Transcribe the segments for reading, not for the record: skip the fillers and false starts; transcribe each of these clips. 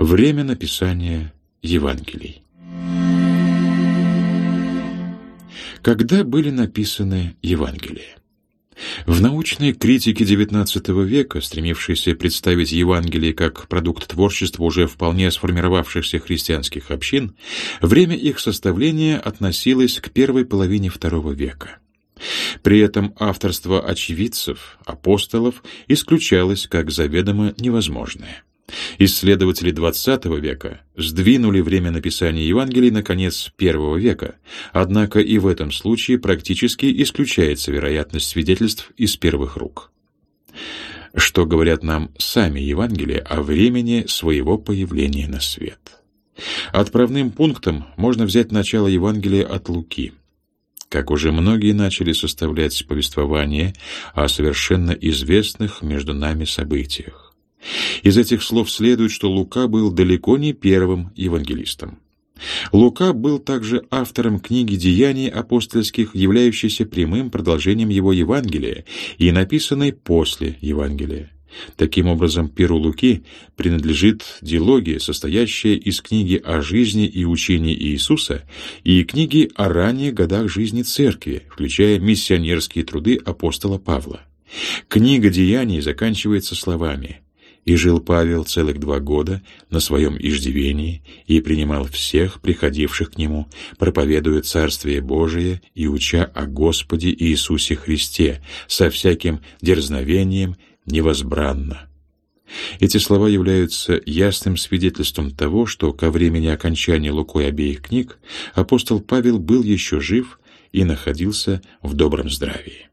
Время написания Евангелий. Когда были написаны Евангелия? В научной критике XIX века, стремившейся представить Евангелие как продукт творчества уже вполне сформировавшихся христианских общин, время их составления относилось к первой половине II века. При этом авторство очевидцев, апостолов, исключалось как заведомо невозможное. Исследователи XX века сдвинули время написания Евангелий на конец I века, однако и в этом случае практически исключается вероятность свидетельств из первых рук. Что говорят нам сами Евангелия о времени своего появления на свет? Отправным пунктом можно взять начало Евангелия от Луки. Как уже многие начали составлять повествование о совершенно известных между нами событиях. Из этих слов следует, что Лука был далеко не первым евангелистом. Лука был также автором книги «Деяний апостольских», являющейся прямым продолжением его Евангелия и написанной после Евангелия. Таким образом, перу Луки принадлежит дилогия, состоящая из книги о жизни и учении Иисуса и книги о ранних годах жизни Церкви, включая миссионерские труды апостола Павла. Книга «Деяний» заканчивается словами: «И жил Павел целых 2 года на своем иждивении и принимал всех, приходивших к нему, проповедуя Царствие Божие и уча о Господе Иисусе Христе со всяким дерзновением невозбранно». Эти слова являются ясным свидетельством того, что ко времени окончания Лукой обеих книг апостол Павел был еще жив и находился в добром здравии.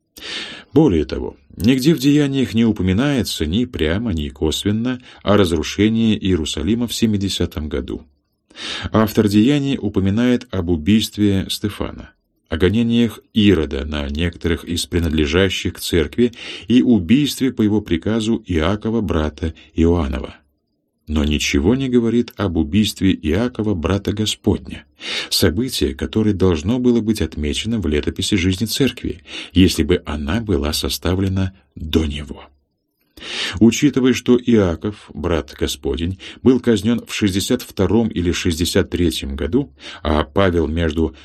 Более того, нигде в Деяниях не упоминается ни прямо, ни косвенно о разрушении Иерусалима в 70-м году. Автор Деяний упоминает об убийстве Стефана, о гонениях Ирода на некоторых из принадлежащих к церкви и убийстве по его приказу Иакова, брата Иоаннова. Но ничего не говорит об убийстве Иакова, брата Господня, событие, которое должно было быть отмечено в летописи жизни церкви, если бы она была составлена до него. Учитывая, что Иаков, брат Господень, был казнен в 62 или 63 году, а Павел между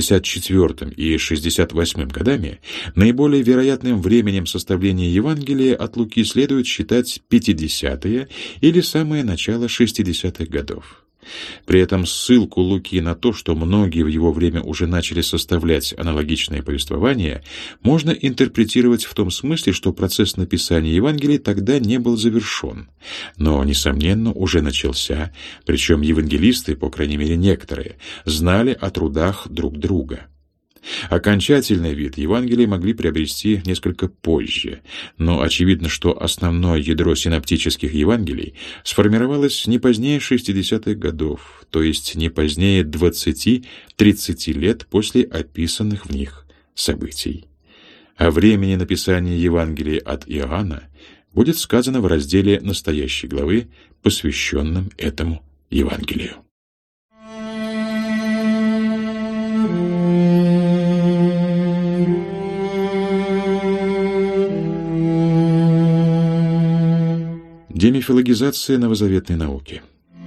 64 и 68 годами, наиболее вероятным временем составления Евангелия от Луки следует считать 50-е или самое начало 60-х годов. При этом ссылку Луки на то, что многие в его время уже начали составлять аналогичное повествование, можно интерпретировать в том смысле, что процесс написания Евангелий тогда не был завершен, но, несомненно, уже начался, причем евангелисты, по крайней мере некоторые, знали о трудах друг друга. Окончательный вид Евангелия могли приобрести несколько позже, но очевидно, что основное ядро синоптических Евангелий сформировалось не позднее 60-х годов, то есть не позднее 20-30 лет после описанных в них событий. О времени написания Евангелия от Иоанна будет сказано в разделе настоящей главы, посвященном этому Евангелию. Демифологизация новозаветной науки.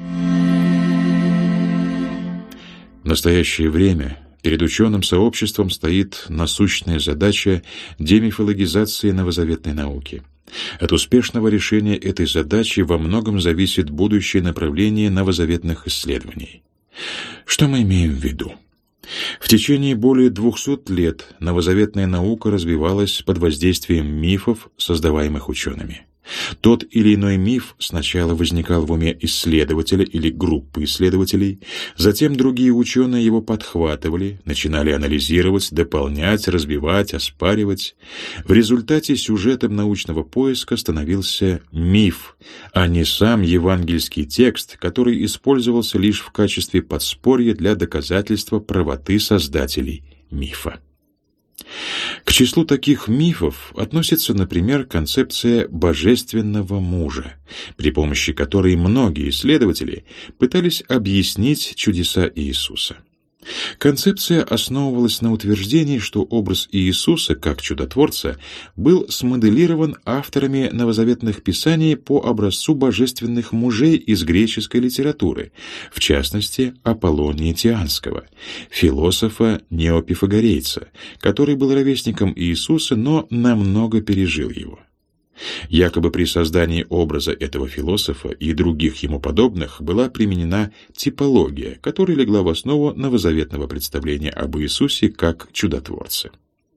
В настоящее время перед ученым сообществом стоит насущная задача демифологизации новозаветной науки. От успешного решения этой задачи во многом зависит будущее направление новозаветных исследований. Что мы имеем в виду? В течение более 200 лет новозаветная наука развивалась под воздействием мифов, создаваемых учеными. Тот или иной миф сначала возникал в уме исследователя или группы исследователей, затем другие ученые его подхватывали, начинали анализировать, дополнять, развивать, оспаривать. В результате сюжетом научного поиска становился миф, а не сам евангельский текст, который использовался лишь в качестве подспорья для доказательства правоты создателей мифа. К числу таких мифов относится, например, концепция божественного мужа, при помощи которой многие исследователи пытались объяснить чудеса Иисуса. Концепция основывалась на утверждении, что образ Иисуса как чудотворца был смоделирован авторами новозаветных писаний по образцу божественных мужей из греческой литературы, в частности, Аполлония Тианского, философа-неопифагорейца, который был ровесником Иисуса, но намного пережил его. Якобы при создании образа этого философа и других ему подобных была применена типология, которая легла в основу новозаветного представления об Иисусе как чудотворце.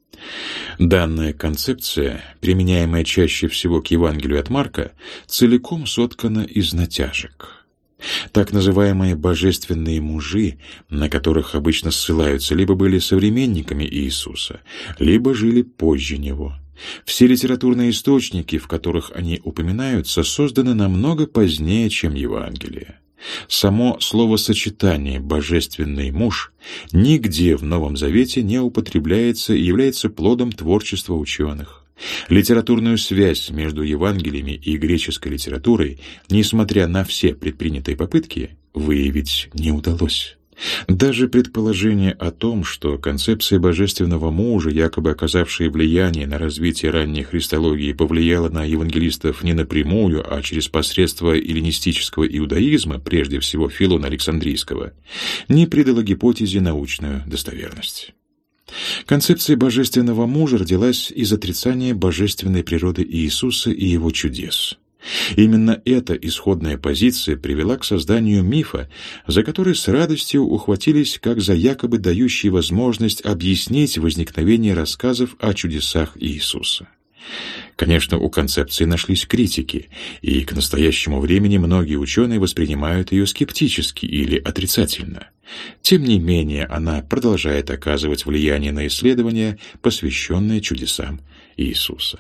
Данная концепция, применяемая чаще всего к Евангелию от Марка, целиком соткана из натяжек. Так называемые божественные мужи, на которых обычно ссылаются, либо были современниками Иисуса, либо жили позже него. Все литературные источники, в которых они упоминаются, созданы намного позднее, чем Евангелие. Само словосочетание «божественный муж» нигде в Новом Завете не употребляется и является плодом творчества ученых. Литературную связь между Евангелиями и греческой литературой, несмотря на все предпринятые попытки, выявить не удалось. Даже предположение о том, что концепция божественного мужа, якобы оказавшая влияние на развитие ранней христологии, повлияла на евангелистов не напрямую, а через посредство эллинистического иудаизма, прежде всего Филона Александрийского, не придало гипотезе научную достоверность. Концепция божественного мужа родилась из отрицания божественной природы Иисуса и его чудес. Именно эта исходная позиция привела к созданию мифа, за который с радостью ухватились как за якобы дающий возможность объяснить возникновение рассказов о чудесах Иисуса. Конечно, у концепции нашлись критики, и к настоящему времени многие ученые воспринимают ее скептически или отрицательно. Тем не менее, она продолжает оказывать влияние на исследования, посвященные чудесам Иисуса.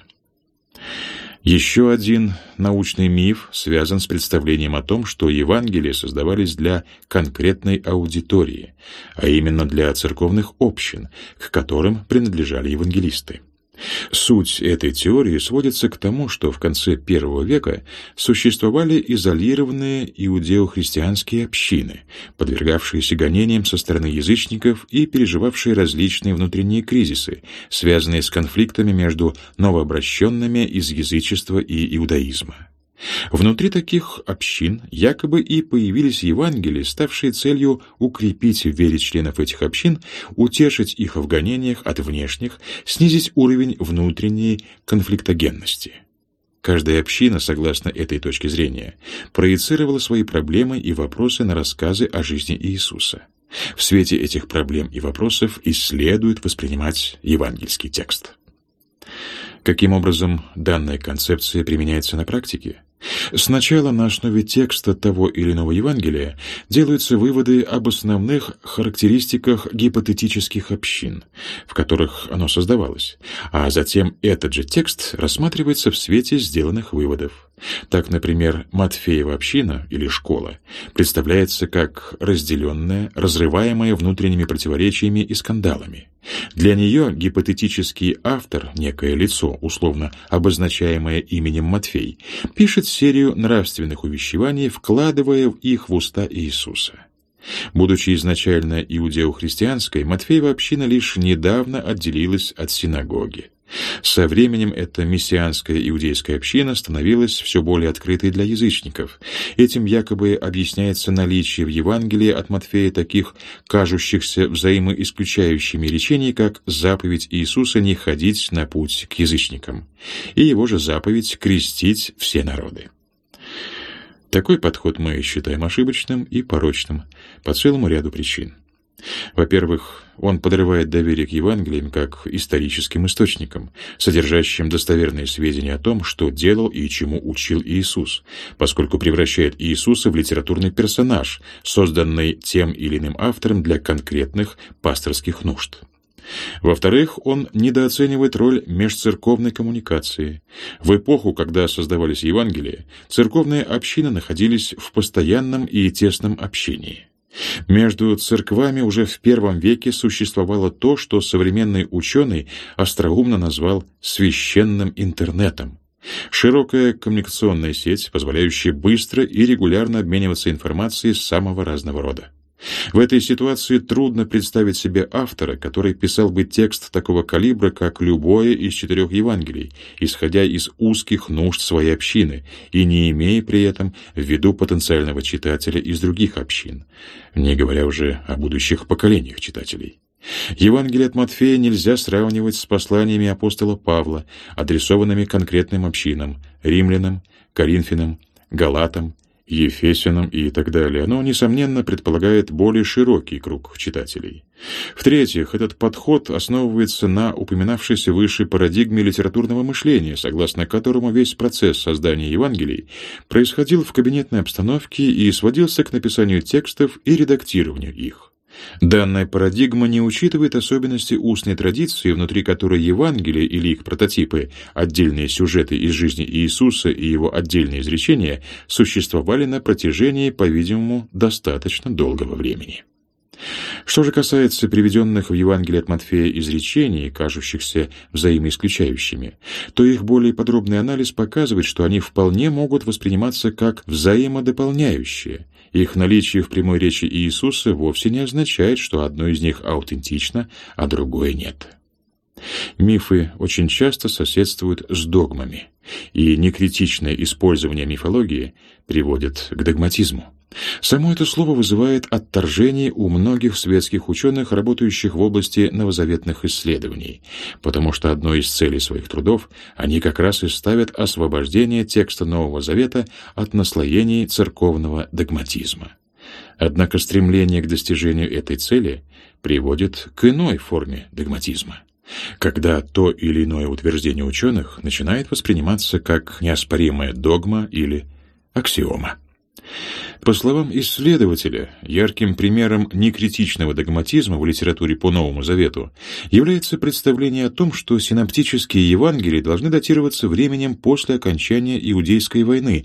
Еще один научный миф связан с представлением о том, что Евангелия создавались для конкретной аудитории, а именно для церковных общин, к которым принадлежали евангелисты. Суть этой теории сводится к тому, что в конце I века существовали изолированные иудео-христианские общины, подвергавшиеся гонениям со стороны язычников и переживавшие различные внутренние кризисы, связанные с конфликтами между новообращенными из язычества и иудаизма. Внутри таких общин якобы и появились Евангелия, ставшие целью укрепить в вере членов этих общин, утешить их в гонениях от внешних, снизить уровень внутренней конфликтогенности. Каждая община, согласно этой точке зрения, проецировала свои проблемы и вопросы на рассказы о жизни Иисуса. В свете этих проблем и вопросов и следует воспринимать евангельский текст. Каким образом данная концепция применяется на практике? Сначала на основе текста того или иного Евангелия делаются выводы об основных характеристиках гипотетических общин, в которых оно создавалось, а затем этот же текст рассматривается в свете сделанных выводов. Так, например, Матфеева община или школа представляется как разделенная, разрываемая внутренними противоречиями и скандалами. Для нее гипотетический автор, некое лицо, условно обозначаемое именем Матфей, пишет серию нравственных увещеваний, вкладывая их в уста Иисуса. Будучи изначально иудео-христианской, Матфеева община лишь недавно отделилась от синагоги. Со временем эта мессианская иудейская община становилась все более открытой для язычников. Этим якобы объясняется наличие в Евангелии от Матфея таких кажущихся взаимоисключающими речений, как заповедь Иисуса не ходить на путь к язычникам и его же заповедь крестить все народы. Такой подход мы считаем ошибочным и порочным по целому ряду причин. Во-первых, он подрывает доверие к Евангелиям как историческим источникам, содержащим достоверные сведения о том, что делал и чему учил Иисус, поскольку превращает Иисуса в литературный персонаж, созданный тем или иным автором для конкретных пасторских нужд. Во-вторых, он недооценивает роль межцерковной коммуникации. В эпоху, когда создавались Евангелия, церковные общины находились в постоянном и тесном общении. Между церквами уже в I веке существовало то, что современный ученый остроумно назвал «священным интернетом». Широкая коммуникационная сеть, позволяющая быстро и регулярно обмениваться информацией самого разного рода. В этой ситуации трудно представить себе автора, который писал бы текст такого калибра, как любое из 4 Евангелий, исходя из узких нужд своей общины и не имея при этом в виду потенциального читателя из других общин, не говоря уже о будущих поколениях читателей. Евангелие от Матфея нельзя сравнивать с посланиями апостола Павла, адресованными конкретным общинам – римлянам, коринфянам, галатам, Ефесянам и так далее. Оно, несомненно, предполагает более широкий круг читателей. В-третьих, этот подход основывается на упоминавшейся выше парадигме литературного мышления, согласно которому весь процесс создания Евангелий происходил в кабинетной обстановке и сводился к написанию текстов и редактированию их. Данная парадигма не учитывает особенности устной традиции, внутри которой Евангелия или их прототипы, отдельные сюжеты из жизни Иисуса и его отдельные изречения, существовали на протяжении, по-видимому, достаточно долгого времени. Что же касается приведенных в Евангелии от Матфея изречений, кажущихся взаимоисключающими, то их более подробный анализ показывает, что они вполне могут восприниматься как взаимодополняющие. Их наличие в прямой речи Иисуса вовсе не означает, что одно из них аутентично, а другое нет. Мифы очень часто соседствуют с догмами, и некритичное использование мифологии приводит к догматизму. Само это слово вызывает отторжение у многих светских ученых, работающих в области новозаветных исследований, потому что одной из целей своих трудов они как раз и ставят освобождение текста Нового Завета от наслоений церковного догматизма. Однако стремление к достижению этой цели приводит к иной форме догматизма, когда то или иное утверждение ученых начинает восприниматься как неоспоримая догма или аксиома. По словам исследователя, ярким примером некритичного догматизма в литературе по Новому Завету является представление о том, что синоптические Евангелия должны датироваться временем после окончания Иудейской войны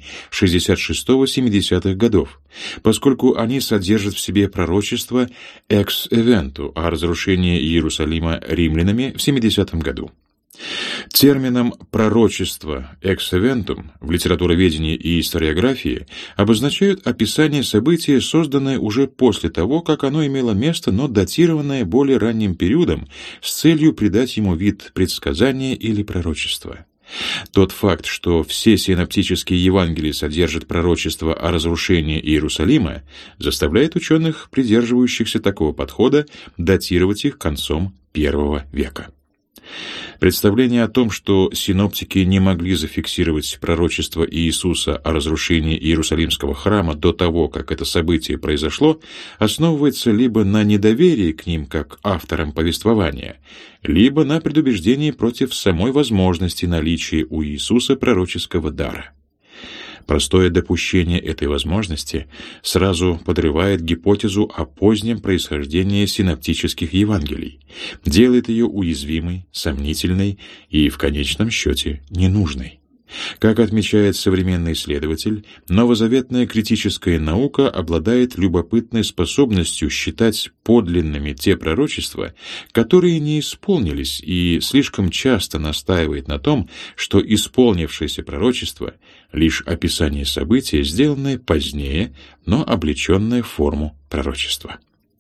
66-70-х годов, поскольку они содержат в себе пророчество «экс эвенту» о разрушении Иерусалима римлянами в 70-м году. Термином «пророчество экс-эвентум» в литературоведении и историографии обозначают описание события, созданное уже после того, как оно имело место, но датированное более ранним периодом с целью придать ему вид предсказания или пророчества. Тот факт, что все синоптические Евангелия содержат пророчество о разрушении Иерусалима, заставляет ученых, придерживающихся такого подхода, датировать их концом I века. Представление о том, что синоптики не могли зафиксировать пророчество Иисуса о разрушении Иерусалимского храма до того, как это событие произошло, основывается либо на недоверии к ним как авторам повествования, либо на предубеждении против самой возможности наличия у Иисуса пророческого дара. Простое допущение этой возможности сразу подрывает гипотезу о позднем происхождении синоптических Евангелий, делает ее уязвимой, сомнительной и, в конечном счете, ненужной. Как отмечает современный исследователь, новозаветная критическая наука обладает любопытной способностью считать подлинными те пророчества, которые не исполнились, и слишком часто настаивает на том, что исполнившееся пророчество — лишь описание события, сделанное позднее, но облеченное в форму пророчества.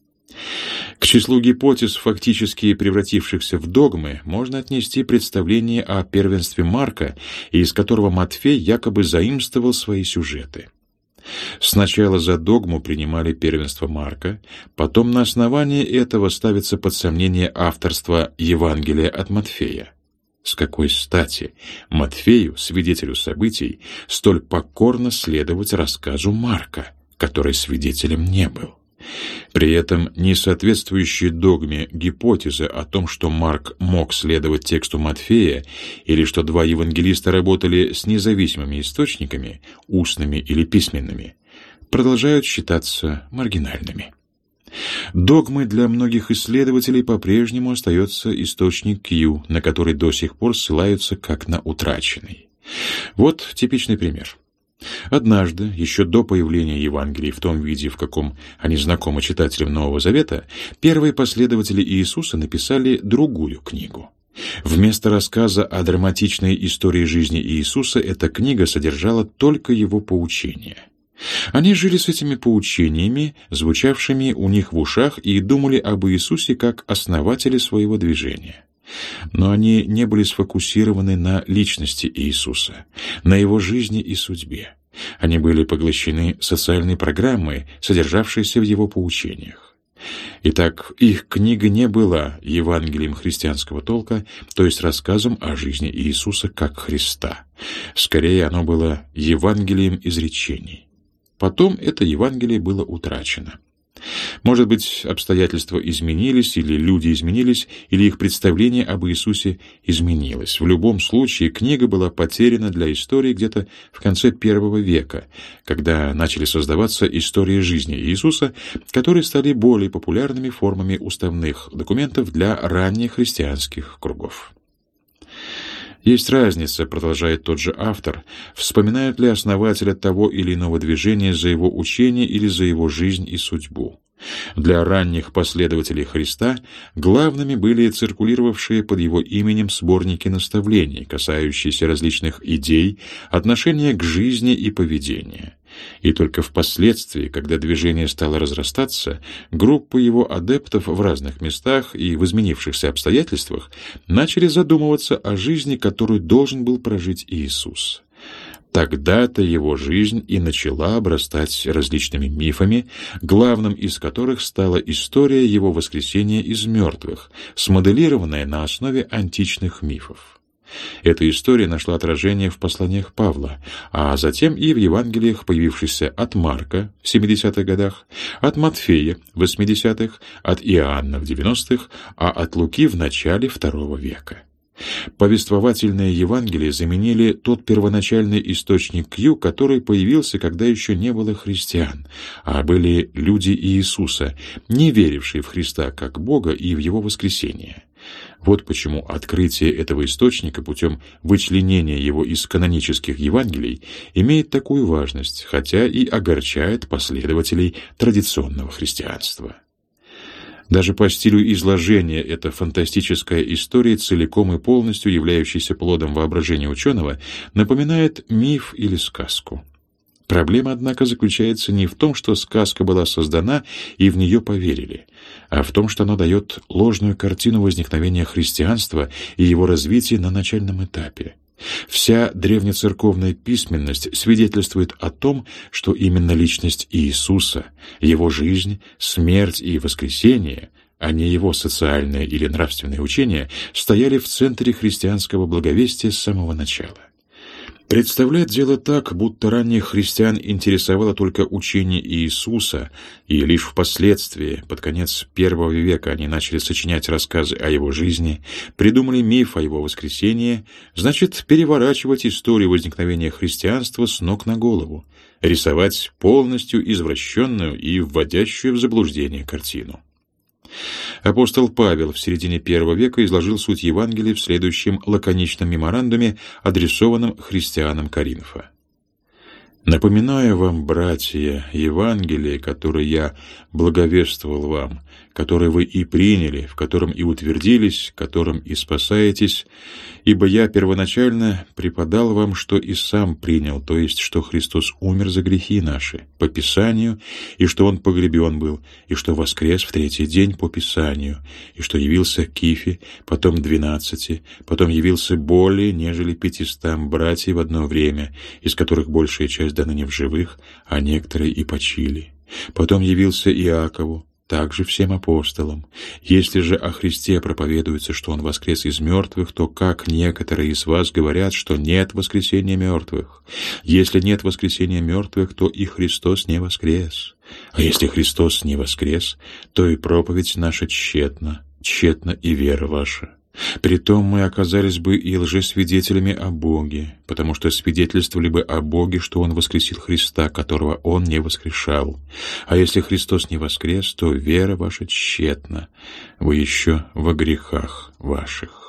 К числу гипотез, фактически превратившихся в догмы, можно отнести представление о первенстве Марка, из которого Матфей якобы заимствовал свои сюжеты. Сначала за догму принимали первенство Марка, потом на основании этого ставится под сомнение авторство Евангелия от Матфея. С какой стати Матфею, свидетелю событий, столь покорно следовать рассказу Марка, который свидетелем не был? При этом несоответствующие догме гипотезы о том, что Марк мог следовать тексту Матфея, или что два евангелиста работали с независимыми источниками, устными или письменными, продолжают считаться маргинальными. Догмой для многих исследователей по-прежнему остается источник Q, на который до сих пор ссылаются как на утраченный. Вот типичный пример. Однажды, еще до появления Евангелий в том виде, в каком они знакомы читателям Нового Завета, первые последователи Иисуса написали другую книгу. Вместо рассказа о драматичной истории жизни Иисуса эта книга содержала только его поучения. Они жили с этими поучениями, звучавшими у них в ушах, и думали об Иисусе как основателе своего движения. Но они не были сфокусированы на личности Иисуса, на его жизни и судьбе. Они были поглощены социальной программой, содержавшейся в его поучениях. Итак, их книга не была Евангелием христианского толка, то есть рассказом о жизни Иисуса как Христа. Скорее, оно было Евангелием изречений. Потом это Евангелие было утрачено. Может быть, обстоятельства изменились, или люди изменились, или их представление об Иисусе изменилось. В любом случае, книга была потеряна для истории где-то в конце I века, когда начали создаваться истории жизни Иисуса, которые стали более популярными формами уставных документов для ранних христианских кругов. Есть разница, продолжает тот же автор, вспоминают ли основателя того или иного движения за его учение или за его жизнь и судьбу. Для ранних последователей Христа главными были циркулировавшие под его именем сборники наставлений, касающиеся различных идей, отношения к жизни и поведения. И только впоследствии, когда движение стало разрастаться, группы его адептов в разных местах и в изменившихся обстоятельствах начали задумываться о жизни, которую должен был прожить Иисус. Тогда-то его жизнь и начала обрастать различными мифами, главным из которых стала история его воскресения из мертвых, смоделированная на основе античных мифов. Эта история нашла отражение в посланиях Павла, а затем и в Евангелиях, появившихся от Марка в 70-х годах, от Матфея в 80-х, от Иоанна в 90-х, а от Луки в начале II века. Повествовательные Евангелия заменили тот первоначальный источник Q, который появился, когда еще не было христиан, а были люди Иисуса, не верившие в Христа как Бога и в Его воскресение. Вот почему открытие этого источника путем вычленения его из канонических Евангелий имеет такую важность, хотя и огорчает последователей традиционного христианства. Даже по стилю изложения эта фантастическая история, целиком и полностью являющаяся плодом воображения ученого, напоминает миф или сказку. Проблема, однако, заключается не в том, что сказка была создана и в нее поверили, а в том, что она дает ложную картину возникновения христианства и его развития на начальном этапе. Вся древнецерковная письменность свидетельствует о том, что именно личность Иисуса, его жизнь, смерть и воскресение, а не его социальное или нравственное учение, стояли в центре христианского благовестия с самого начала. Представлять дело так, будто ранних христиан интересовало только учение Иисуса, и лишь впоследствии, под конец I века, они начали сочинять рассказы о его жизни, придумали миф о его воскресении, значит переворачивать историю возникновения христианства с ног на голову, рисовать полностью извращенную и вводящую в заблуждение картину. Апостол Павел в середине I века изложил суть Евангелия в следующем лаконичном меморандуме, адресованном христианам Коринфа. «Напоминаю вам, братья, Евангелие, которое я благовествовал вам, которое вы и приняли, в котором и утвердились, которым и спасаетесь, ибо я первоначально преподал вам, что и сам принял, то есть, что Христос умер за грехи наши, по Писанию, и что Он погребен был, и что воскрес в 3-й день по Писанию, и что явился Кифе, потом 12, потом явился более, нежели 500 братьев в одно время, из которых большая часть до ныне в живых, а некоторые и почили. Потом явился Иакову, также всем апостолам. Если же о Христе проповедуется, что Он воскрес из мертвых, то как некоторые из вас говорят, что нет воскресения мертвых? Если нет воскресения мертвых, то и Христос не воскрес. А если Христос не воскрес, то и проповедь наша тщетна, тщетна и вера ваша. Притом мы оказались бы и лжесвидетелями о Боге, потому что свидетельствовали бы о Боге, что Он воскресил Христа, которого Он не воскрешал. А если Христос не воскрес, то вера ваша тщетна, вы еще во грехах ваших».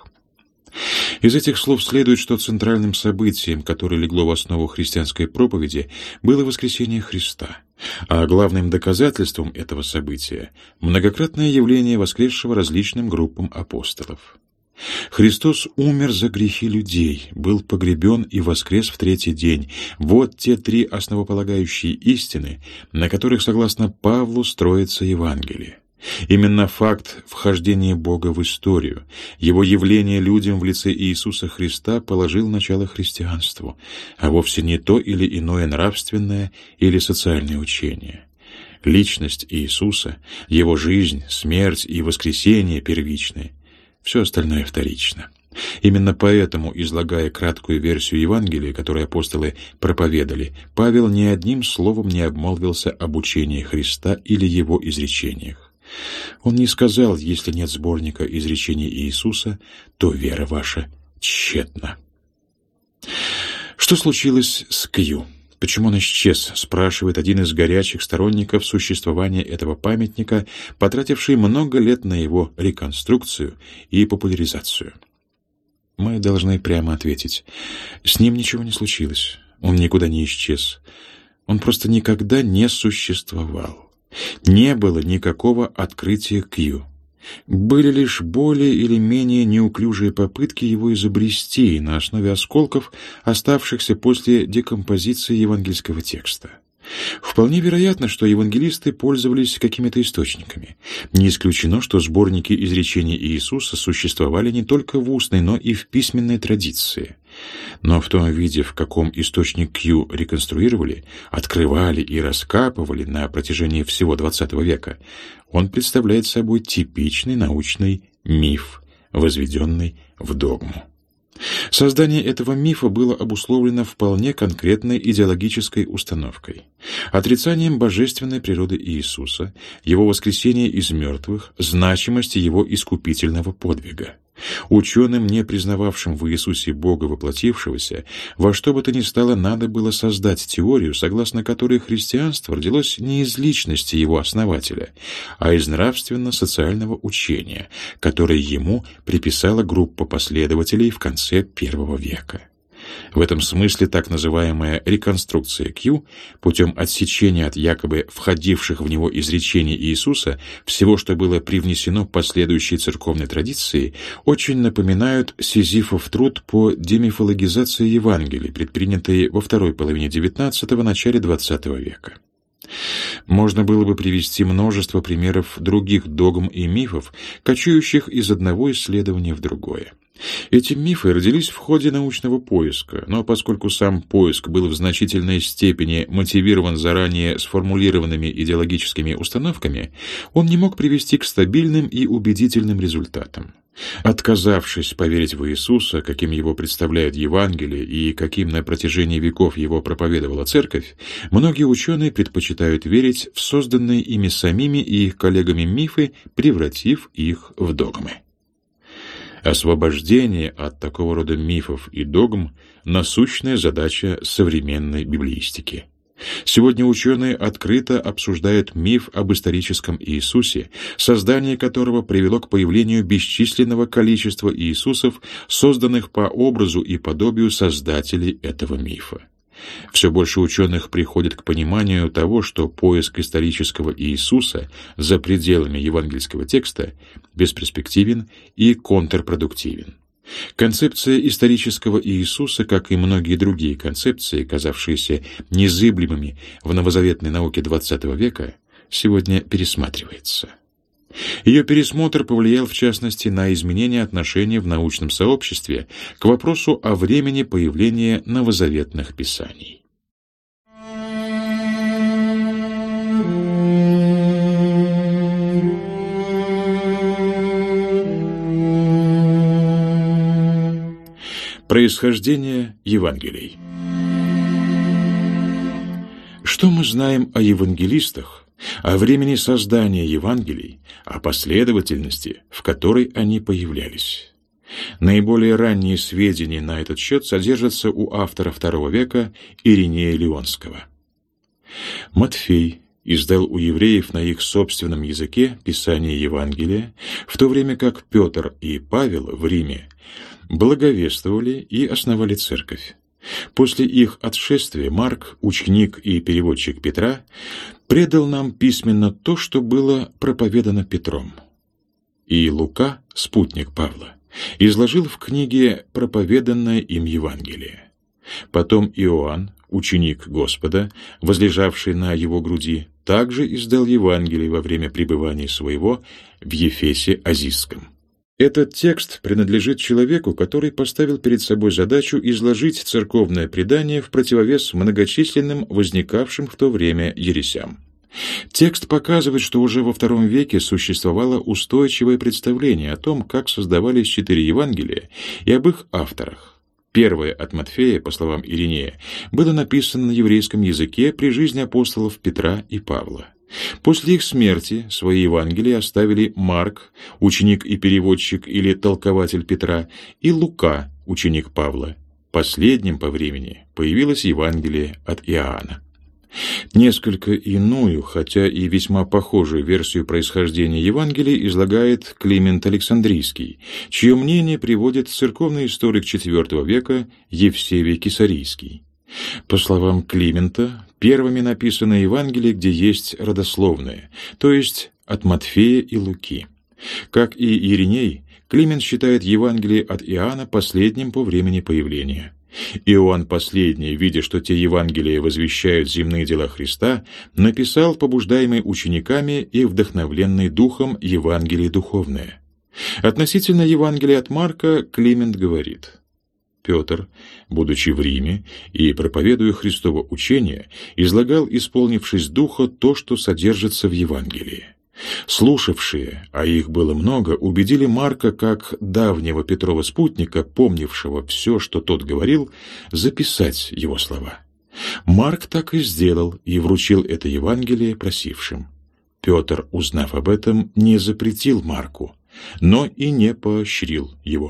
Из этих слов следует, что центральным событием, которое легло в основу христианской проповеди, было воскресение Христа, а главным доказательством этого события — многократное явление воскресшего различным группам апостолов. Христос умер за грехи людей, был погребен и воскрес в третий день. Вот те три основополагающие истины, на которых, согласно Павлу, строится Евангелие. Именно факт вхождения Бога в историю, Его явление людям в лице Иисуса Христа положил начало христианству, а вовсе не то или иное нравственное или социальное учение. Личность Иисуса, Его жизнь, смерть и воскресение первичны, все остальное вторично. Именно поэтому, излагая краткую версию Евангелия, которую апостолы проповедали, Павел ни одним словом не обмолвился об учении Христа или Его изречениях. Он не сказал: если нет сборника изречений Иисуса, то вера ваша тщетна. Что случилось с Кью? Почему он исчез, спрашивает один из горячих сторонников существования этого памятника, потративший много лет на его реконструкцию и популяризацию. Мы должны прямо ответить: с ним ничего не случилось, он никуда не исчез, он просто никогда не существовал. Не было никакого открытия Кью. Были лишь более или менее неуклюжие попытки его изобрести на основе осколков, оставшихся после декомпозиции евангельского текста. Вполне вероятно, что евангелисты пользовались какими-то источниками. Не исключено, что сборники изречений Иисуса существовали не только в устной, но и в письменной традиции. Но в том виде, в каком источник Кью реконструировали, открывали и раскапывали на протяжении всего XX века, он представляет собой типичный научный миф, возведенный в догму. Создание этого мифа было обусловлено вполне конкретной идеологической установкой: отрицанием божественной природы Иисуса, Его воскресения из мертвых, значимости Его искупительного подвига. Ученым, не признававшим в Иисусе Бога воплотившегося, во что бы то ни стало надо было создать теорию, согласно которой христианство родилось не из личности его основателя, а из нравственно-социального учения, которое ему приписала группа последователей в конце I века. В этом смысле так называемая реконструкция Кью путем отсечения от якобы входивших в него изречений Иисуса всего, что было привнесено последующей церковной традицией, очень напоминают Сизифов труд по демифологизации Евангелий, предпринятый во второй половине XIX – начале XX века. Можно было бы привести множество примеров других догм и мифов, кочующих из одного исследования в другое. Эти мифы родились в ходе научного поиска, но поскольку сам поиск был в значительной степени мотивирован заранее сформулированными идеологическими установками, он не мог привести к стабильным и убедительным результатам. Отказавшись поверить в Иисуса, каким его представляют Евангелие и каким на протяжении веков его проповедовала Церковь, многие ученые предпочитают верить в созданные ими самими и их коллегами мифы, превратив их в догмы. Освобождение от такого рода мифов и догм – насущная задача современной библеистики. Сегодня ученые открыто обсуждают миф об историческом Иисусе, создание которого привело к появлению бесчисленного количества Иисусов, созданных по образу и подобию создателей этого мифа. Все больше ученых приходит к пониманию того, что поиск исторического Иисуса за пределами евангельского текста бесперспективен и контрпродуктивен. Концепция исторического Иисуса, как и многие другие концепции, казавшиеся незыблемыми в новозаветной науке XX века, сегодня пересматривается. Ее пересмотр повлиял, в частности, на изменение отношения в научном сообществе к вопросу о времени появления новозаветных писаний. Происхождение Евангелий. Что мы знаем о евангелистах, о времени создания Евангелий, о последовательности, в которой они появлялись? Наиболее ранние сведения на этот счет содержатся у автора II века Иринея Лионского. Матфей издал у евреев на их собственном языке Писание Евангелия, в то время как Петр и Павел в Риме благовествовали и основали церковь. После их отшествия Марк, ученик и переводчик Петра, предал нам письменно то, что было проповедано Петром. И Лука, спутник Павла, изложил в книге проповеданное им Евангелие. Потом Иоанн, ученик Господа, возлежавший на его груди, также издал Евангелие во время пребывания своего в Ефесе Азийском. Этот текст принадлежит человеку, который поставил перед собой задачу изложить церковное предание в противовес многочисленным возникавшим в то время ересям. Текст показывает, что уже во II веке существовало устойчивое представление о том, как создавались 4 Евангелия и об их авторах. Первое от Матфея, по словам Иринея, было написано на еврейском языке при жизни апостолов Петра и Павла. После их смерти свои Евангелия оставили Марк, ученик и переводчик или толкователь Петра, и Лука, ученик Павла. Последним по времени появилось Евангелие от Иоанна. Несколько иную, хотя и весьма похожую версию происхождения Евангелия излагает Климент Александрийский, чье мнение приводит церковный историк IV века Евсевий Кесарийский. По словам Климента, первыми написаны Евангелия, где есть родословные, то есть от Матфея и Луки. Как и Ириней, Климент считает Евангелие от Иоанна последним по времени появления. Иоанн Последний, видя, что те Евангелия возвещают земные дела Христа, написал побуждаемый учениками и вдохновленный Духом Евангелие духовное. Относительно Евангелия от Марка Климент говорит: Петр, будучи в Риме и проповедуя Христово учение, излагал, исполнившись Духа, то, что содержится в Евангелии. Слушавшие, а их было много, убедили Марка, как давнего Петрова спутника, помнившего все, что тот говорил, записать его слова. Марк так и сделал и вручил это Евангелие просившим. Петр, узнав об этом, не запретил Марку, но и не поощрил его.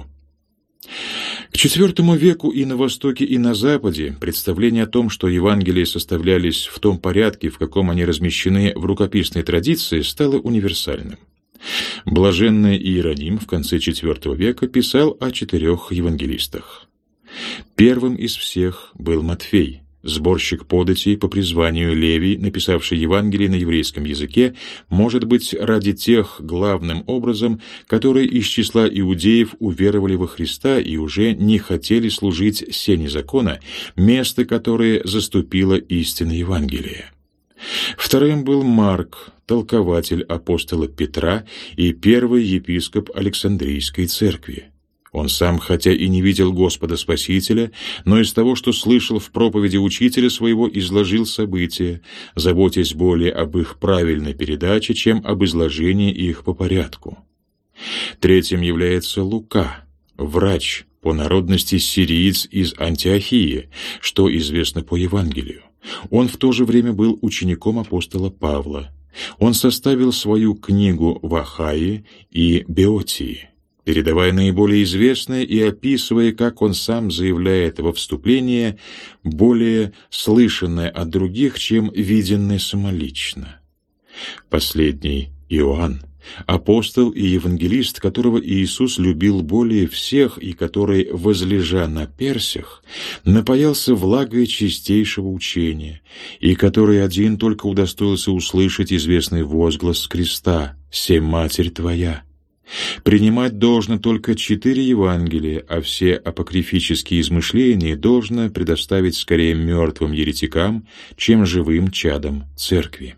К IV веку и на Востоке, и на Западе представление о том, что Евангелия составлялись в том порядке, в каком они размещены в рукописной традиции, стало универсальным. Блаженный Иероним в конце IV века писал о 4 евангелистах. Первым из всех был Матфей, сборщик податей по призванию Левий, написавший Евангелие на еврейском языке, может быть, ради тех, главным образом, которые из числа иудеев уверовали во Христа и уже не хотели служить сене закона, место которое заступило истина Евангелия. Вторым был Марк, толкователь апостола Петра и первый епископ Александрийской церкви. Он сам, хотя и не видел Господа Спасителя, но из того, что слышал в проповеди учителя своего, изложил события, заботясь более об их правильной передаче, чем об изложении их по порядку. Третьим является Лука, врач, по народности сириец из Антиохии, что известно по Евангелию. Он в то же время был учеником апостола Павла. Он составил свою книгу в Ахае и Беотии, передавая наиболее известное и описывая, как он сам заявляет во вступлении, более слышанное от других, чем виденное самолично. Последний Иоанн, апостол и евангелист, которого Иисус любил более всех и который, возлежа на персях, напоялся влагой чистейшего учения, и который один только удостоился услышать известный возглас с креста: «Се Матерь Твоя». Принимать должно только 4 Евангелия, а все апокрифические измышления должно предоставить скорее мертвым еретикам, чем живым чадам церкви.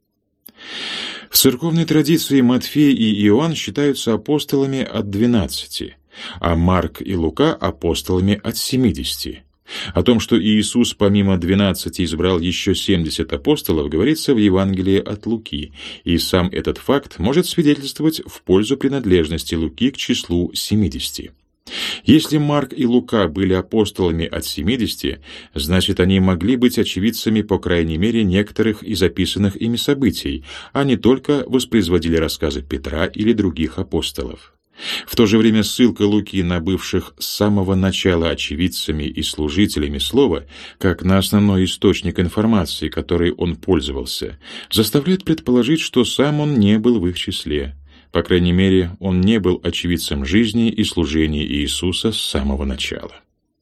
В церковной традиции Матфей и Иоанн считаются апостолами от 12, а Марк и Лука – апостолами от 70. О том, что Иисус помимо 12 избрал еще 70 апостолов, говорится в Евангелии от Луки, и сам этот факт может свидетельствовать в пользу принадлежности Луки к числу 70. Если Марк и Лука были апостолами от 70, значит, они могли быть очевидцами, по крайней мере, некоторых из описанных ими событий, а не только воспроизводили рассказы Петра или других апостолов. В то же время ссылка Луки на бывших с самого начала очевидцами и служителями слова, как на основной источник информации, которой он пользовался, заставляет предположить, что сам он не был в их числе. По крайней мере, он не был очевидцем жизни и служения Иисуса с самого начала.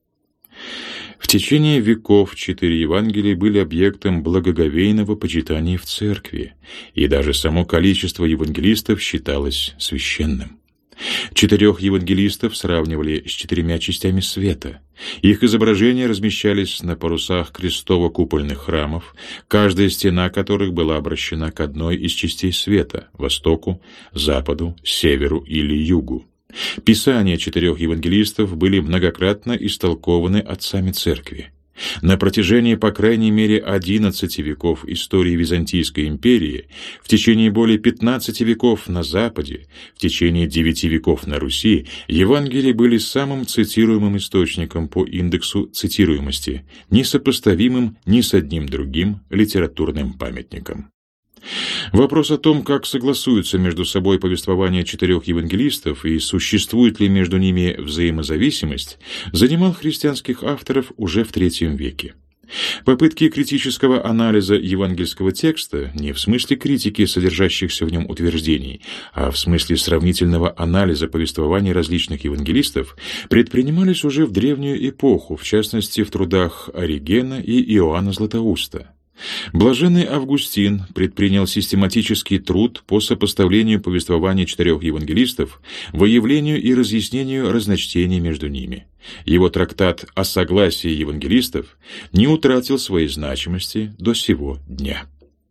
В течение веков 4 Евангелия были объектом благоговейного почитания в церкви, и даже само количество евангелистов считалось священным. 4 евангелистов сравнивали с 4 частями света. Их изображения размещались на парусах крестово-купольных храмов, каждая стена которых была обращена к одной из частей света — востоку, западу, северу или югу. Писания 4 евангелистов были многократно истолкованы отцами Церкви. На протяжении, по крайней мере, 11 веков истории Византийской империи, в течение более 15 веков на Западе, в течение 9 веков на Руси, Евангелия были самым цитируемым источником по индексу цитируемости, несопоставимым ни с одним другим литературным памятником. Вопрос о том, как согласуются между собой повествования 4 евангелистов и существует ли между ними взаимозависимость, занимал христианских авторов уже в III веке. Попытки критического анализа евангельского текста не в смысле критики содержащихся в нем утверждений, а в смысле сравнительного анализа повествований различных евангелистов предпринимались уже в древнюю эпоху, в частности в трудах Оригена и Иоанна Златоуста. Блаженный Августин предпринял систематический труд по сопоставлению повествований 4 евангелистов, выявлению и разъяснению разночтений между ними. Его трактат о согласии евангелистов не утратил своей значимости до сего дня.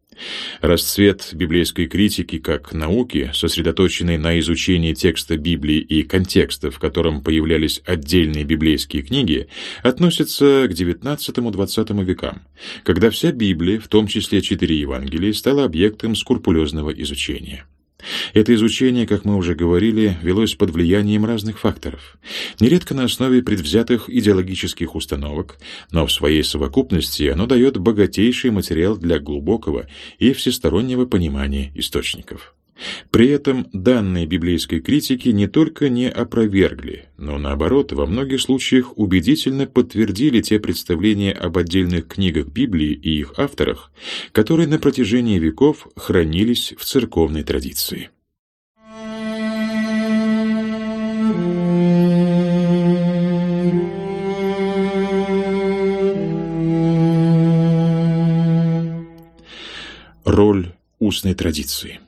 Расцвет библейской критики как науки, сосредоточенной на изучении текста Библии и контекста, в котором появлялись отдельные библейские книги, относится к XIX-XX векам, когда вся Библия, в том числе 4 Евангелия, стала объектом скрупулезного изучения. Это изучение, как мы уже говорили, велось под влиянием разных факторов, нередко на основе предвзятых идеологических установок, но в своей совокупности оно дает богатейший материал для глубокого и всестороннего понимания источников. При этом данные библейской критики не только не опровергли, но наоборот, во многих случаях убедительно подтвердили те представления об отдельных книгах Библии и их авторах, которые на протяжении веков хранились в церковной традиции. Роль устной традиции.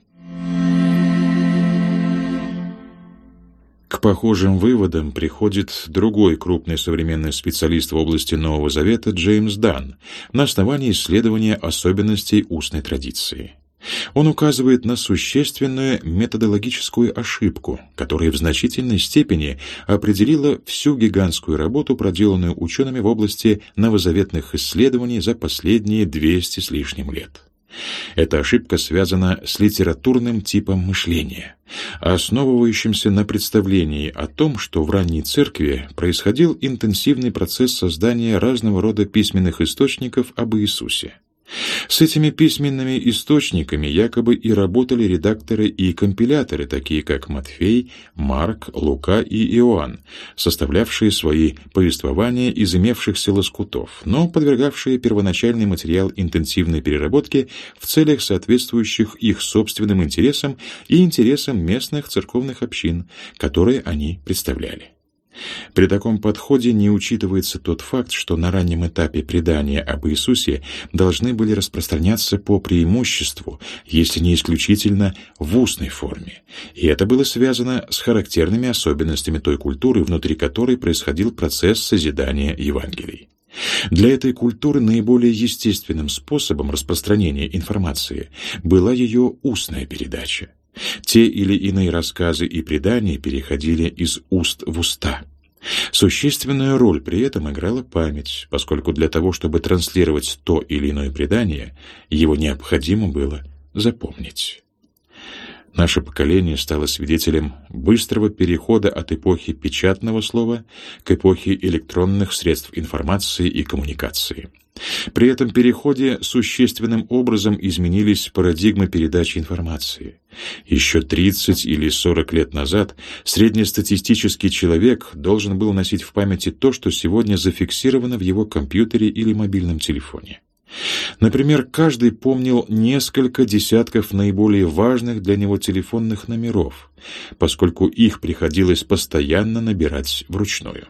К похожим выводам приходит другой крупный современный специалист в области Нового Завета Джеймс Данн на основании исследования особенностей устной традиции. Он указывает на существенную методологическую ошибку, которая в значительной степени определила всю гигантскую работу, проделанную учеными в области новозаветных исследований за последние 200 с лишним лет. Эта ошибка связана с литературным типом мышления, основывающимся на представлении о том, что в ранней церкви происходил интенсивный процесс создания разного рода письменных источников об Иисусе. С этими письменными источниками якобы и работали редакторы и компиляторы, такие как Матфей, Марк, Лука и Иоанн, составлявшие свои повествования из имевшихся лоскутов, но подвергавшие первоначальный материал интенсивной переработке в целях, соответствующих их собственным интересам и интересам местных церковных общин, которые они представляли. При таком подходе не учитывается тот факт, что на раннем этапе предания об Иисусе должны были распространяться по преимуществу, если не исключительно, в устной форме, и это было связано с характерными особенностями той культуры, внутри которой происходил процесс созидания Евангелий. Для этой культуры наиболее естественным способом распространения информации была ее устная передача. Те или иные рассказы и предания переходили из уст в уста. Существенную роль при этом играла память, поскольку для того, чтобы транслировать то или иное предание, его необходимо было запомнить. Наше поколение стало свидетелем быстрого перехода от эпохи печатного слова к эпохе электронных средств информации и коммуникации. При этом переходе существенным образом изменились парадигмы передачи информации. Еще 30 или 40 лет назад среднестатистический человек должен был носить в памяти то, что сегодня зафиксировано в его компьютере или мобильном телефоне. Например, каждый помнил несколько десятков наиболее важных для него телефонных номеров, поскольку их приходилось постоянно набирать вручную.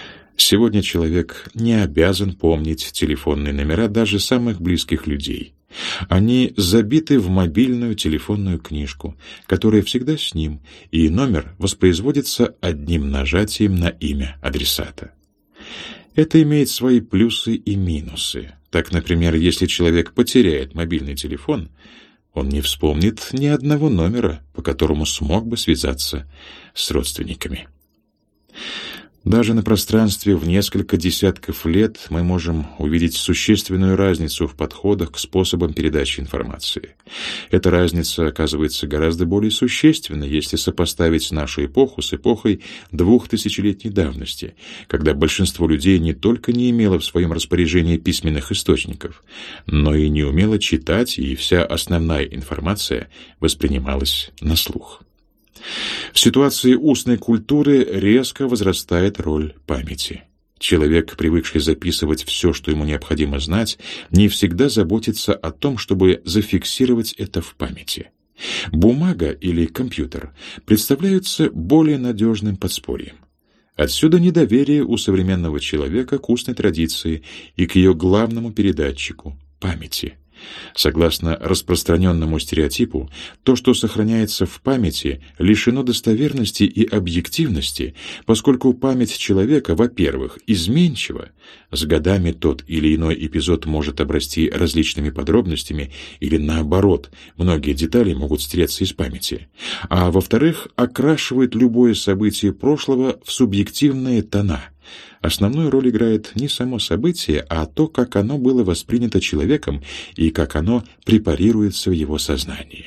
Сегодня человек не обязан помнить телефонные номера даже самых близких людей. Они забиты в мобильную телефонную книжку, которая всегда с ним, и номер воспроизводится одним нажатием на имя адресата. Это имеет свои плюсы и минусы. Так, например, если человек потеряет мобильный телефон, он не вспомнит ни одного номера, по которому смог бы связаться с родственниками. Даже на пространстве в несколько десятков лет мы можем увидеть существенную разницу в подходах к способам передачи информации. Эта разница оказывается гораздо более существенной, если сопоставить нашу эпоху с эпохой 2000-летней давности, когда большинство людей не только не имело в своем распоряжении письменных источников, но и не умело читать, и вся основная информация воспринималась на слух. В ситуации устной культуры резко возрастает роль памяти. Человек, привыкший записывать все, что ему необходимо знать, не всегда заботится о том, чтобы зафиксировать это в памяти. Бумага или компьютер представляются более надежным подспорьем. Отсюда недоверие у современного человека к устной традиции и к ее главному передатчику – памяти. Согласно распространенному стереотипу, то, что сохраняется в памяти, лишено достоверности и объективности, поскольку память человека, во-первых, изменчива, с годами тот или иной эпизод может обрасти различными подробностями или, наоборот, многие детали могут стереться из памяти, а во-вторых, окрашивает любое событие прошлого в субъективные тона. Основную роль играет не само событие, а то, как оно было воспринято человеком и как оно препарируется в его сознании.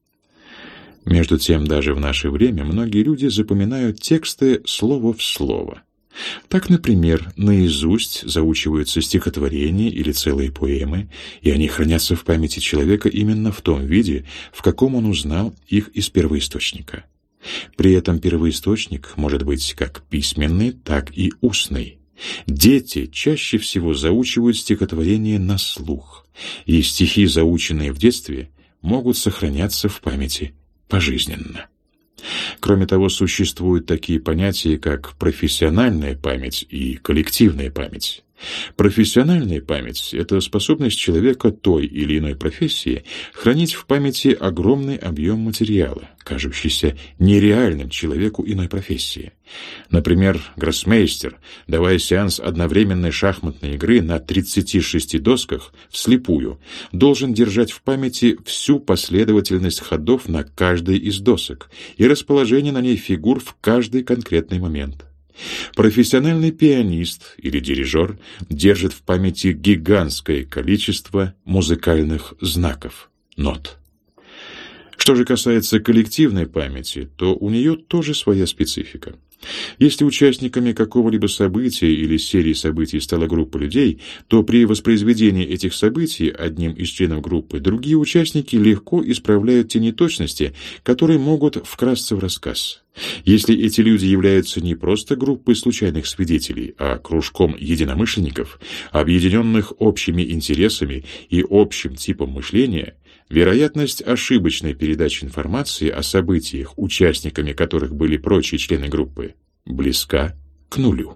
Между тем, даже в наше время многие люди запоминают тексты слово в слово. Так, например, наизусть заучиваются стихотворения или целые поэмы, и они хранятся в памяти человека именно в том виде, в каком он узнал их из первоисточника. При этом первоисточник может быть как письменный, так и устный. Дети чаще всего заучивают стихотворения на слух, и стихи, заученные в детстве, могут сохраняться в памяти пожизненно. Кроме того, существуют такие понятия, как профессиональная память и коллективная память. Профессиональная память — это способность человека той или иной профессии хранить в памяти огромный объем материала, кажущийся нереальным человеку иной профессии. Например, гроссмейстер, давая сеанс одновременной шахматной игры на 36 досках вслепую, должен держать в памяти всю последовательность ходов на каждой из досок и расположение на ней фигур в каждый конкретный момент. Профессиональный пианист или дирижер держит в памяти гигантское количество музыкальных знаков, нот. Что же касается коллективной памяти, то у нее тоже своя специфика. Если участниками какого-либо события или серии событий стала группа людей, то при воспроизведении этих событий одним из членов группы другие участники легко исправляют те неточности, которые могут вкрасться в рассказ. Если эти люди являются не просто группой случайных свидетелей, а кружком единомышленников, объединенных общими интересами и общим типом мышления, вероятность ошибочной передачи информации о событиях, участниками которых были прочие члены группы, близка к нулю.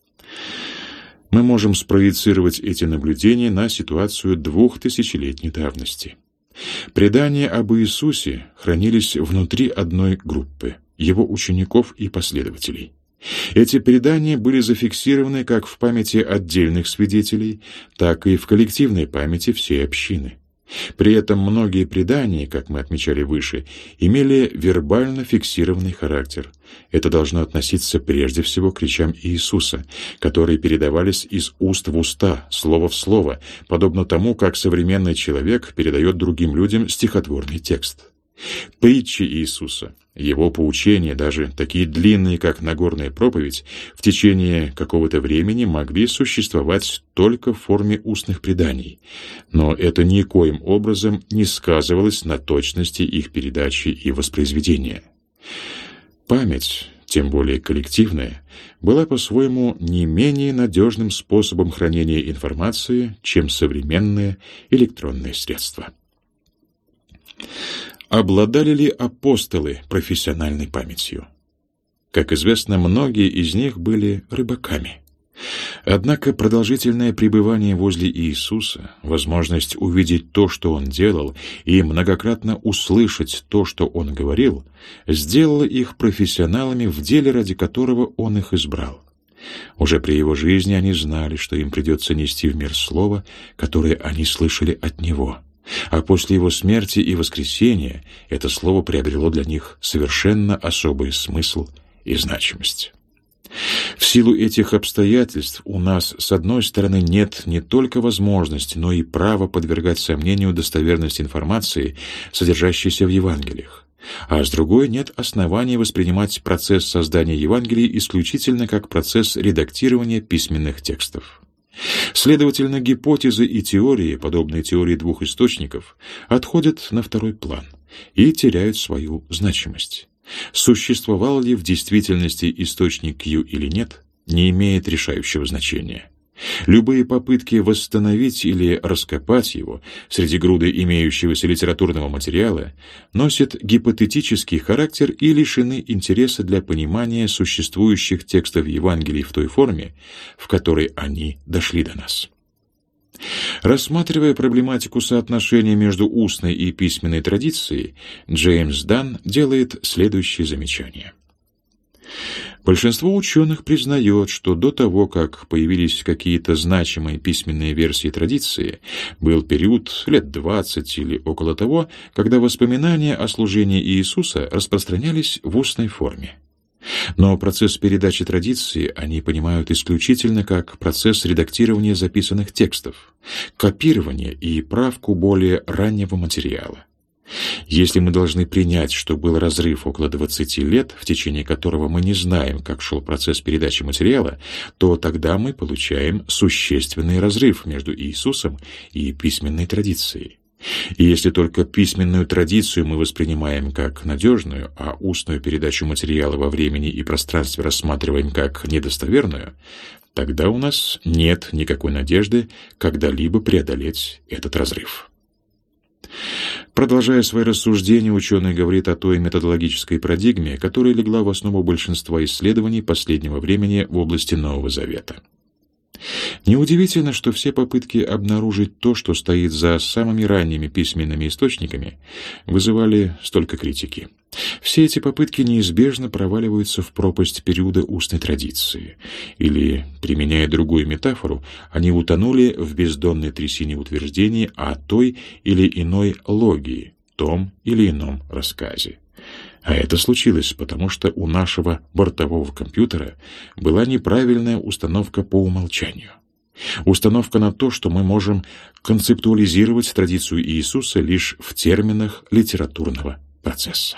Мы можем спроецировать эти наблюдения на ситуацию 2000-летней давности. Предания об Иисусе хранились внутри одной группы, его учеников и последователей. Эти предания были зафиксированы как в памяти отдельных свидетелей, так и в коллективной памяти всей общины. При этом многие предания, как мы отмечали выше, имели вербально фиксированный характер. Это должно относиться прежде всего к речам Иисуса, которые передавались из уст в уста, слово в слово, подобно тому, как современный человек передает другим людям стихотворный текст. Притчи Иисуса, его поучения, даже такие длинные, как Нагорная проповедь, в течение какого-то времени могли существовать только в форме устных преданий, но это никоим образом не сказывалось на точности их передачи и воспроизведения. Память, тем более коллективная, была по-своему не менее надежным способом хранения информации, чем современные электронные средства. Обладали ли апостолы профессиональной памятью? Как известно, многие из них были рыбаками. Однако продолжительное пребывание возле Иисуса, возможность увидеть то, что Он делал, и многократно услышать то, что Он говорил, сделало их профессионалами в деле, ради которого Он их избрал. Уже при Его жизни они знали, что им придется нести в мир слово, которое они слышали от Него. А после Его смерти и воскресения это слово приобрело для них совершенно особый смысл и значимость. В силу этих обстоятельств у нас, с одной стороны, нет не только возможности, но и права подвергать сомнению достоверность информации, содержащейся в Евангелиях, а с другой нет оснований воспринимать процесс создания Евангелий исключительно как процесс редактирования письменных текстов. Следовательно, гипотезы и теории, подобные теории двух источников, отходят на второй план и теряют свою значимость. Существовал ли в действительности источник Q или нет, не имеет решающего значения. Любые попытки восстановить или раскопать его среди груды имеющегося литературного материала носят гипотетический характер и лишены интереса для понимания существующих текстов Евангелий в той форме, в которой они дошли до нас. Рассматривая проблематику соотношения между устной и письменной традицией, Джеймс Данн делает следующее замечание. Большинство ученых признает, что до того, как появились какие-то значимые письменные версии традиции, был период лет 20 или около того, когда воспоминания о служении Иисуса распространялись в устной форме. Но процесс передачи традиции они понимают исключительно как процесс редактирования записанных текстов, копирования и правку более раннего материала. Если мы должны принять, что был разрыв около 20 лет, в течение которого мы не знаем, как шел процесс передачи материала, то тогда мы получаем существенный разрыв между Иисусом и письменной традицией. И если только письменную традицию мы воспринимаем как надежную, а устную передачу материала во времени и пространстве рассматриваем как недостоверную, тогда у нас нет никакой надежды когда-либо преодолеть этот разрыв. Продолжая свои рассуждения, ученый говорит о той методологической парадигме, которая легла в основу большинства исследований последнего времени в области Нового Завета. Неудивительно, что все попытки обнаружить то, что стоит за самыми ранними письменными источниками, вызывали столько критики. Все эти попытки неизбежно проваливаются в пропасть периода устной традиции. Или, применяя другую метафору, они утонули в бездонной трясине утверждений о той или иной логии, том или ином рассказе. А это случилось, потому что у нашего бортового компьютера была неправильная установка по умолчанию. Установка на то, что мы можем концептуализировать традицию Иисуса лишь в терминах литературного процесса.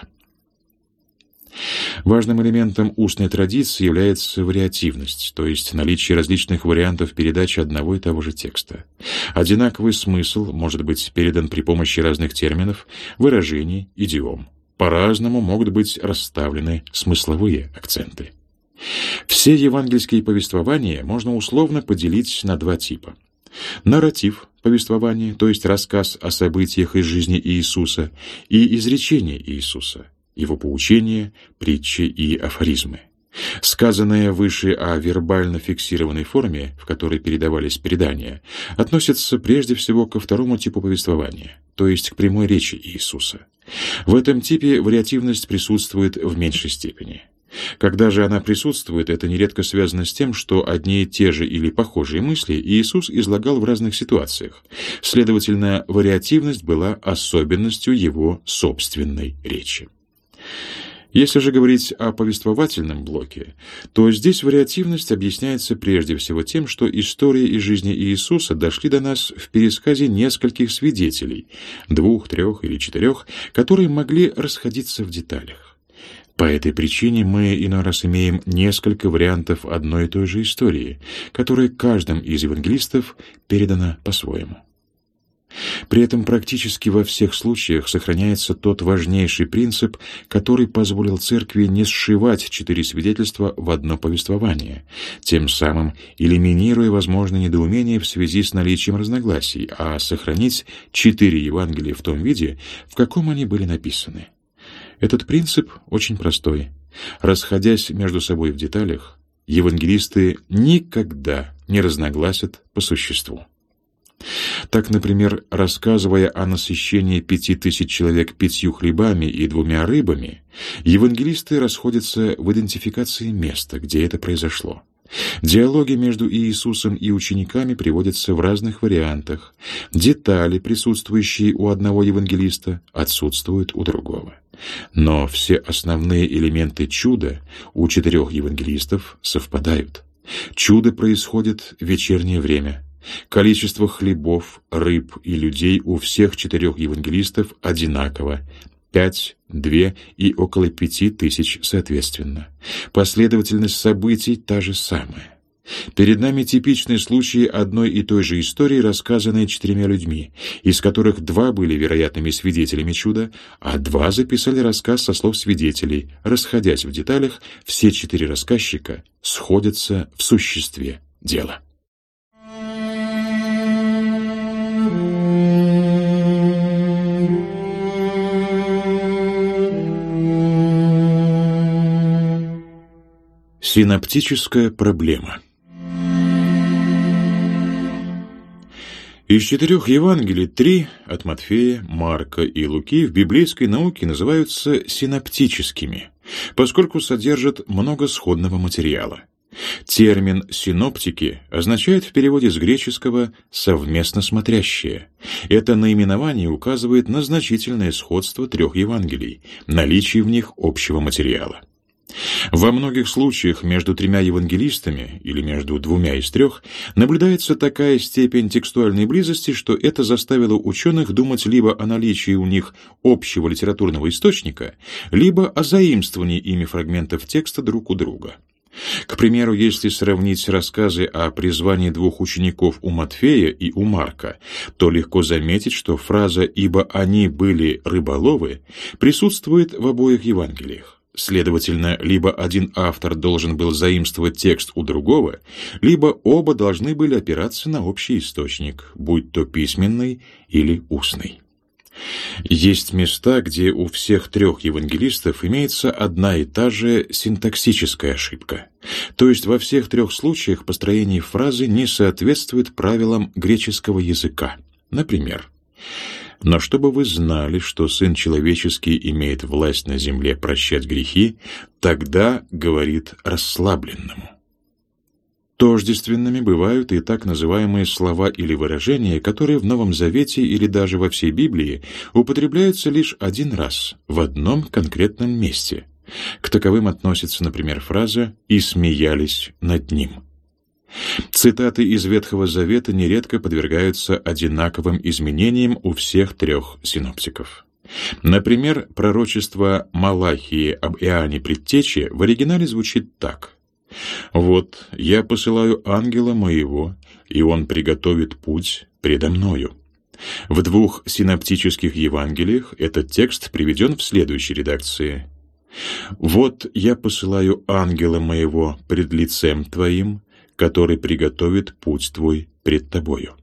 Важным элементом устной традиции является вариативность, то есть наличие различных вариантов передачи одного и того же текста. Одинаковый смысл может быть передан при помощи разных терминов, выражений, идиом. По-разному могут быть расставлены смысловые акценты. Все евангельские повествования можно условно поделить на два типа. Нарратив повествования, то есть рассказ о событиях из жизни Иисуса, и изречение Иисуса, его поучения, притчи и афоризмы. Сказанное выше о вербально фиксированной форме, в которой передавались предания, относится прежде всего ко второму типу повествования, то есть к прямой речи Иисуса. В этом типе вариативность присутствует в меньшей степени. Когда же она присутствует, это нередко связано с тем, что одни и те же или похожие мысли Иисус излагал в разных ситуациях. Следовательно, вариативность была особенностью его собственной речи. Если же говорить о повествовательном блоке, то здесь вариативность объясняется прежде всего тем, что истории из жизни Иисуса дошли до нас в пересказе нескольких свидетелей, 2, 3 или 4, которые могли расходиться в деталях. По этой причине мы иной раз имеем несколько вариантов одной и той же истории, которая каждым из евангелистов передана по-своему. При этом практически во всех случаях сохраняется тот важнейший принцип, который позволил Церкви не сшивать 4 свидетельства в одно повествование, тем самым элиминируя возможные недоумения в связи с наличием разногласий, а сохранить 4 Евангелия в том виде, в каком они были написаны. Этот принцип очень простой. Расходясь между собой в деталях, евангелисты никогда не разногласят по существу. Так, например, рассказывая о насыщении 5000 человек 5 хлебами и 2 рыбами, евангелисты расходятся в идентификации места, где это произошло. Диалоги между Иисусом и учениками приводятся в разных вариантах. Детали, присутствующие у одного евангелиста, отсутствуют у другого. Но все основные элементы чуда у 4 евангелистов совпадают. Чудо происходит в вечернее время. Количество хлебов, рыб и людей у всех 4 евангелистов одинаково: 5, 2 и около 5000 соответственно. Последовательность событий та же самая. Перед нами типичные случаи одной и той же истории, рассказанные 4 людьми, из которых 2 были вероятными свидетелями чуда, а 2 записали рассказ со слов свидетелей. Расходясь в деталях, все 4 рассказчика сходятся в существе дела. Синоптическая проблема. Из 4 Евангелий 3 от Матфея, Марка и Луки в библейской науке называются синоптическими, поскольку содержат много сходного материала. Термин «синоптики» означает в переводе с греческого «совместно смотрящие». Это наименование указывает на значительное сходство 3 Евангелий, наличие в них общего материала. Во многих случаях между 3 евангелистами или между 2 из 3 наблюдается такая степень текстуальной близости, что это заставило ученых думать либо о наличии у них общего литературного источника, либо о заимствовании ими фрагментов текста друг у друга. К примеру, если сравнить рассказы о призвании 2 учеников у Матфея и у Марка, то легко заметить, что фраза «ибо они были рыболовы» присутствует в обоих Евангелиях. Следовательно, либо один автор должен был заимствовать текст у другого, либо оба должны были опираться на общий источник, будь то письменный или устный. Есть места, где у всех 3 евангелистов имеется одна и та же синтаксическая ошибка. То есть во всех 3 случаях построение фразы не соответствует правилам греческого языка. Например, «Но чтобы вы знали, что Сын Человеческий имеет власть на земле прощать грехи, тогда говорит расслабленному». Тождественными бывают и так называемые слова или выражения, которые в Новом Завете или даже во всей Библии употребляются лишь один раз, в одном конкретном месте. К таковым относится, например, фраза «и смеялись над ним». Цитаты из Ветхого Завета нередко подвергаются одинаковым изменениям у всех 3 синоптиков. Например, пророчество Малахии об Иоанне Предтече в оригинале звучит так: «Вот я посылаю ангела моего, и он приготовит путь предо мною». В 2 синоптических Евангелиях этот текст приведен в следующей редакции: «Вот я посылаю ангела моего пред лицем твоим, который приготовит путь твой пред тобою».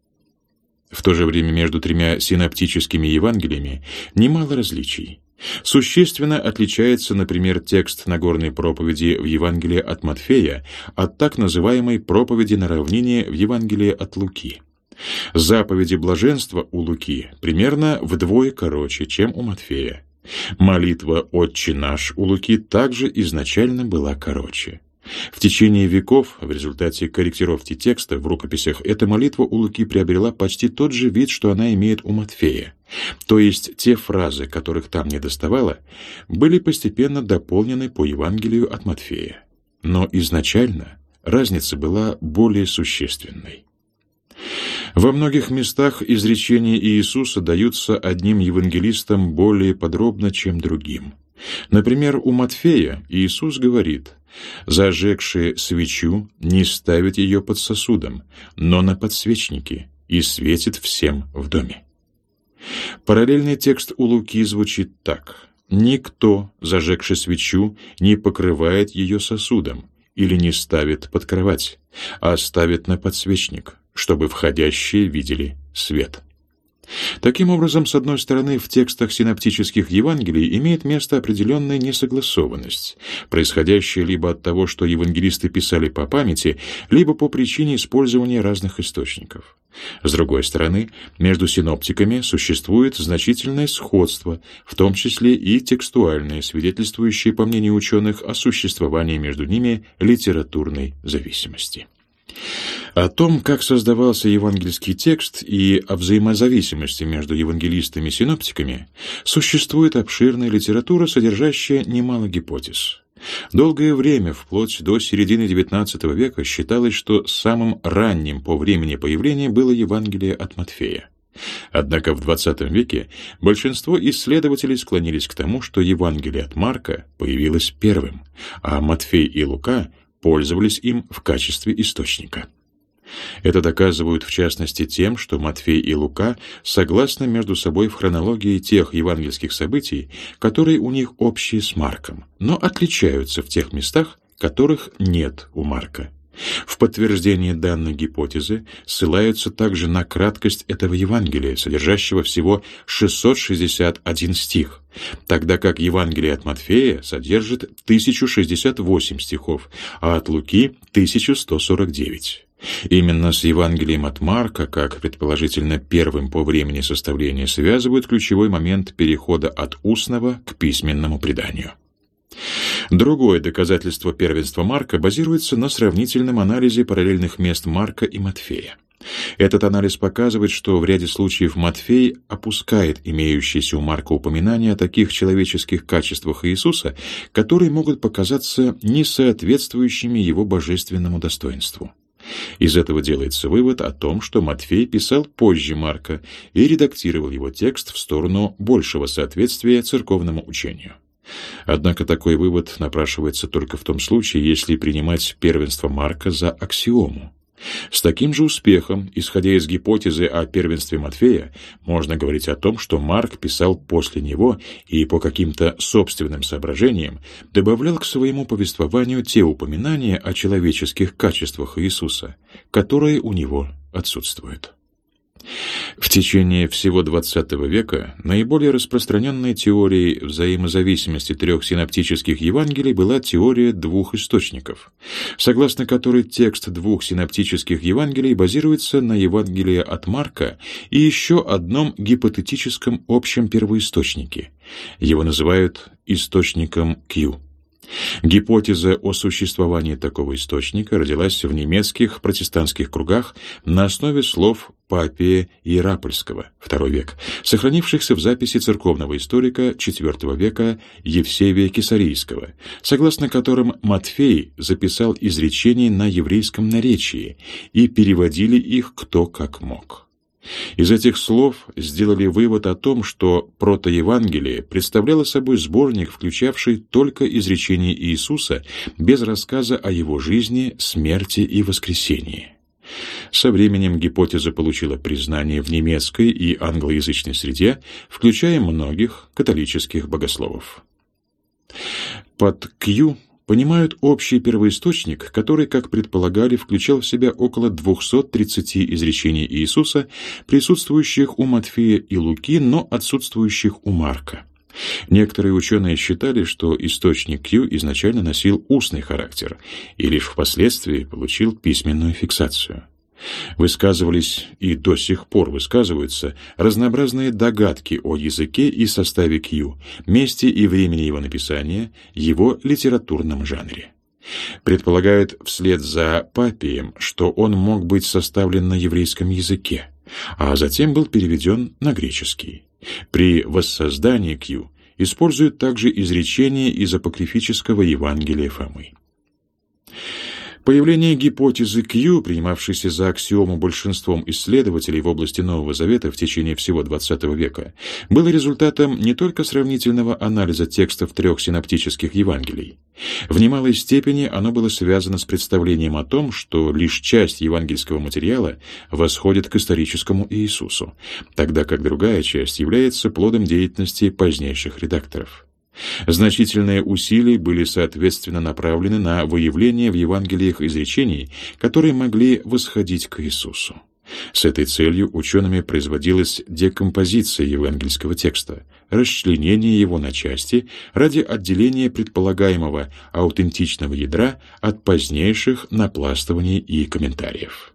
В то же время между 3 синоптическими Евангелиями немало различий. Существенно отличается, например, текст Нагорной проповеди в Евангелии от Матфея от так называемой проповеди на равнине в Евангелии от Луки. Заповеди блаженства у Луки примерно вдвое короче, чем у Матфея. Молитва «Отче наш» у Луки также изначально была короче. В течение веков, в результате корректировки текста в рукописях, эта молитва у Луки приобрела почти тот же вид, что она имеет у Матфея. То есть те фразы, которых там недоставало, были постепенно дополнены по Евангелию от Матфея. Но изначально разница была более существенной. Во многих местах изречения Иисуса даются одним евангелистам более подробно, чем другим. Например, у Матфея Иисус говорит: «Зажегши свечу, не ставит ее под сосудом, но на подсвечнике, и светит всем в доме». Параллельный текст у Луки звучит так: «Никто, зажегши свечу, не покрывает ее сосудом или не ставит под кровать, а ставит на подсвечник, чтобы входящие видели свет». Таким образом, с одной стороны, в текстах синоптических Евангелий имеет место определенная несогласованность, происходящая либо от того, что евангелисты писали по памяти, либо по причине использования разных источников. С другой стороны, между синоптиками существует значительное сходство, в том числе и текстуальное, свидетельствующее, по мнению ученых, о существовании между ними литературной зависимости. О том, как создавался евангельский текст и о взаимозависимости между евангелистами и синоптиками, существует обширная литература, содержащая немало гипотез. Долгое время, вплоть до середины XIX века, считалось, что самым ранним по времени появления было Евангелие от Матфея. Однако в XX веке большинство исследователей склонились к тому, что Евангелие от Марка появилось первым, а Матфей и Лука пользовались им в качестве источника. Это доказывают в частности тем, что Матфей и Лука согласны между собой в хронологии тех евангельских событий, которые у них общие с Марком, но отличаются в тех местах, которых нет у Марка. В подтверждение данной гипотезы ссылаются также на краткость этого Евангелия, содержащего всего 661 стих, тогда как Евангелие от Матфея содержит 1068 стихов, а от Луки — 1149. Именно с Евангелием от Марка, как предположительно первым по времени составления, связывают ключевой момент перехода от устного к письменному преданию. Другое доказательство первенства Марка базируется на сравнительном анализе параллельных мест Марка и Матфея. Этот анализ показывает, что в ряде случаев Матфей опускает имеющиеся у Марка упоминания о таких человеческих качествах Иисуса, которые могут показаться несоответствующими его божественному достоинству. Из этого делается вывод о том, что Матфей писал позже Марка и редактировал его текст в сторону большего соответствия церковному учению. Однако такой вывод напрашивается только в том случае, если принимать первенство Марка за аксиому. С таким же успехом, исходя из гипотезы о первенстве Матфея, можно говорить о том, что Марк писал после него и по каким-то собственным соображениям добавлял к своему повествованию те упоминания о человеческих качествах Иисуса, которые у него отсутствуют. В течение всего XX века наиболее распространенной теорией взаимозависимости трех синоптических Евангелий была теория двух источников, согласно которой текст двух синоптических Евангелий базируется на Евангелии от Марка и еще одном гипотетическом общем первоисточнике. Его называют источником Q. Гипотеза о существовании такого источника родилась в немецких протестантских кругах на основе слов Папия Иеропольского, II век, сохранившихся в записи церковного историка IV века Евсевия Кесарийского, согласно которым Матфей записал изречения на еврейском наречии и переводили их кто как мог. Из этих слов сделали вывод о том, что протоевангелие представляло собой сборник, включавший только изречения Иисуса без рассказа о его жизни, смерти и воскресении. Со временем гипотеза получила признание в немецкой и англоязычной среде, включая многих католических богословов. Под «Q» понимают общий первоисточник, который, как предполагали, включал в себя около 230 изречений Иисуса, присутствующих у Матфея и Луки, но отсутствующих у Марка. Некоторые ученые считали, что источник Q изначально носил устный характер и лишь впоследствии получил письменную фиксацию. Высказывались и до сих пор высказываются разнообразные догадки о языке и составе Q, месте и времени его написания, его литературном жанре. Предполагают вслед за Папием, что он мог быть составлен на еврейском языке, а затем был переведен на греческий. При воссоздании Q используют также изречения из апокрифического Евангелия Фомы. Появление гипотезы Q, принимавшейся за аксиому большинством исследователей в области Нового Завета в течение всего XX века, было результатом не только сравнительного анализа текстов трех синоптических Евангелий. В немалой степени оно было связано с представлением о том, что лишь часть евангельского материала восходит к историческому Иисусу, тогда как другая часть является плодом деятельности позднейших редакторов. Значительные усилия были, соответственно, направлены на выявление в Евангелиях изречений, которые могли восходить к Иисусу. С этой целью учеными производилась декомпозиция евангельского текста, расчленение его на части ради отделения предполагаемого аутентичного ядра от позднейших напластываний и комментариев.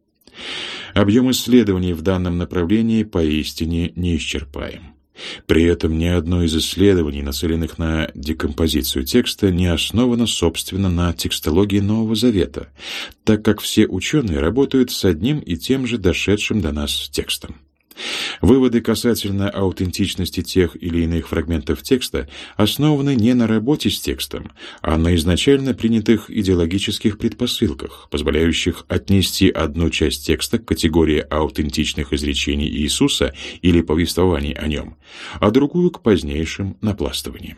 Объем исследований в данном направлении поистине неисчерпаем. При этом ни одно из исследований, нацеленных на декомпозицию текста, не основано, собственно, на текстологии Нового Завета, так как все ученые работают с одним и тем же дошедшим до нас текстом. Выводы касательно аутентичности тех или иных фрагментов текста основаны не на работе с текстом, а на изначально принятых идеологических предпосылках, позволяющих отнести одну часть текста к категории аутентичных изречений Иисуса или повествований о нем, а другую к позднейшим напластываниям.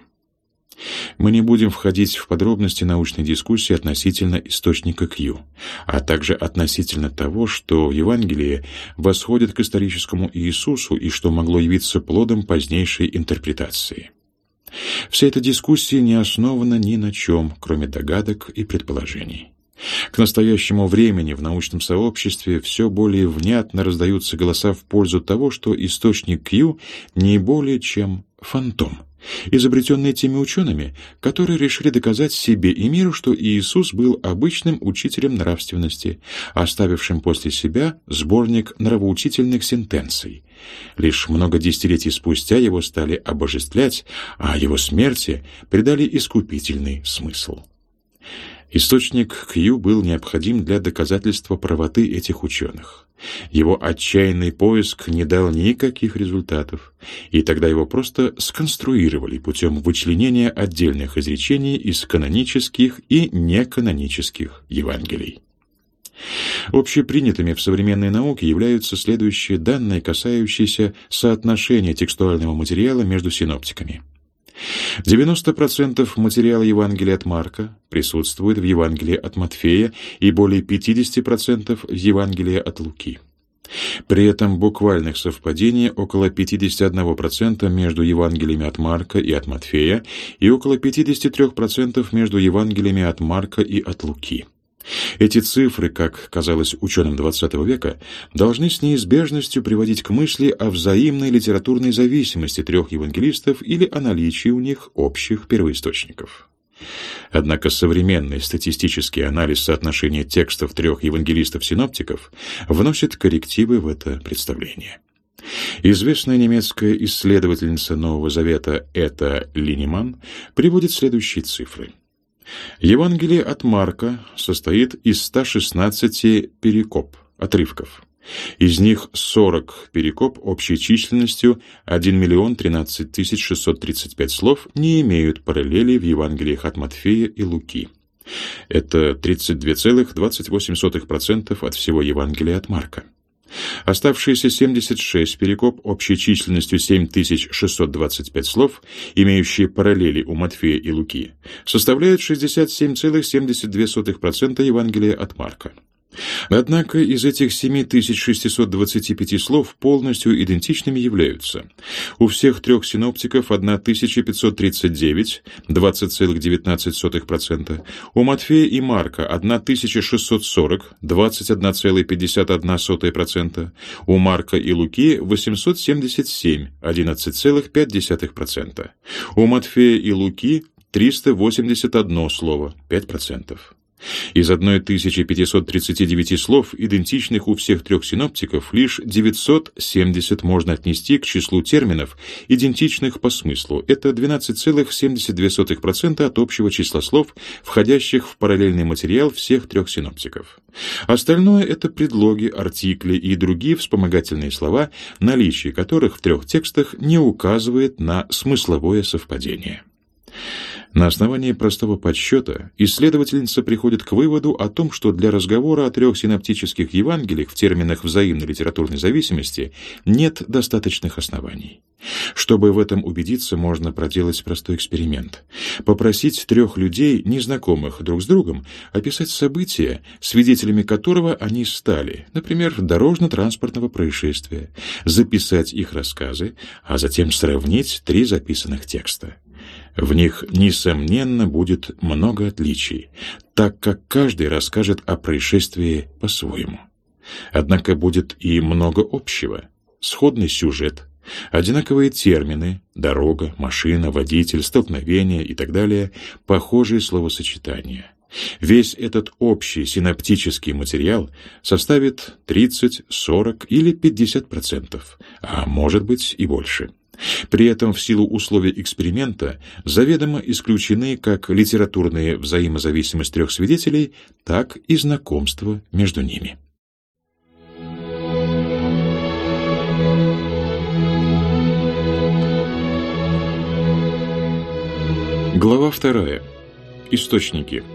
Мы не будем входить в подробности научной дискуссии относительно источника Q, а также относительно того, что в Евангелии восходит к историческому Иисусу и что могло явиться плодом позднейшей интерпретации. Вся эта дискуссия не основана ни на чем, кроме догадок и предположений. К настоящему времени в научном сообществе все более внятно раздаются голоса в пользу того, что источник Q не более чем фантом, изобретенный теми учеными, которые решили доказать себе и миру, что Иисус был обычным учителем нравственности, оставившим после себя сборник нравоучительных сентенций. Лишь много десятилетий спустя его стали обожествлять, а его смерти придали искупительный смысл. Источник Q был необходим для доказательства правоты этих ученых. Его отчаянный поиск не дал никаких результатов, и тогда его просто сконструировали путем вычленения отдельных изречений из канонических и неканонических Евангелий. Общепринятыми в современной науке являются следующие данные, касающиеся соотношения текстуального материала между синоптиками. 90% материала Евангелия от Марка присутствует в Евангелии от Матфея и более 50% в Евангелии от Луки. При этом буквальных совпадений около 51% между Евангелиями от Марка и от Матфея и около 53% между Евангелиями от Марка и от Луки. Эти цифры, как казалось ученым XX века, должны с неизбежностью приводить к мысли о взаимной литературной зависимости трех евангелистов или о наличии у них общих первоисточников. Однако современный статистический анализ соотношения текстов трех евангелистов-синоптиков вносит коррективы в это представление. Известная немецкая исследовательница Нового Завета Эта Линеман приводит следующие цифры. Евангелие от Марка состоит из 116 перикоп, отрывков. Из них 40 перикоп общей численностью 1 013 635 слов не имеют параллелей в Евангелиях от Матфея и Луки. Это 32,28% от всего Евангелия от Марка. Оставшиеся 76 перикоп общей численностью 7625 слов, имеющие параллели у Матфея и Луки, составляют 67,72% Евангелия от Марка. Однако из этих 7625 слов полностью идентичными являются: у всех трех синоптиков 1539, 20,19%, у Матфея и Марка 1640, 21,51%, у Марка и Луки 877, 11,5%, у Матфея и Луки 381 слово, 5%. Из 1539 слов, идентичных у всех трех синоптиков, лишь 970 можно отнести к числу терминов, идентичных по смыслу. Это 12,72% от общего числа слов, входящих в параллельный материал всех трех синоптиков. Остальное — это предлоги, артикли и другие вспомогательные слова, наличие которых в трех текстах не указывает на смысловое совпадение. На основании простого подсчета исследовательница приходит к выводу о том, что для разговора о трех синоптических Евангелиях в терминах взаимной литературной зависимости нет достаточных оснований. Чтобы в этом убедиться, можно проделать простой эксперимент. Попросить трех людей, незнакомых друг с другом, описать события, свидетелями которого они стали, например, дорожно-транспортного происшествия, записать их рассказы, а затем сравнить три записанных текста. В них, несомненно, будет много отличий, так как каждый расскажет о происшествии по-своему. Однако будет и много общего. Сходный сюжет, одинаковые термины – дорога, машина, водитель, столкновение и так далее – похожие словосочетания. Весь этот общий синоптический материал составит 30, 40 или 50%, а может быть и больше. При этом в силу условий эксперимента заведомо исключены как литературная взаимозависимость трех свидетелей, так и знакомство между ними. Глава 2. Источники.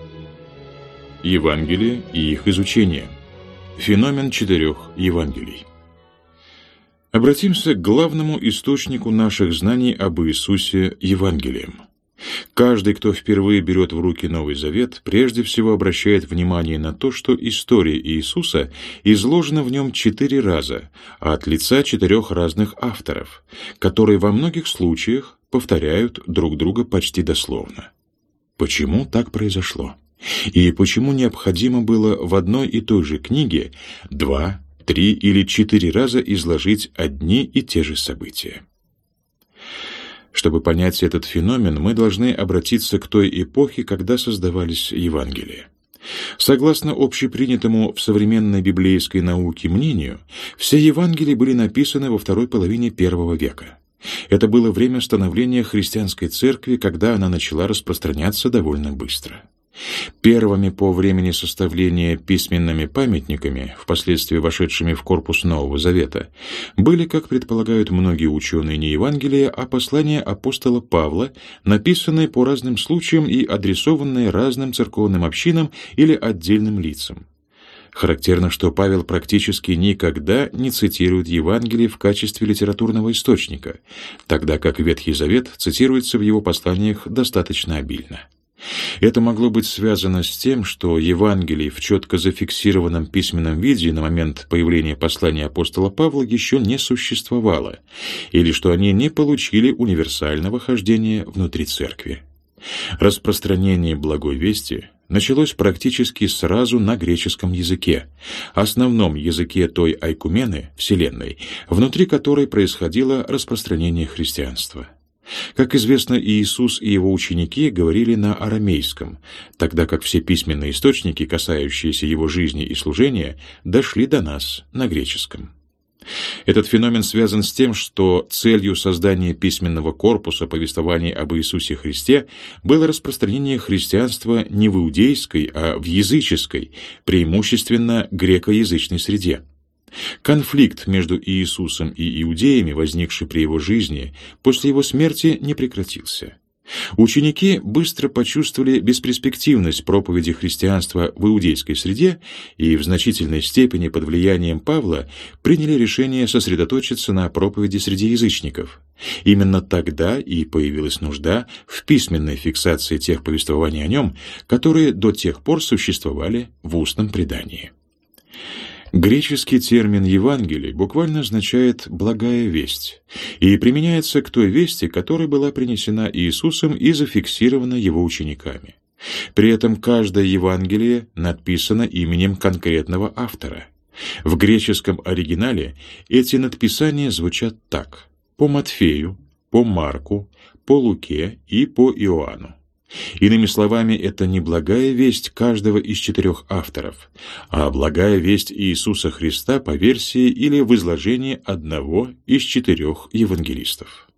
Евангелие и их изучение. Феномен 4 Евангелий. Обратимся к главному источнику наших знаний об Иисусе – Евангелиям. Каждый, кто впервые берет в руки Новый Завет, прежде всего обращает внимание на то, что история Иисуса изложена в нем 4 раза, от лица 4 разных авторов, которые во многих случаях повторяют друг друга почти дословно. Почему так произошло? И почему необходимо было в одной и той же книге 2, 3 или 4 раза изложить одни и те же события? Чтобы понять этот феномен, мы должны обратиться к той эпохе, когда создавались Евангелия. Согласно общепринятому в современной библейской науке мнению, все Евангелия были написаны во второй половине I века. Это было время становления христианской церкви, когда она начала распространяться довольно быстро. Первыми по времени составления письменными памятниками, впоследствии вошедшими в корпус Нового Завета, были, как предполагают многие ученые, не Евангелия, а послания апостола Павла, написанные по разным случаям и адресованные разным церковным общинам или отдельным лицам. Характерно, что Павел практически никогда не цитирует Евангелие в качестве литературного источника, тогда как Ветхий Завет цитируется в его посланиях достаточно обильно. Это могло быть связано с тем, что Евангелий в четко зафиксированном письменном виде на момент появления послания апостола Павла еще не существовало, или что они не получили универсального хождения внутри церкви. Распространение Благой Вести началось практически сразу на греческом языке, основном языке той айкумены, вселенной, внутри которой происходило распространение христианства. Как известно, Иисус и его ученики говорили на арамейском, тогда как все письменные источники, касающиеся его жизни и служения, дошли до нас на греческом. Этот феномен связан с тем, что целью создания письменного корпуса повествований об Иисусе Христе было распространение христианства не в иудейской, а в языческой, преимущественно грекоязычной среде. Конфликт между Иисусом и иудеями, возникший при его жизни, после его смерти не прекратился. Ученики быстро почувствовали бесперспективность проповеди христианства в иудейской среде и в значительной степени под влиянием Павла приняли решение сосредоточиться на проповеди среди язычников. Именно тогда и появилась нужда в письменной фиксации тех повествований о нем, которые до тех пор существовали в устном предании. Греческий термин «Евангелие» буквально означает «благая весть» и применяется к той вести, которая была принесена Иисусом и зафиксирована его учениками. При этом каждое Евангелие написано именем конкретного автора. В греческом оригинале эти надписания звучат так: по Матфею, по Марку, по Луке и по Иоанну. Иными словами, это не благая весть каждого из 4 авторов, а благая весть Иисуса Христа по версии или в изложении одного из 4 евангелистов.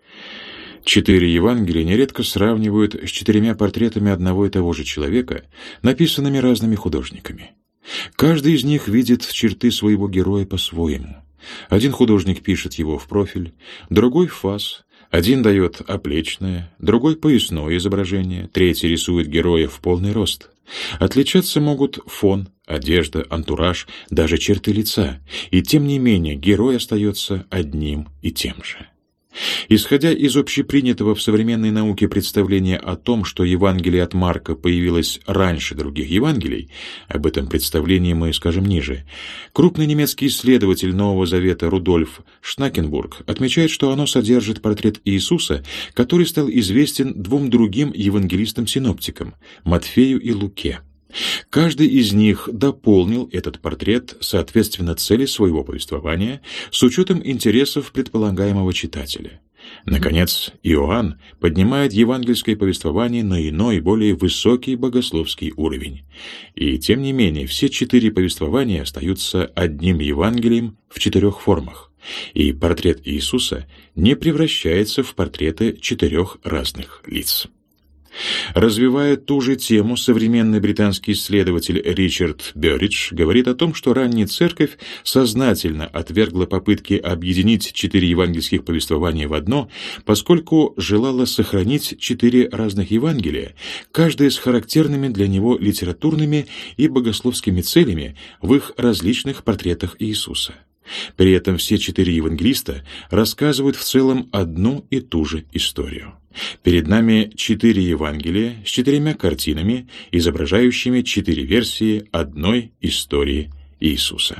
4 Евангелия нередко сравнивают с 4 портретами одного и того же человека, написанными разными художниками. Каждый из них видит черты своего героя по-своему. Один художник пишет его в профиль, другой — в фас. Один дает оплечное, другой — поясное изображение, третий рисует героя в полный рост. Отличаться могут фон, одежда, антураж, даже черты лица, и тем не менее герой остается одним и тем же. Исходя из общепринятого в современной науке представления о том, что Евангелие от Марка появилось раньше других Евангелий, об этом представлении мы скажем ниже, крупный немецкий исследователь Нового Завета Рудольф Шнакенбург отмечает, что оно содержит портрет Иисуса, который стал известен 2 другим евангелистам-синоптикам – Матфею и Луке. Каждый из них дополнил этот портрет соответственно цели своего повествования с учетом интересов предполагаемого читателя. Наконец, Иоанн поднимает евангельское повествование на иной, более высокий богословский уровень. И тем не менее, все 4 повествования остаются одним Евангелием в 4 формах, и портрет Иисуса не превращается в портреты 4 разных лиц. Развивая ту же тему, современный британский исследователь Ричард Бёридж говорит о том, что ранняя церковь сознательно отвергла попытки объединить 4 евангельских повествования в одно, поскольку желала сохранить 4 разных Евангелия, каждое с характерными для него литературными и богословскими целями в их различных портретах Иисуса. При этом все 4 евангелиста рассказывают в целом одну и ту же историю. Перед нами 4 Евангелия с 4 картинами, изображающими 4 версии одной истории Иисуса.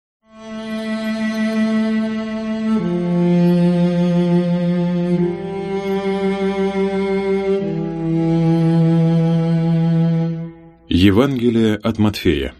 Евангелие от Матфея.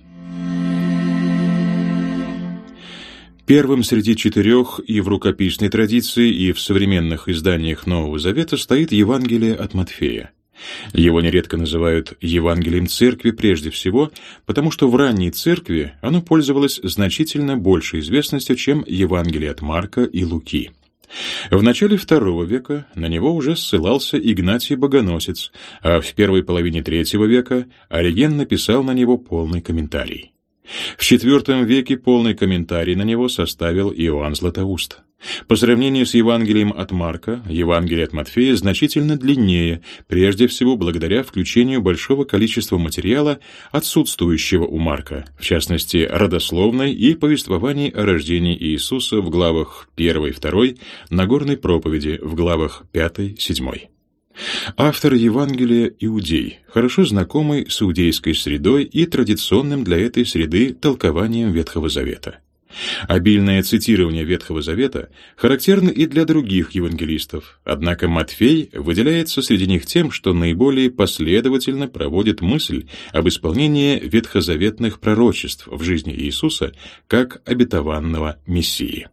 Первым среди 4 и в рукописной традиции, и в современных изданиях Нового Завета стоит Евангелие от Матфея. Его нередко называют Евангелием Церкви прежде всего, потому что в ранней Церкви оно пользовалось значительно большей известностью, чем Евангелие от Марка и Луки. В начале II века на него уже ссылался Игнатий Богоносец, а в первой половине III века Ориген написал на него полный комментарий. В IV веке полный комментарий на него составил Иоанн Златоуст. По сравнению с Евангелием от Марка, Евангелие от Матфея значительно длиннее, прежде всего благодаря включению большого количества материала, отсутствующего у Марка, в частности, родословной и повествований о рождении Иисуса в главах 1 и 2, Нагорной проповеди в главах 5-7. Автор Евангелия – иудей, хорошо знакомый с иудейской средой и традиционным для этой среды толкованием Ветхого Завета. Обильное цитирование Ветхого Завета характерно и для других евангелистов, однако Матфей выделяется среди них тем, что наиболее последовательно проводит мысль об исполнении ветхозаветных пророчеств в жизни Иисуса как обетованного Мессии.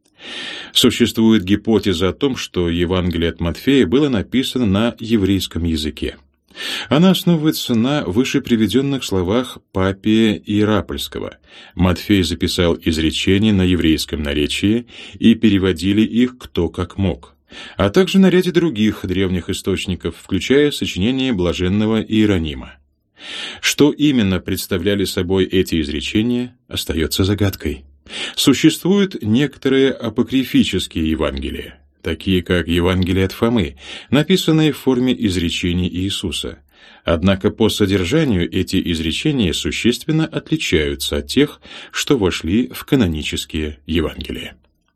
Существует гипотеза о том, что Евангелие от Матфея было написано на еврейском языке. Она основывается на вышеприведенных словах Папия Иеропольского. Матфей записал изречения на еврейском наречии, и переводили их кто как мог, а также на ряде других древних источников, включая сочинение блаженного Иеронима. Что именно представляли собой эти изречения, остается загадкой. Существуют некоторые апокрифические Евангелия, такие как Евангелие от Фомы, написанные в форме изречений Иисуса. Однако по содержанию эти изречения существенно отличаются от тех, что вошли в канонические Евангелия.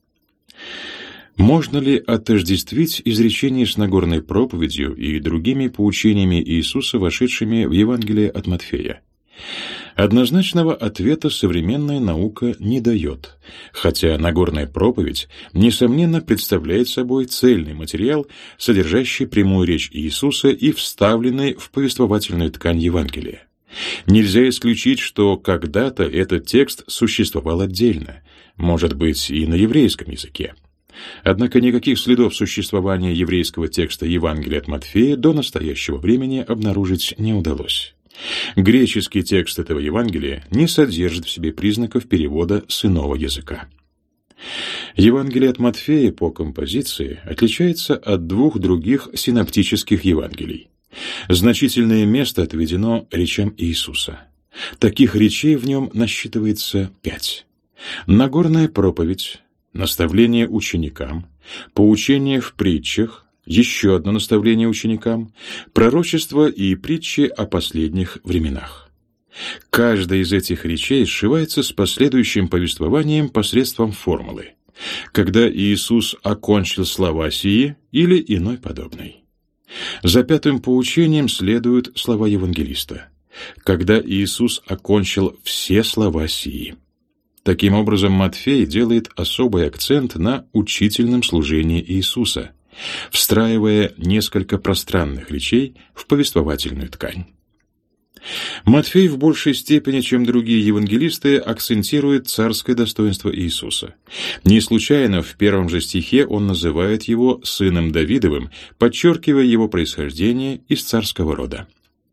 Можно ли отождествить изречение с Нагорной проповедью и другими поучениями Иисуса, вошедшими в Евангелие от Матфея? Однозначного ответа современная наука не дает, хотя Нагорная проповедь, несомненно, представляет собой цельный материал, содержащий прямую речь Иисуса и вставленный в повествовательную ткань Евангелия. Нельзя исключить, что когда-то этот текст существовал отдельно, может быть, и на еврейском языке. Однако никаких следов существования еврейского текста Евангелия от Матфея до настоящего времени обнаружить не удалось. Греческий текст этого Евангелия не содержит в себе признаков перевода с иного языка. Евангелие от Матфея по композиции отличается от 2 других синоптических Евангелий. Значительное место отведено речам Иисуса. Таких речей в нем насчитывается 5. Нагорная проповедь, наставление ученикам, поучение в притчах, еще одно наставление ученикам, пророчество и притчи о последних временах. Каждая из этих речей сшивается с последующим повествованием посредством формулы, когда Иисус окончил слова сии или иной подобной. За 5-м поучением следуют слова евангелиста, когда Иисус окончил все слова сии. Таким образом, Матфей делает особый акцент на учительном служении Иисуса, встраивая несколько пространных речей в повествовательную ткань. Матфей в большей степени, чем другие евангелисты, акцентирует царское достоинство Иисуса. Не случайно в первом же стихе он называет его сыном Давидовым, подчеркивая его происхождение из царского рода.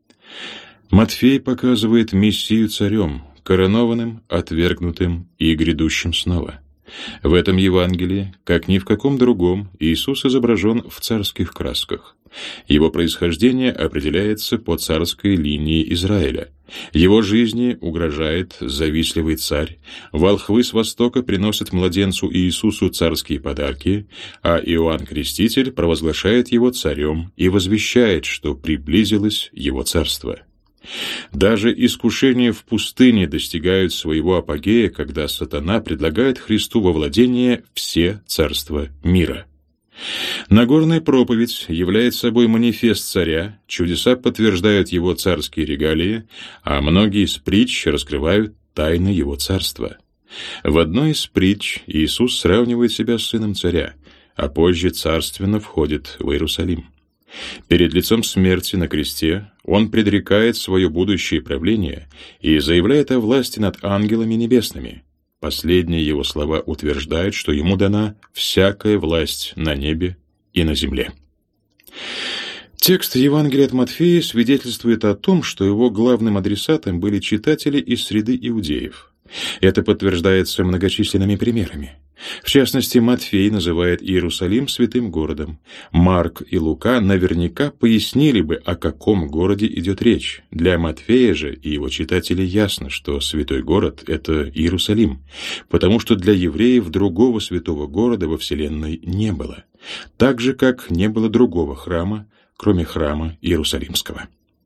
Матфей показывает Мессию царем, коронованным, отвергнутым и грядущим снова. В этом Евангелии, как ни в каком другом, Иисус изображен в царских красках. Его происхождение определяется по царской линии Израиля. Его жизни угрожает завистливый царь, волхвы с востока приносят младенцу Иисусу царские подарки, а Иоанн Креститель провозглашает его царем и возвещает, что приблизилось его царство. Даже искушения в пустыне достигают своего апогея, когда сатана предлагает Христу во владение все царства мира. Нагорная проповедь является собой манифест царя, чудеса подтверждают его царские регалии, а многие из притч раскрывают тайны его царства. В одной из притч Иисус сравнивает себя с сыном царя, а позже царственно входит в Иерусалим. Перед лицом смерти на кресте он предрекает свое будущее правление и заявляет о власти над ангелами небесными. Последние его слова утверждают, что ему дана всякая власть на небе и на земле. Текст Евангелия от Матфея свидетельствует о том, что его главным адресатом были читатели из среды иудеев. Это подтверждается многочисленными примерами. В частности, Матфей называет Иерусалим святым городом. Марк и Лука наверняка пояснили бы, о каком городе идет речь. Для Матфея же и его читателей ясно, что святой город — это Иерусалим, потому что для евреев другого святого города во вселенной не было, так же, как не было другого храма, кроме храма Иерусалимского.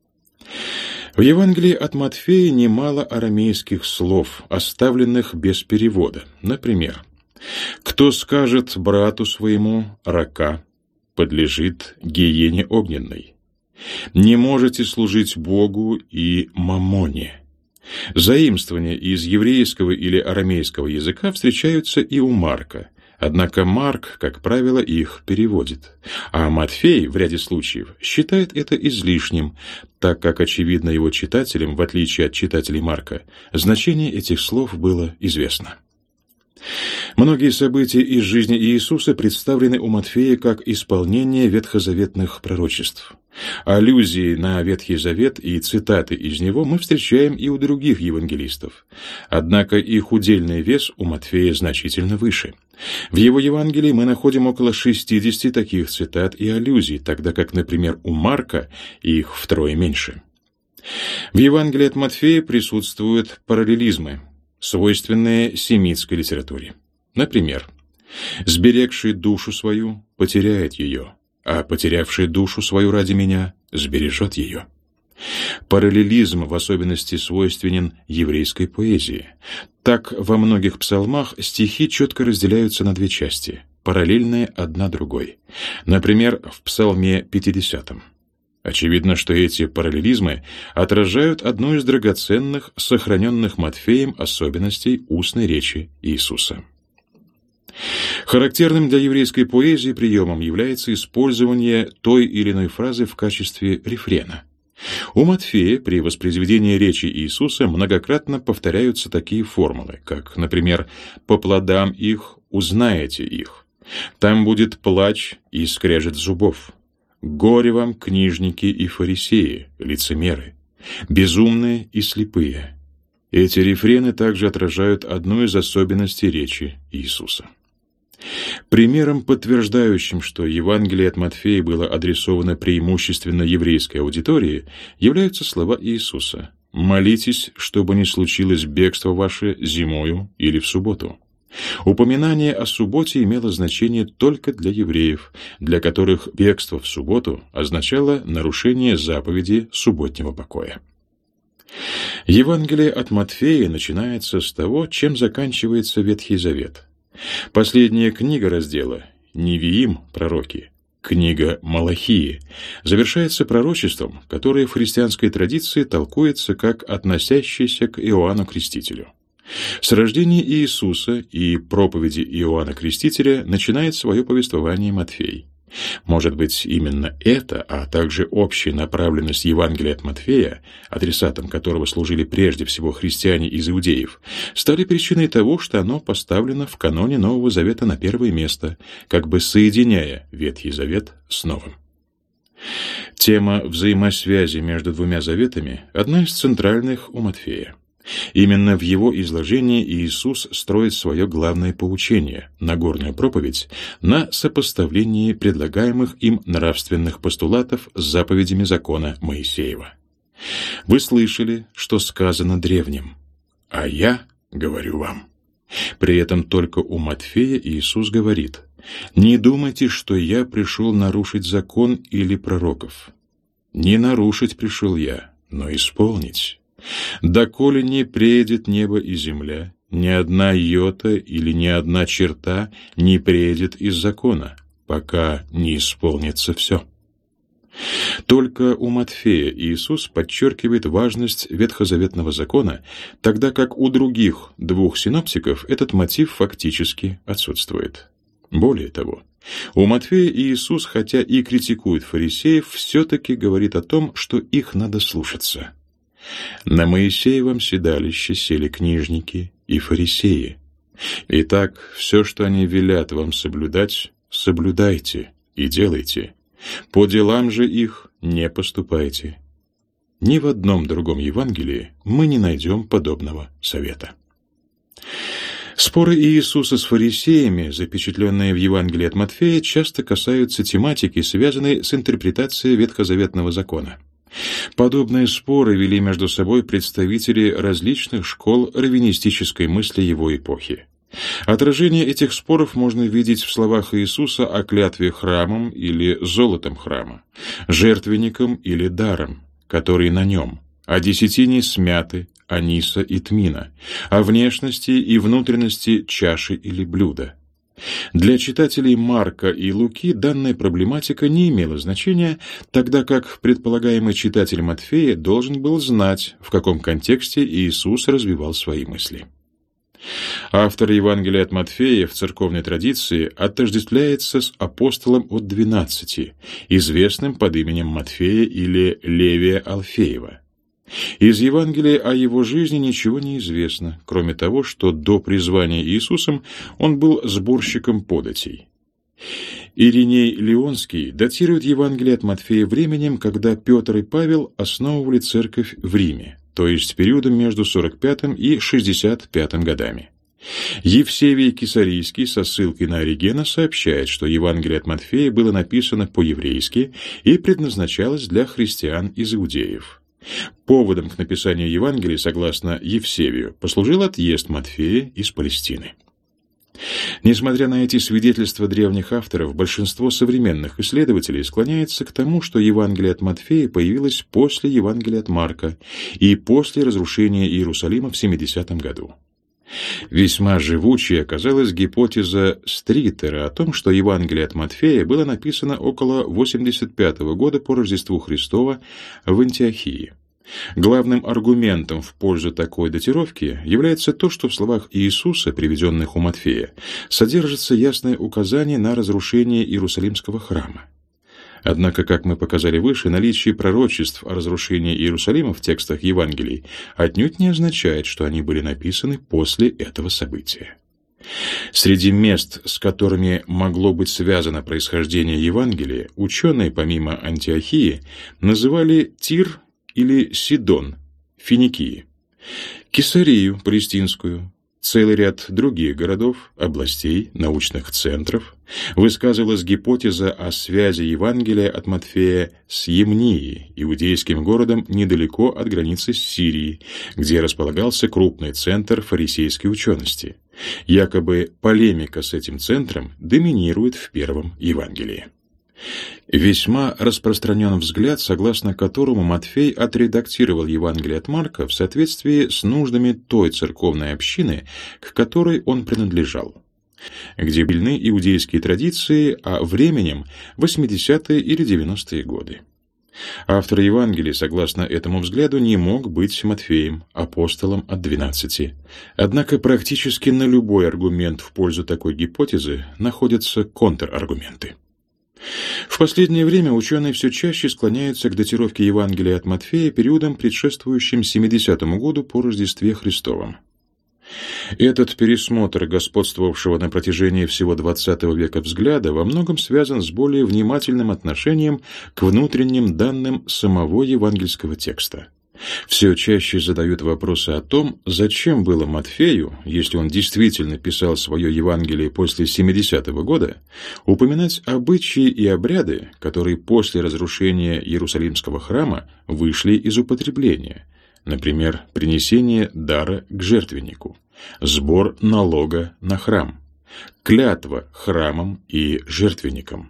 В Евангелии от Матфея немало арамейских слов, оставленных без перевода. Например, «Кто скажет брату своему рака, подлежит гиене огненной. Не можете служить Богу и мамоне». Заимствования из еврейского или арамейского языка встречаются и у Марка, однако Марк, как правило, их переводит, а Матфей в ряде случаев считает это излишним, так как, очевидно, его читателям, в отличие от читателей Марка, значение этих слов было известно. Многие события из жизни Иисуса представлены у Матфея как исполнение ветхозаветных пророчеств. Аллюзии на Ветхий Завет и цитаты из него мы встречаем и у других евангелистов. Однако их удельный вес у Матфея значительно выше. В его Евангелии мы находим около 60 таких цитат и аллюзий, тогда как, например, у Марка их втрое меньше. В Евангелии от Матфея присутствуют параллелизмы, свойственные семитской литературе. Например, «Сберегший душу свою потеряет ее, а потерявший душу свою ради меня сбережет ее». Параллелизм в особенности свойственен еврейской поэзии. Так во многих псалмах стихи четко разделяются на две части, параллельные одна другой. Например, в Псалме 50. Очевидно, что эти параллелизмы отражают одну из драгоценных, сохраненных Матфеем особенностей устной речи Иисуса. Характерным для еврейской поэзии приемом является использование той или иной фразы в качестве рефрена. У Матфея при воспроизведении речи Иисуса многократно повторяются такие формулы, как, например, «по плодам их узнаете их», «там будет плач и скрежет зубов», «горе вам, книжники и фарисеи, лицемеры, безумные и слепые». Эти рефрены также отражают одну из особенностей речи Иисуса. Примером, подтверждающим, что Евангелие от Матфея было адресовано преимущественно еврейской аудитории, являются слова Иисуса: «Молитесь, чтобы не случилось бегство ваше зимою или в субботу». Упоминание о субботе имело значение только для евреев, для которых бегство в субботу означало нарушение заповеди субботнего покоя. Евангелие от Матфея начинается с того, чем заканчивается Ветхий Завет. Последняя книга раздела «Невиим, пророки», книга Малахии, завершается пророчеством, которое в христианской традиции толкуется как относящееся к Иоанну Крестителю. С рождения Иисуса и проповеди Иоанна Крестителя начинает свое повествование Матфей. Может быть, именно это, а также общая направленность Евангелия от Матфея, адресатом которого служили прежде всего христиане из иудеев, стали причиной того, что оно поставлено в каноне Нового Завета на первое место, как бы соединяя Ветхий Завет с Новым. Тема взаимосвязи между двумя заветами – одна из центральных у Матфея. Именно в его изложении Иисус строит свое главное поучение, Нагорную проповедь, на сопоставлении предлагаемых им нравственных постулатов с заповедями закона Моисеева. «Вы слышали, что сказано древним, а я говорю вам». При этом только у Матфея Иисус говорит: «Не думайте, что я пришел нарушить закон или пророков. Не нарушить пришел я, но исполнить. Доколе не преедет небо и земля, ни одна йота или ни одна черта не преедет из закона, пока не исполнится все». Только у Матфея Иисус подчеркивает важность ветхозаветного закона, тогда как у других двух синоптиков этот мотив фактически отсутствует. Более того, у Матфея Иисус, хотя и критикует фарисеев, все-таки говорит о том, что их надо слушаться. «На Моисеевом седалище сели книжники и фарисеи. Итак, все, что они велят вам соблюдать, соблюдайте и делайте. По делам же их не поступайте». Ни в одном другом Евангелии мы не найдем подобного совета. Споры Иисуса с фарисеями, запечатленные в Евангелии от Матфея, часто касаются тематики, связанной с интерпретацией ветхозаветного закона. Подобные споры вели между собой представители различных школ раввинистической мысли его эпохи. Отражение этих споров можно видеть в словах Иисуса о клятве храмом или золотом храма, жертвенником или даром, который на нем, о десятине смяты, аниса и тмина, о внешности и внутренности чаши или блюда. Для читателей Марка и Луки данная проблематика не имела значения, тогда как предполагаемый читатель Матфея должен был знать, в каком контексте Иисус развивал свои мысли. Автор Евангелия от Матфея в церковной традиции отождествляется с апостолом от 12, известным под именем Матфея или Левия Алфеева. Из Евангелия о его жизни ничего не известно, кроме того, что до призвания Иисусом он был сборщиком податей. Ириней Лионский датирует Евангелие от Матфея временем, когда Петр и Павел основывали церковь в Риме, то есть периодом между 45 и 65 годами. Евсевий Кесарийский со ссылкой на Оригена сообщает, что Евангелие от Матфея было написано по-еврейски и предназначалось для христиан из иудеев. Поводом к написанию Евангелия, согласно Евсевию, послужил отъезд Матфея из Палестины. Несмотря на эти свидетельства древних авторов, большинство современных исследователей склоняется к тому, что Евангелие от Матфея появилось после Евангелия от Марка и после разрушения Иерусалима в 70 году. Весьма живучей оказалась гипотеза Стритера о том, что Евангелие от Матфея было написано около 85 года по Рождеству Христова в Антиохии. Главным аргументом в пользу такой датировки является то, что в словах Иисуса, приведенных у Матфея, содержится ясное указание на разрушение Иерусалимского храма. Однако, как мы показали выше, наличие пророчеств о разрушении Иерусалима в текстах Евангелий отнюдь не означает, что они были написаны после этого события. Среди мест, с которыми могло быть связано происхождение Евангелия, ученые, помимо Антиохии, называли Тир или Сидон, Финикии, Кесарию, Палестинскую, целый ряд других городов, областей, научных центров. Высказывалась гипотеза о связи Евангелия от Матфея с Емнией, иудейским городом недалеко от границы с Сирией, где располагался крупный центр фарисейской учености. Якобы полемика с этим центром доминирует в первом Евангелии. Весьма распространен взгляд, согласно которому Матфей отредактировал Евангелие от Марка в соответствии с нуждами той церковной общины, к которой он принадлежал, где были иудейские традиции, а временем 80-е или 90-е годы. Автор Евангелия, согласно этому взгляду, не мог быть Матфеем, апостолом от 12. Однако практически на любой аргумент в пользу такой гипотезы находятся контраргументы. В последнее время ученые все чаще склоняются к датировке Евангелия от Матфея периодом, предшествующим 70-му году по Рождестве Христовом. Этот пересмотр господствовавшего на протяжении всего XX века взгляда во многом связан с более внимательным отношением к внутренним данным самого евангельского текста. Все чаще задают вопросы о том, зачем было Матфею, если он действительно писал свое Евангелие после 70-го года, упоминать обычаи и обряды, которые после разрушения Иерусалимского храма вышли из употребления, например, принесение дара к жертвеннику, сбор налога на храм, клятва храмам и жертвенникам.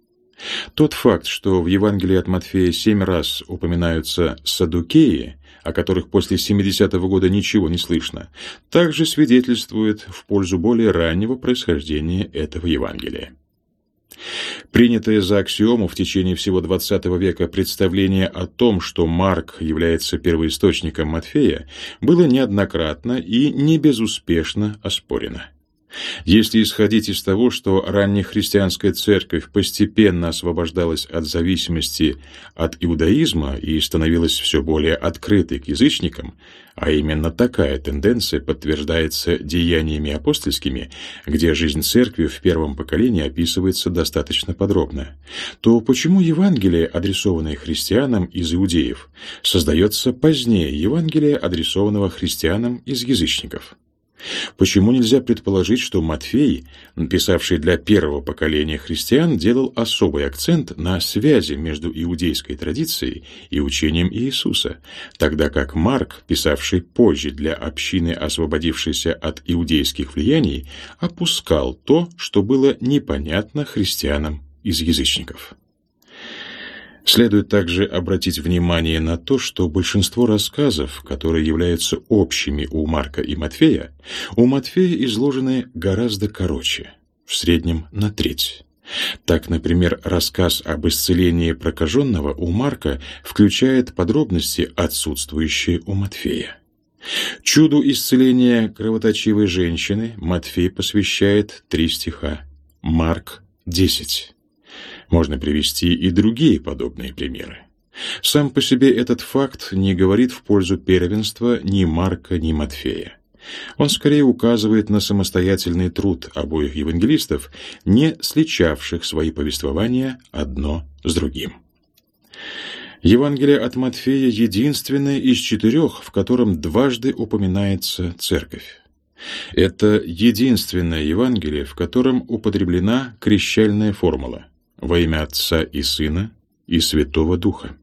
Тот факт, что в Евангелии от Матфея 7 раз упоминаются саддукеи, о которых после 70-го года ничего не слышно, также свидетельствует в пользу более раннего происхождения этого Евангелия. Принятое за аксиому в течение всего XX века представление о том, что Марк является первоисточником Матфея, было неоднократно и не безуспешно оспорено. Если исходить из того, что раннехристианская церковь постепенно освобождалась от зависимости от иудаизма и становилась все более открытой к язычникам, а именно такая тенденция подтверждается деяниями апостольскими, где жизнь церкви в первом поколении описывается достаточно подробно, то почему Евангелие, адресованное христианам из иудеев, создается позднее Евангелия, адресованного христианам из язычников? Почему нельзя предположить, что Матфей, писавший для первого поколения христиан, делал особый акцент на связи между иудейской традицией и учением Иисуса, тогда как Марк, писавший позже для общины, освободившейся от иудейских влияний, опускал то, что было непонятно христианам из язычников? Следует также обратить внимание на то, что большинство рассказов, которые являются общими у Марка и Матфея, у Матфея изложены гораздо короче, в среднем на треть. Так, например, рассказ об исцелении прокаженного у Марка включает подробности, отсутствующие у Матфея. Чуду исцеления кровоточивой женщины Матфей посвящает 3 стиха, Марк — 10. Можно привести и другие подобные примеры. Сам по себе этот факт не говорит в пользу первенства ни Марка, ни Матфея. Он скорее указывает на самостоятельный труд обоих евангелистов, не сличавших свои повествования одно с другим. Евангелие от Матфея единственное из 4, в котором дважды упоминается церковь. Это единственное Евангелие, в котором употреблена крещальная формула «Во имя Отца и Сына и Святого Духа».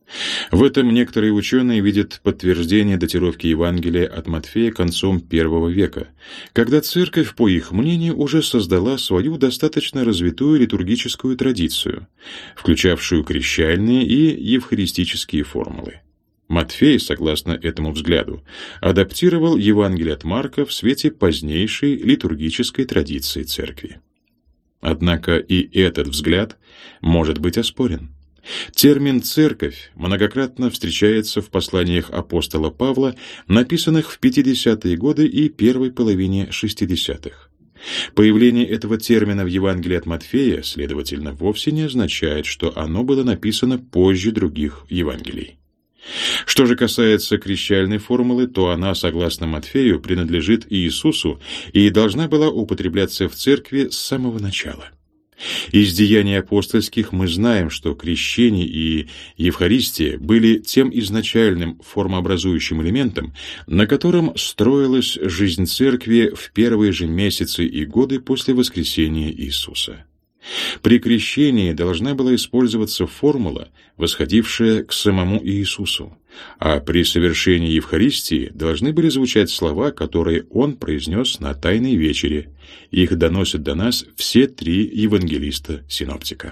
В этом некоторые ученые видят подтверждение датировки Евангелия от Матфея концом I века, когда церковь, по их мнению, уже создала свою достаточно развитую литургическую традицию, включавшую крещальные и евхаристические формулы. Матфей, согласно этому взгляду, адаптировал Евангелие от Марка в свете позднейшей литургической традиции церкви. Однако и этот взгляд может быть оспорен. Термин «церковь» многократно встречается в посланиях апостола Павла, написанных в 50-е годы и первой половине 60-х. Появление этого термина в Евангелии от Матфея, следовательно, вовсе не означает, что оно было написано позже других Евангелий. Что же касается крещальной формулы, то она, согласно Матфею, принадлежит Иисусу и должна была употребляться в церкви с самого начала. Из деяний апостольских мы знаем, что крещение и Евхаристия были тем изначальным формообразующим элементом, на котором строилась жизнь церкви в первые же месяцы и годы после воскресения Иисуса. При крещении должна была использоваться формула, восходившая к самому Иисусу, а при совершении Евхаристии должны были звучать слова, которые Он произнес на Тайной вечере. Их доносят до нас все 3 евангелиста-синоптика.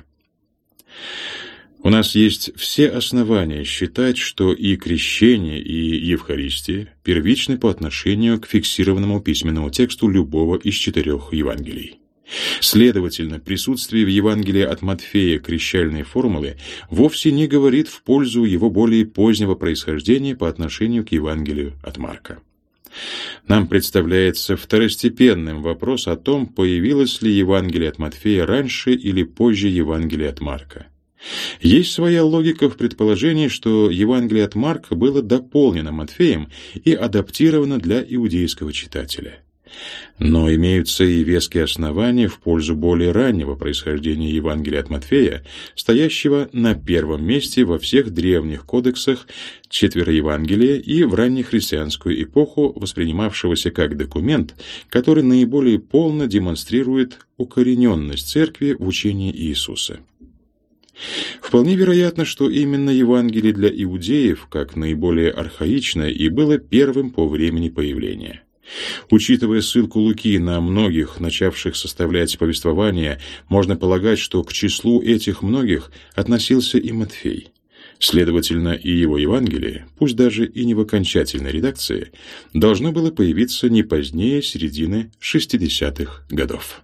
У нас есть все основания считать, что и крещение, и Евхаристия первичны по отношению к фиксированному письменному тексту любого из 4 Евангелий. Следовательно, присутствие в Евангелии от Матфея крещальной формулы вовсе не говорит в пользу его более позднего происхождения по отношению к Евангелию от Марка. Нам представляется второстепенным вопрос о том, появилось ли Евангелие от Матфея раньше или позже Евангелия от Марка. Есть своя логика в предположении, что Евангелие от Марка было дополнено Матфеем и адаптировано для иудейского читателя. Но имеются и веские основания в пользу более раннего происхождения Евангелия от Матфея, стоящего на первом месте во всех древних кодексах Четвероевангелия и в раннехристианскую эпоху воспринимавшегося как документ, который наиболее полно демонстрирует укорененность Церкви в учении Иисуса. Вполне вероятно, что именно Евангелие для иудеев, как наиболее архаичное, и было первым по времени появления. Учитывая ссылку Луки на многих, начавших составлять повествование, можно полагать, что к числу этих многих относился и Матфей. Следовательно, и его Евангелие, пусть даже и не в окончательной редакции, должно было появиться не позднее середины 60-х годов.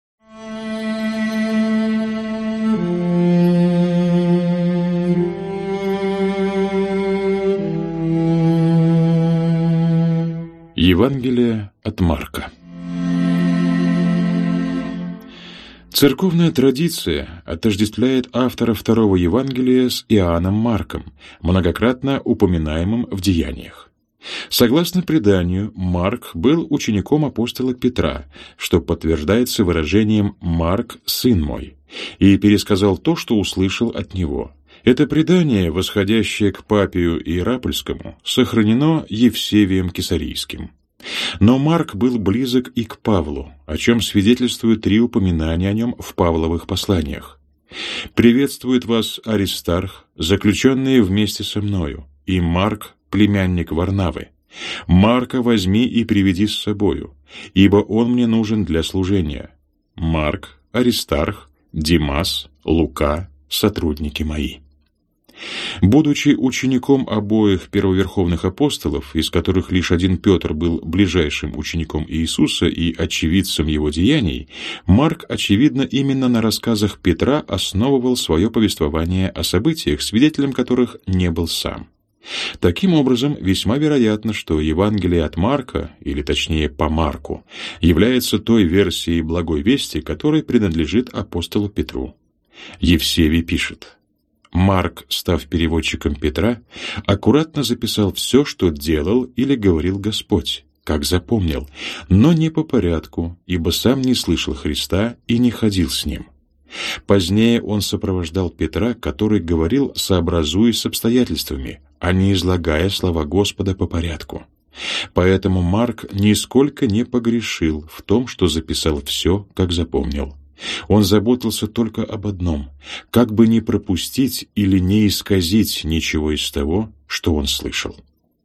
Евангелие от Марка. Церковная традиция отождествляет автора второго Евангелия с Иоанном Марком, многократно упоминаемым в Деяниях. Согласно преданию, Марк был учеником апостола Петра, что подтверждается выражением «Марк, сын мой», и пересказал то, что услышал от него. Это предание, восходящее к Папию Иерапольскому, сохранено Евсевием Кесарийским. Но Марк был близок и к Павлу, о чем свидетельствуют 3 упоминания о нем в Павловых посланиях. «Приветствует вас Аристарх, заключенные вместе со мною, и Марк, племянник Варнавы. Марка возьми и приведи с собою, ибо он мне нужен для служения. Марк, Аристарх, Димас, Лука, сотрудники мои». Будучи учеником обоих первоверховных апостолов, из которых лишь один Петр был ближайшим учеником Иисуса и очевидцем его деяний, Марк, очевидно, именно на рассказах Петра основывал свое повествование о событиях, свидетелем которых не был сам. Таким образом, весьма вероятно, что Евангелие от Марка, или точнее по Марку, является той версией благой вести, которой принадлежит апостолу Петру. Евсевий пишет: Марк, став переводчиком Петра, аккуратно записал все, что делал или говорил Господь, как запомнил, но не по порядку, ибо сам не слышал Христа и не ходил с Ним. Позднее он сопровождал Петра, который говорил, сообразуясь с обстоятельствами, а не излагая слова Господа по порядку. Поэтому Марк нисколько не погрешил в том, что записал все, как запомнил. Он заботился только об одном — как бы не пропустить или не исказить ничего из того, что он слышал.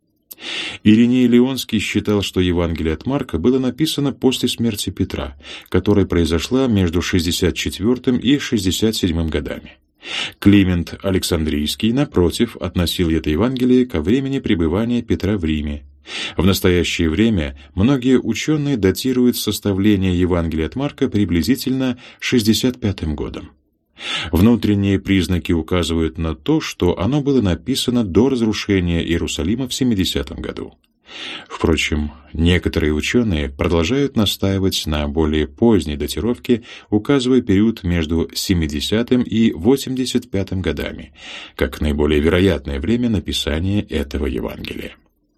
Ириней Леонский считал, что Евангелие от Марка было написано после смерти Петра, которая произошла между 64 и 67 годами. Климент Александрийский, напротив, относил это Евангелие ко времени пребывания Петра в Риме. В настоящее время многие ученые датируют составление Евангелия от Марка приблизительно 65 годом. Внутренние признаки указывают на то, что оно было написано до разрушения Иерусалима в 70 году. Впрочем, некоторые ученые продолжают настаивать на более поздней датировке, указывая период между 70 и 85 годами, как наиболее вероятное время написания этого Евангелия.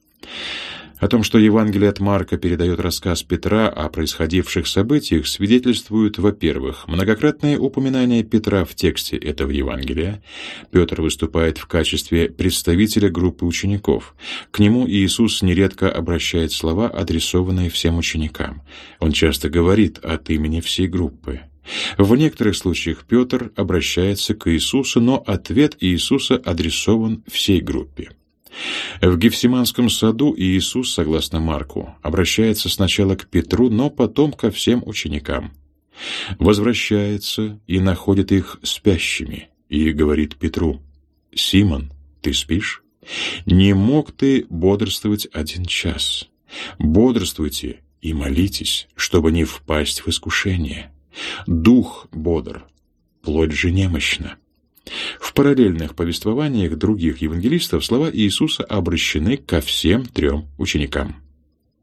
О том, что Евангелие от Марка передает рассказ Петра о происходивших событиях, свидетельствуют, во-первых, многократные упоминания Петра в тексте этого Евангелия. Петр выступает в качестве представителя группы учеников. К нему Иисус нередко обращает слова, адресованные всем ученикам. Он часто говорит от имени всей группы. В некоторых случаях Петр обращается к Иисусу, но ответ Иисуса адресован всей группе. В Гефсиманском саду Иисус, согласно Марку, обращается сначала к Петру, но потом ко всем ученикам. Возвращается и находит их спящими, и говорит Петру: «Симон, ты спишь? Не мог ты бодрствовать 1 час? Бодрствуйте и молитесь, чтобы не впасть в искушение. Дух бодр, плоть же немощна». В параллельных повествованиях других евангелистов слова Иисуса обращены ко всем 3 ученикам.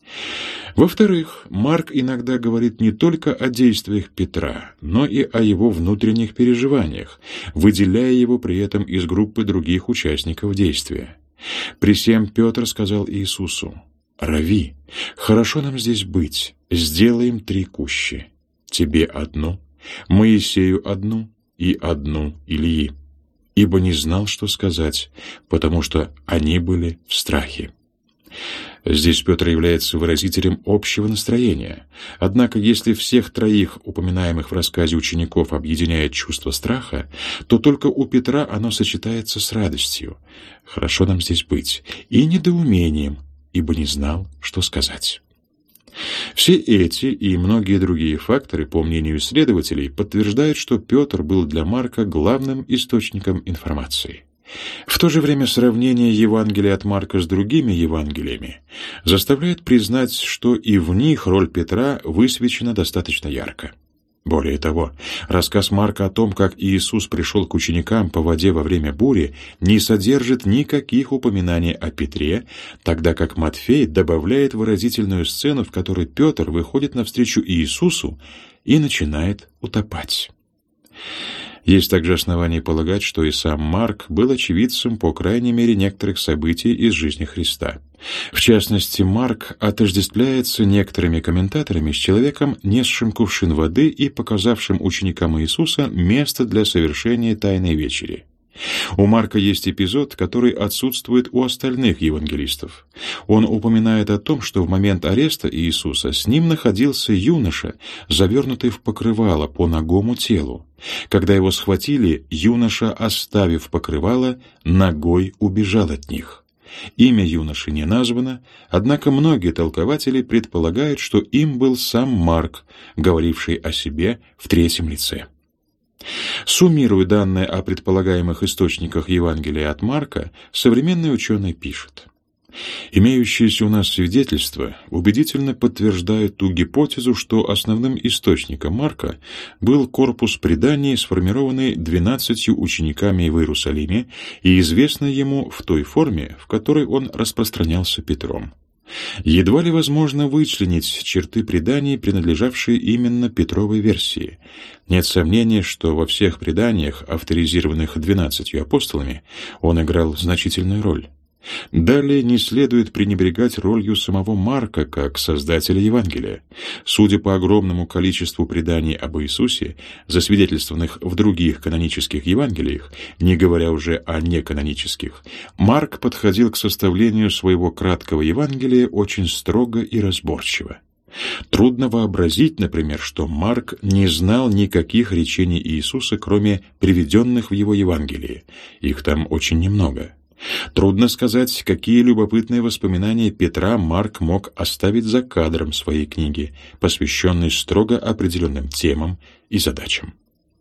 Во-вторых, Марк иногда говорит не только о действиях Петра, но и о его внутренних переживаниях, выделяя его при этом из группы других участников действия. При сем Петр сказал Иисусу: «Рави, хорошо нам здесь быть, сделаем 3 кущи, тебе одну, Моисею одну и одну Илии». Ибо не знал, что сказать, потому что они были в страхе. Здесь Петр является выразителем общего настроения. Однако, если всех 3 упоминаемых в рассказе учеников объединяет чувство страха, то только у Петра оно сочетается с радостью «хорошо нам здесь быть» и недоумением, ибо не знал, что сказать. Все эти и многие другие факторы, по мнению исследователей, подтверждают, что Петр был для Марка главным источником информации. В то же время сравнение Евангелия от Марка с другими Евангелиями заставляет признать, что и в них роль Петра высвечена достаточно ярко. Более того, рассказ Марка о том, как Иисус пришел к ученикам по воде во время бури, не содержит никаких упоминаний о Петре, тогда как Матфей добавляет выразительную сцену, в которой Петр выходит навстречу Иисусу и начинает утопать. Есть также основания полагать, что и сам Марк был очевидцем, по крайней мере, некоторых событий из жизни Христа. В частности, Марк отождествляется некоторыми комментаторами с человеком, несшим кувшин воды и показавшим ученикам Иисуса место для совершения Тайной вечери. У Марка есть эпизод, который отсутствует у остальных евангелистов. Он упоминает о том, что в момент ареста Иисуса с ним находился юноша, завернутый в покрывало по нагому телу. Когда его схватили, юноша, оставив покрывало, ногой убежал от них. Имя юноши не названо, однако многие толкователи предполагают, что им был сам Марк, говоривший о себе в 3-м лице. Суммируя данные о предполагаемых источниках Евангелия от Марка, современный ученый пишет: «Имеющиеся у нас свидетельства убедительно подтверждают ту гипотезу, что основным источником Марка был корпус преданий, сформированный 12 учениками в Иерусалиме и известный ему в той форме, в которой он распространялся Петром. Едва ли возможно вычленить черты преданий, принадлежавшие именно Петровой версии. Нет сомнения, что во всех преданиях, авторизированных 12 апостолами, он играл значительную роль. Далее не следует пренебрегать ролью самого Марка как создателя Евангелия. Судя по огромному количеству преданий об Иисусе, засвидетельствованных в других канонических Евангелиях, не говоря уже о неканонических, Марк подходил к составлению своего краткого Евангелия очень строго и разборчиво. Трудно вообразить, например, что Марк не знал никаких речений Иисуса, кроме приведенных в его Евангелии. Их там очень немного. Трудно сказать, какие любопытные воспоминания Петра Марк мог оставить за кадром своей книги, посвященной строго определенным темам и задачам.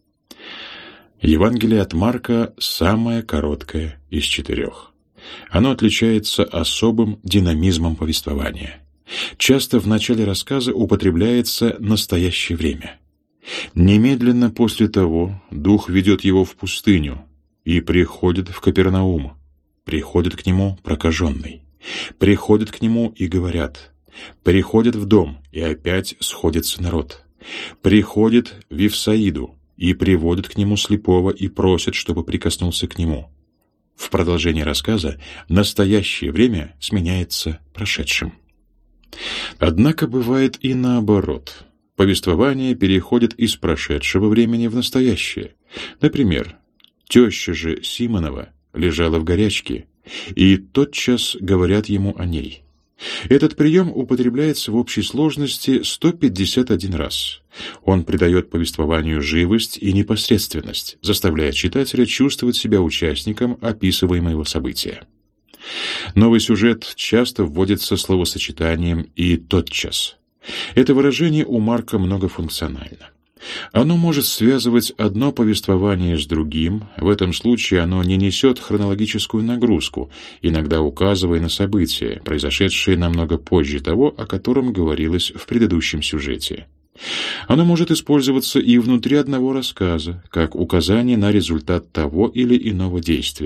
Евангелие от Марка самое короткое из 4. Оно отличается особым динамизмом повествования. Часто в начале рассказа употребляется настоящее время. Немедленно после того Дух ведет его в пустыню и приходит в Капернаум. Приходят к нему прокаженный. Приходят к нему и говорят. Приходят в дом, и опять сходится народ. Приходят в Вифсаиду, и приводят к нему слепого и просят, чтобы прикоснулся к нему. В продолжении рассказа настоящее время сменяется прошедшим. Однако бывает и наоборот. Повествование переходит из прошедшего времени в настоящее. Например, теща же Симонова лежала в горячке, и тотчас говорят ему о ней. Этот прием употребляется в общей сложности 151 раз. Он придает повествованию живость и непосредственность, заставляя читателя чувствовать себя участником описываемого события. Новый сюжет часто вводится словосочетанием «и тотчас». Это выражение у Марка многофункционально. Оно может связывать одно повествование с другим, в этом случае оно не несет хронологическую нагрузку, иногда указывая на события, произошедшие намного позже того, о котором говорилось в предыдущем сюжете. Оно может использоваться и внутри одного рассказа, как указание на результат того или иного действия.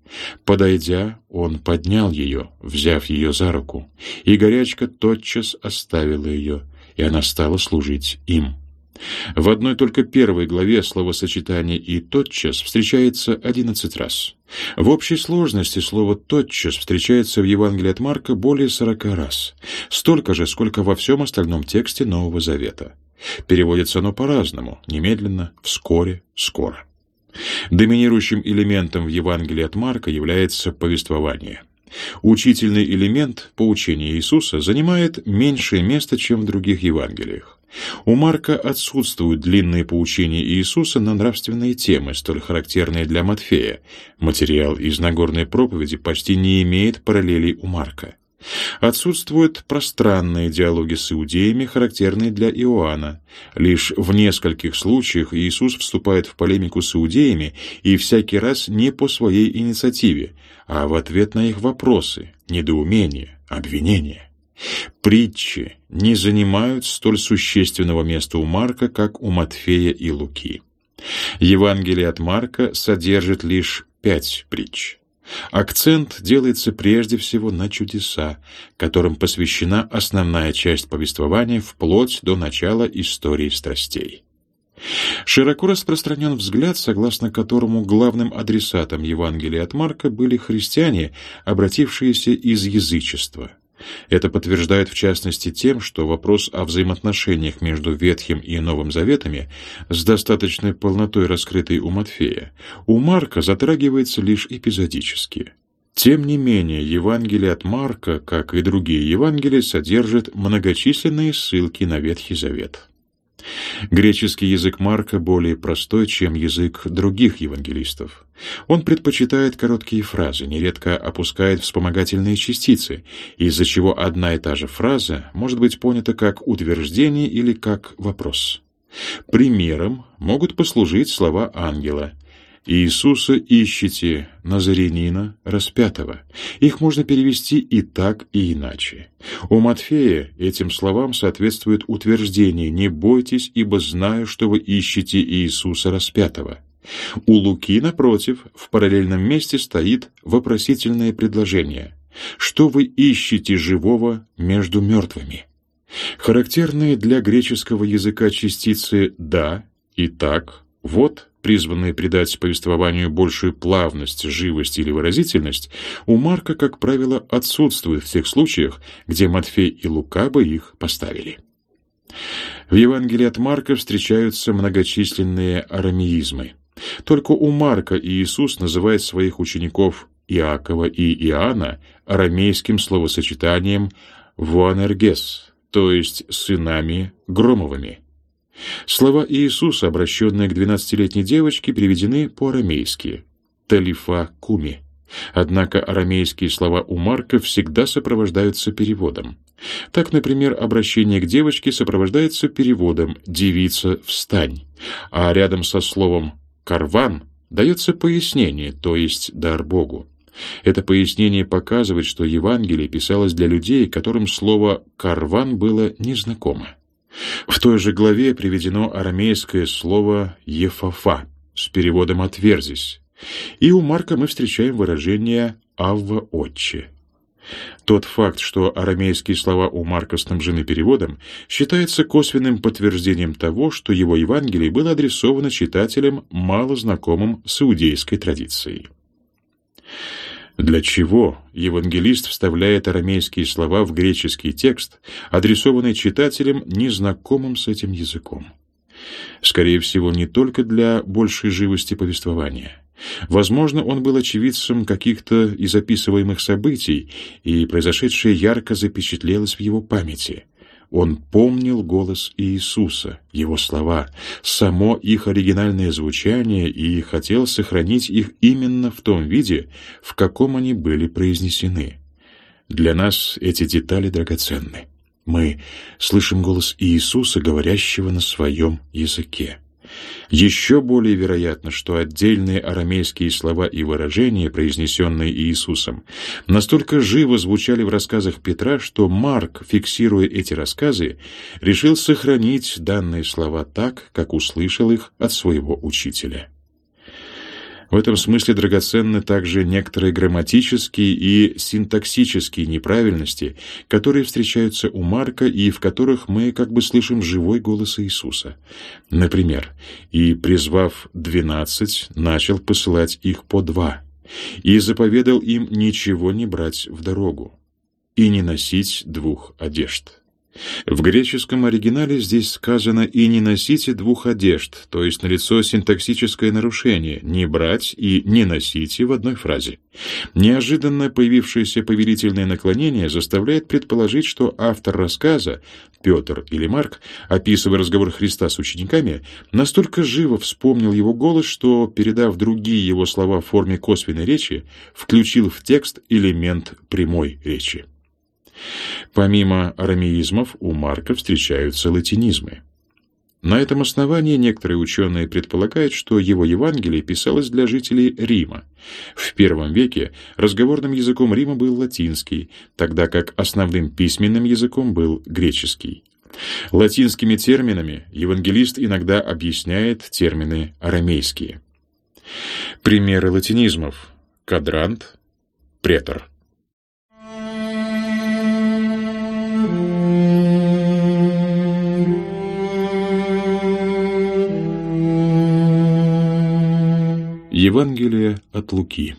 Подойдя, он поднял ее, взяв ее за руку, и горячка тотчас оставила ее, и она стала служить им». В одной только первой главе словосочетание «и тотчас» встречается 11 раз. В общей сложности слово «тотчас» встречается в Евангелии от Марка более 40 раз, столько же, сколько во всем остальном тексте Нового Завета. Переводится оно по-разному: немедленно, вскоре, скоро. Доминирующим элементом в Евангелии от Марка является повествование. Учительный элемент поучения Иисуса занимает меньшее место, чем в других Евангелиях. У Марка отсутствуют длинные поучения Иисуса на нравственные темы, столь характерные для Матфея. Материал из Нагорной проповеди почти не имеет параллелей у Марка. Отсутствуют пространные диалоги с иудеями, характерные для Иоанна. Лишь в нескольких случаях Иисус вступает в полемику с иудеями, и всякий раз не по своей инициативе, а в ответ на их вопросы, недоумения, обвинения. Притчи не занимают столь существенного места у Марка, как у Матфея и Луки. Евангелие от Марка содержит лишь 5 притч. Акцент делается прежде всего на чудеса, которым посвящена основная часть повествования вплоть до начала истории страстей. Широко распространен взгляд, согласно которому главным адресатом Евангелия от Марка были христиане, обратившиеся из язычества. Это подтверждает в частности тем, что вопрос о взаимоотношениях между Ветхим и Новым Заветами с достаточной полнотой раскрытый у Матфея, у Марка затрагивается лишь эпизодически. Тем не менее, Евангелие от Марка, как и другие Евангелия, содержит многочисленные ссылки на Ветхий Завет. Греческий язык Марка более простой, чем язык других евангелистов. Он предпочитает короткие фразы, нередко опускает вспомогательные частицы, из-за чего одна и та же фраза может быть понята как утверждение или как вопрос. Примером могут послужить слова ангела: «Иисуса ищете, Назарянина, распятого». Их можно перевести и так, и иначе. У Матфея этим словам соответствует утверждение: «Не бойтесь, ибо знаю, что вы ищете Иисуса распятого». У Луки, напротив, в параллельном месте стоит вопросительное предложение: «Что вы ищете живого между мертвыми?» Характерные для греческого языка частицы «да» и «так», «вот», призванные придать повествованию большую плавность, живость или выразительность, у Марка, как правило, отсутствуют в тех случаях, где Матфей и Лука бы их поставили. В Евангелии от Марка встречаются многочисленные арамеизмы. Только у Марка Иисус называет своих учеников Иакова и Иоанна арамейским словосочетанием «вуанергес», то есть «сынами Громовыми». Слова Иисуса, обращенные к 12-летней девочке, переведены по-арамейски «талифа куми». Однако арамейские слова у Марка всегда сопровождаются переводом. Так, например, обращение к девочке сопровождается переводом «девица, встань», а рядом со словом «карван» дается пояснение, то есть «дар Богу». Это пояснение показывает, что Евангелие писалось для людей, которым слово «карван» было незнакомо. В той же главе приведено арамейское слово «ефафа» с переводом «отверзись», и у Марка мы встречаем выражение «авва отче». Тот факт, что арамейские слова у Марка снабжены переводом, считается косвенным подтверждением того, что его Евангелие было адресовано читателям, мало знакомым с иудейской традицией. Для чего евангелист вставляет арамейские слова в греческий текст, адресованный читателям, незнакомым с этим языком? Скорее всего, не только для большей живости повествования. Возможно, он был очевидцем каких-то из описываемых событий, и произошедшее ярко запечатлелось в его памяти. Он помнил голос Иисуса, его слова, само их оригинальное звучание и хотел сохранить их именно в том виде, в каком они были произнесены. Для нас эти детали драгоценны. Мы слышим голос Иисуса, говорящего на своем языке. Еще более вероятно, что отдельные арамейские слова и выражения, произнесенные Иисусом, настолько живо звучали в рассказах Петра, что Марк, фиксируя эти рассказы, решил сохранить данные слова так, как услышал их от своего учителя. В этом смысле драгоценны также некоторые грамматические и синтаксические неправильности, которые встречаются у Марка и в которых мы как бы слышим живой голос Иисуса. Например, «И, призвав 12, начал посылать их по 2, и заповедал им ничего не брать в дорогу, и не носить 2 одежд». В греческом оригинале здесь сказано «и не носите 2 одежд», то есть налицо синтаксическое нарушение «не брать» и «не носите» в одной фразе. Неожиданно появившееся повелительное наклонение заставляет предположить, что автор рассказа, Петр или Марк, описывая разговор Христа с учениками, настолько живо вспомнил его голос, что, передав другие его слова в форме косвенной речи, включил в текст элемент прямой речи. Помимо арамеизмов у Марка встречаются латинизмы. На этом основании некоторые ученые предполагают, что его Евангелие писалось для жителей Рима. В I веке разговорным языком Рима был латинский, тогда как основным письменным языком был греческий. Латинскими терминами евангелист иногда объясняет термины арамейские. Примеры латинизмов: квадрант, претор. Евангелие от Луки.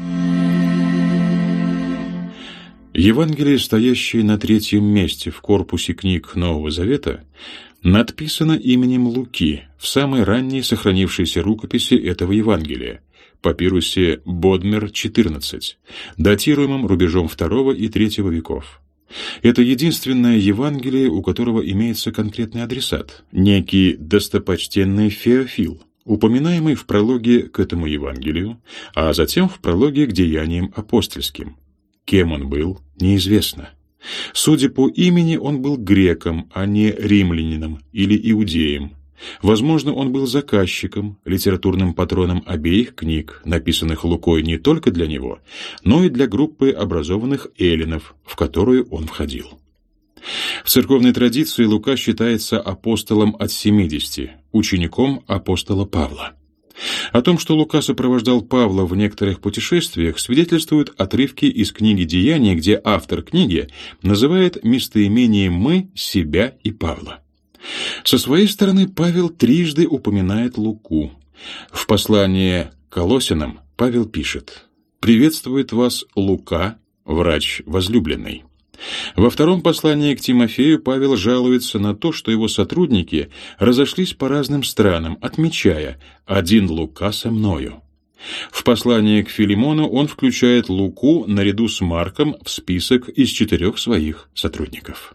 Евангелие, стоящее на 3-м месте в корпусе книг Нового Завета, надписано именем Луки в самой ранней сохранившейся рукописи этого Евангелия, папирусе Бодмер-14, датируемом рубежом II и III веков. Это единственное Евангелие, у которого имеется конкретный адресат, некий достопочтенный Феофил, упоминаемый в прологе к этому Евангелию, а затем в прологе к Деяниям апостольским. Кем он был, неизвестно. Судя по имени, он был греком, а не римлянином или иудеем. Возможно, он был заказчиком, литературным патроном обеих книг, написанных Лукой не только для него, но и для группы образованных эллинов, в которую он входил. В церковной традиции Лука считается апостолом от 70, учеником апостола Павла. О том, что Лука сопровождал Павла в некоторых путешествиях, свидетельствуют отрывки из книги «Деяния», где автор книги называет местоимением «мы» себя и Павла. Со своей стороны Павел трижды упоминает Луку. В послании к Колоссянам Павел пишет: «Приветствует вас Лука, врач возлюбленный». Во втором послании к Тимофею Павел жалуется на то, что его сотрудники разошлись по разным странам, отмечая «один Лука со мною». В послании к Филимону он включает Луку наряду с Марком в список из 4 своих сотрудников.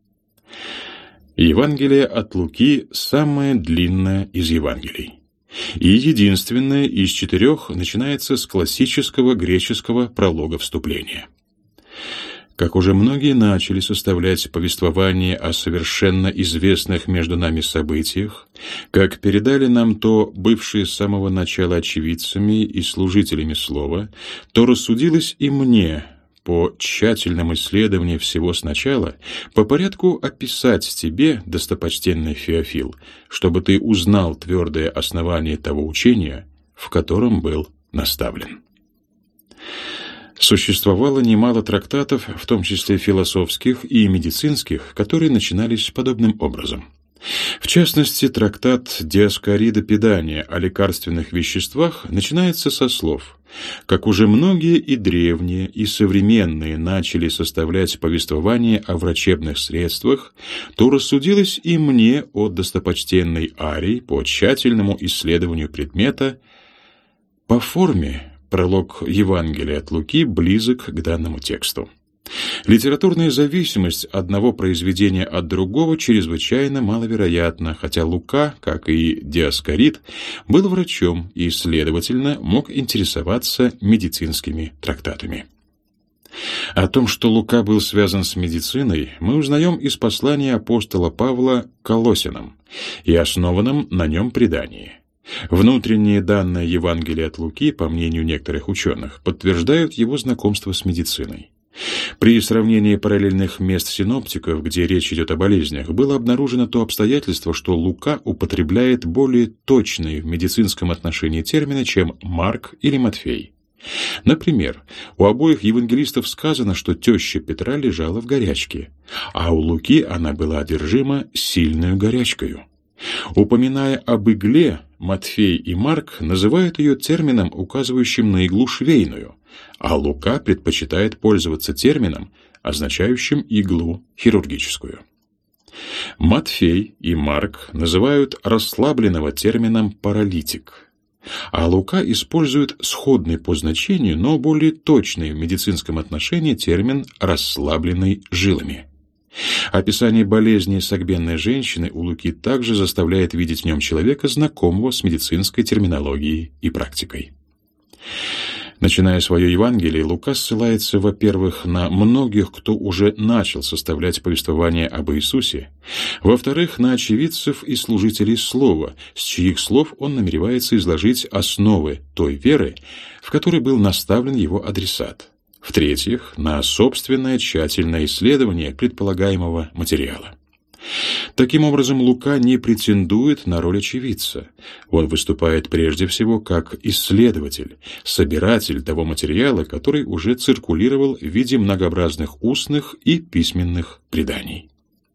Евангелие от Луки самое длинное из Евангелий. И единственное из 4 начинается с классического греческого пролога вступления. Как уже многие начали составлять повествование о совершенно известных между нами событиях, как передали нам то бывшие с самого начала очевидцами и служителями слова, то рассудилось и мне, по тщательном исследовании всего сначала, по порядку описать тебе, достопочтенный Феофил, чтобы ты узнал твердое основание того учения, в котором был наставлен. Существовало немало трактатов, в том числе философских и медицинских, которые начинались подобным образом. В частности, трактат Диоскорида Педания о лекарственных веществах начинается со слов: «Как уже многие и древние, и современные начали составлять повествование о врачебных средствах, то рассудилось и мне от достопочтенной Арии по тщательному исследованию предмета». По форме пролог Евангелия от Луки близок к данному тексту. Литературная зависимость одного произведения от другого чрезвычайно маловероятна, хотя Лука, как и Диоскорид, был врачом и, следовательно, мог интересоваться медицинскими трактатами. О том, что Лука был связан с медициной, мы узнаем из послания апостола Павла к Колоссянам и основанном на нем предании. Внутренние данные Евангелия от Луки, по мнению некоторых ученых, подтверждают его знакомство с медициной. При сравнении параллельных мест синоптиков, где речь идет о болезнях, было обнаружено то обстоятельство, что Лука употребляет более точные в медицинском отношении термины, чем Марк или Матфей. Например, у обоих евангелистов сказано, что теща Петра лежала в горячке, а у Луки она была одержима сильную горячкою. Упоминая об игле, Матфей и Марк называют ее термином, указывающим на иглу швейную, а Лука предпочитает пользоваться термином, означающим иглу хирургическую. Матфей и Марк называют расслабленного термином «паралитик», а Лука использует сходный по значению, но более точный в медицинском отношении термин «расслабленный жилами». Описание болезни согбенной женщины у Луки также заставляет видеть в нем человека, знакомого с медицинской терминологией и практикой. Начиная свое Евангелие, Лука ссылается, во-первых, на многих, кто уже начал составлять повествование об Иисусе, во-вторых, на очевидцев и служителей Слова, с чьих слов он намеревается изложить основы той веры, в которой был наставлен его адресат, в-третьих, на собственное тщательное исследование предполагаемого материала. Таким образом, Лука не претендует на роль очевидца. Он выступает прежде всего как исследователь, собиратель того материала, который уже циркулировал в виде многообразных устных и письменных преданий.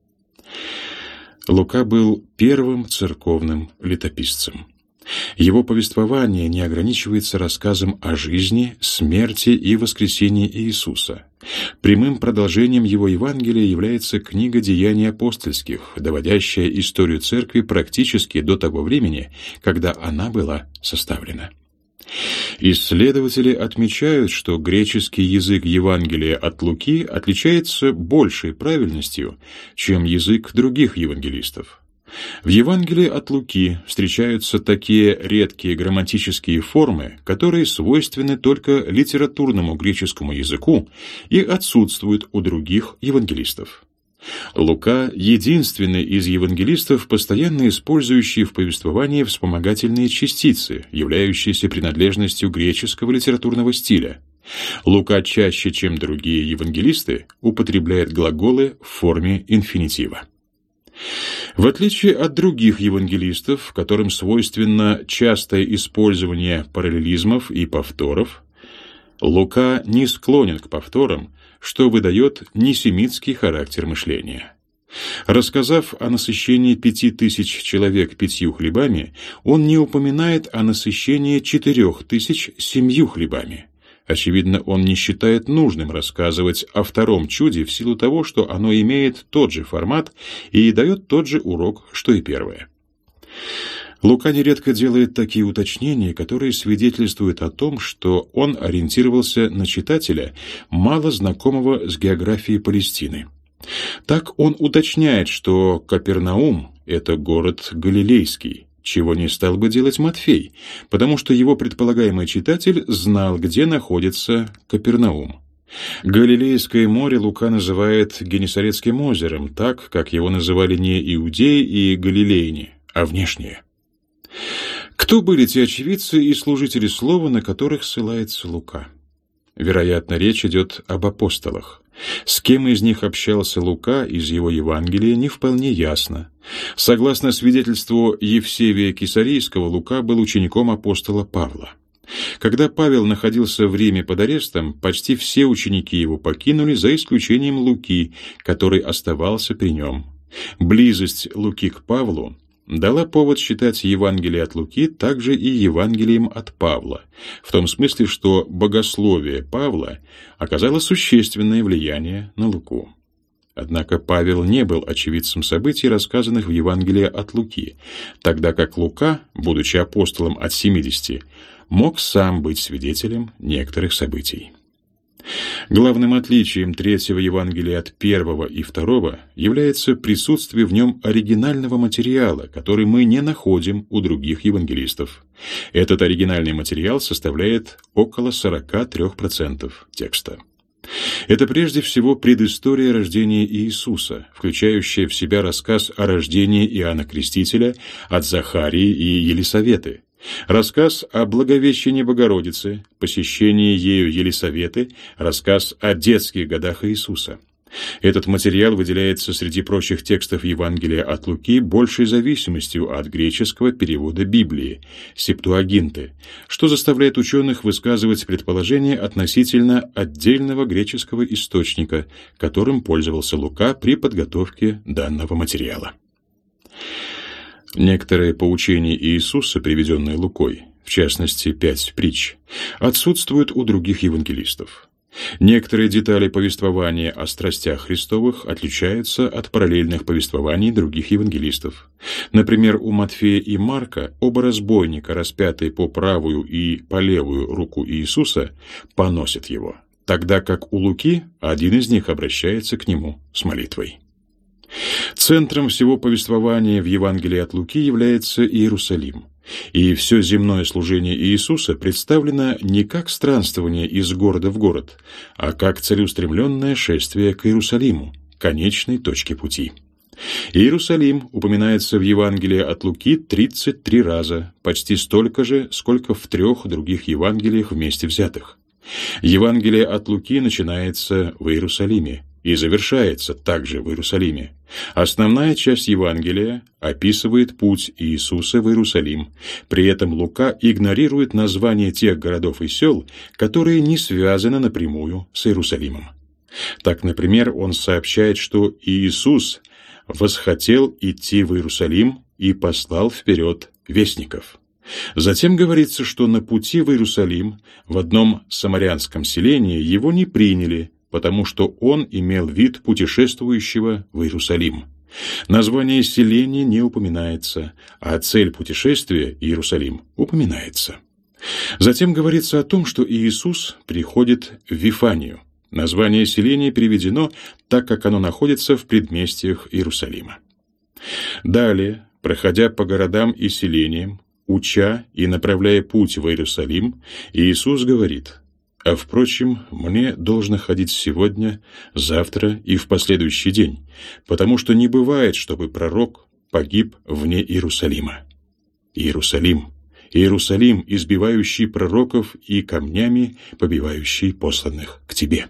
Лука был первым церковным летописцем. Его повествование не ограничивается рассказом о жизни, смерти и воскресении Иисуса. Прямым продолжением его Евангелия является книга «Деяний апостольских», доводящая историю церкви практически до того времени, когда она была составлена. Исследователи отмечают, что греческий язык Евангелия от Луки отличается большей правильностью, чем язык других евангелистов. В Евангелии от Луки встречаются такие редкие грамматические формы, которые свойственны только литературному греческому языку и отсутствуют у других евангелистов. Лука — единственный из евангелистов, постоянно использующий в повествовании вспомогательные частицы, являющиеся принадлежностью греческого литературного стиля. Лука чаще, чем другие евангелисты, употребляет глаголы в форме инфинитива. В отличие от других евангелистов, которым свойственно частое использование параллелизмов и повторов, Лука не склонен к повторам, что выдает несемитский характер мышления. Рассказав о насыщении 5000 человек 5 хлебами, он не упоминает о насыщении 4000 7 хлебами. Очевидно, он не считает нужным рассказывать о втором чуде в силу того, что оно имеет тот же формат и дает тот же урок, что и первое. Лука нередко делает такие уточнения, которые свидетельствуют о том, что он ориентировался на читателя, мало знакомого с географией Палестины. Так он уточняет, что Капернаум — это город галилейский, чего не стал бы делать Матфей, потому что его предполагаемый читатель знал, где находится Капернаум. Галилейское море Лука называет Генесаретским озером, так, как его называли не иудеи и галилейне, а внешние. Кто были те очевидцы и служители слова, на которых ссылается Лука? Вероятно, речь идет об апостолах. С кем из них общался Лука из его Евангелия, не вполне ясно. Согласно свидетельству Евсевия Кесарийского, Лука был учеником апостола Павла. Когда Павел находился в Риме под арестом, почти все ученики его покинули, за исключением Луки, который оставался при нем. Близость Луки к Павлу дала повод считать Евангелие от Луки также и Евангелием от Павла, в том смысле, что богословие Павла оказало существенное влияние на Луку. Однако Павел не был очевидцем событий, рассказанных в Евангелии от Луки, тогда как Лука, будучи апостолом от 70, мог сам быть свидетелем некоторых событий. Главным отличием третьего Евангелия от первого и второго является присутствие в нем оригинального материала, который мы не находим у других евангелистов. Этот оригинальный материал составляет около 43% текста. Это прежде всего предыстория рождения Иисуса, включающая в себя рассказ о рождении Иоанна Крестителя от Захарии и Елисаветы, рассказ о Благовещении Богородицы, посещении ею Елисаветы, рассказ о детских годах Иисуса. Этот материал выделяется среди прочих текстов Евангелия от Луки большей зависимостью от греческого перевода Библии, Септуагинты, что заставляет ученых высказывать предположения относительно отдельного греческого источника, которым пользовался Лука при подготовке данного материала. Некоторые поучения Иисуса, приведенные Лукой, в частности 5 притч, отсутствуют у других евангелистов. Некоторые детали повествования о страстях Христовых отличаются от параллельных повествований других евангелистов. Например, у Матфея и Марка оба разбойника, распятые по правую и по левую руку Иисуса, поносят его, тогда как у Луки один из них обращается к нему с молитвой. Центром всего повествования в Евангелии от Луки является Иерусалим, и все земное служение Иисуса представлено не как странствование из города в город, а как целеустремленное шествие к Иерусалиму, конечной точке пути. Иерусалим упоминается в Евангелии от Луки 33 раза, почти столько же, сколько в 3 других Евангелиях вместе взятых. Евангелие от Луки начинается в Иерусалиме и завершается также в Иерусалиме. Основная часть Евангелия описывает путь Иисуса в Иерусалим. При этом Лука игнорирует названия тех городов и сел, которые не связаны напрямую с Иерусалимом. Так, например, он сообщает, что Иисус восхотел идти в Иерусалим и послал вперед вестников. Затем говорится, что на пути в Иерусалим в одном самарянском селении его не приняли, потому что он имел вид путешествующего в Иерусалим. Название селения не упоминается, а цель путешествия, Иерусалим, упоминается. Затем говорится о том, что Иисус приходит в Вифанию. Название селения переведено, так как оно находится в предместьях Иерусалима. Далее, проходя по городам и селениям, уча и направляя путь в Иерусалим, Иисус говорит: «А впрочем, мне должно ходить сегодня, завтра и в последующий день, потому что не бывает, чтобы пророк погиб вне Иерусалима. Иерусалим, Иерусалим, избивающий пророков и камнями побивающий посланных к тебе».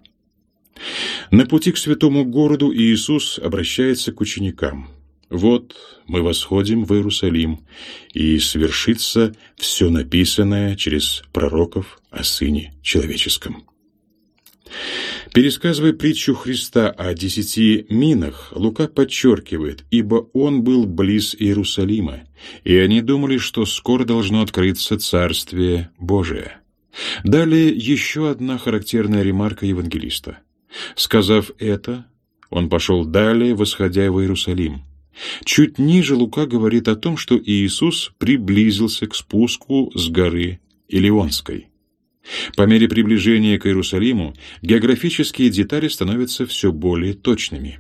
На пути к святому городу Иисус обращается к ученикам: «Вот мы восходим в Иерусалим, и свершится все написанное через пророков о Сыне Человеческом». Пересказывая притчу Христа о 10 минах, Лука подчеркивает: «Ибо он был близ Иерусалима, и они думали, что скоро должно открыться Царствие Божие». Далее еще одна характерная ремарка евангелиста. Сказав это, он пошел далее, восходя в Иерусалим. Чуть ниже Лука говорит о том, что Иисус приблизился к спуску с горы Илионской. По мере приближения к Иерусалиму географические детали становятся все более точными.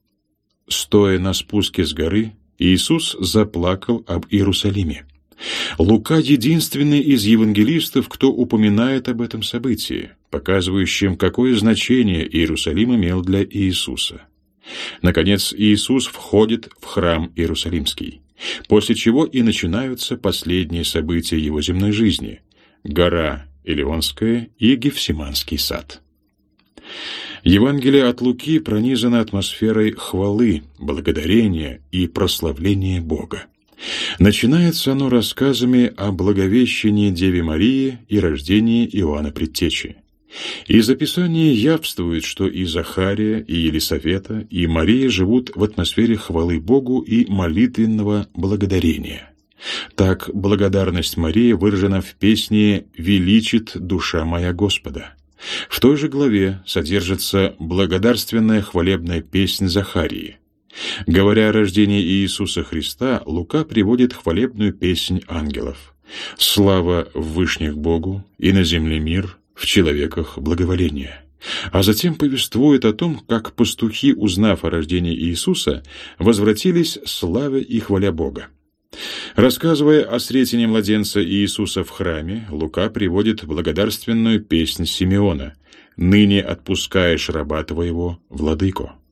Стоя на спуске с горы, Иисус заплакал об Иерусалиме. Лука единственный из евангелистов, кто упоминает об этом событии, показывающем, какое значение Иерусалим имел для Иисуса. Наконец, Иисус входит в храм Иерусалимский, после чего и начинаются последние события его земной жизни – гора Илионская и Гефсиманский сад. Евангелие от Луки пронизано атмосферой хвалы, благодарения и прославления Бога. Начинается оно рассказами о Благовещении Деве Марии и рождении Иоанна Предтечи. Из описания явствует, что и Захария, и Елисавета, и Мария живут в атмосфере хвалы Богу и молитвенного благодарения. Так, благодарность Марии выражена в песне «Величит душа моя Господа». В той же главе содержится благодарственная хвалебная песнь Захарии. Говоря о рождении Иисуса Христа, Лука приводит хвалебную песнь ангелов: «Слава в вышних Богу, и на земле мир, в человеках благоволение». А затем повествует о том, как пастухи, узнав о рождении Иисуса, возвратились, славя и хваля Бога. Рассказывая о сретении младенца Иисуса в храме, Лука приводит благодарственную песнь Симеона: «Ныне отпускаешь раба твоего, владыко».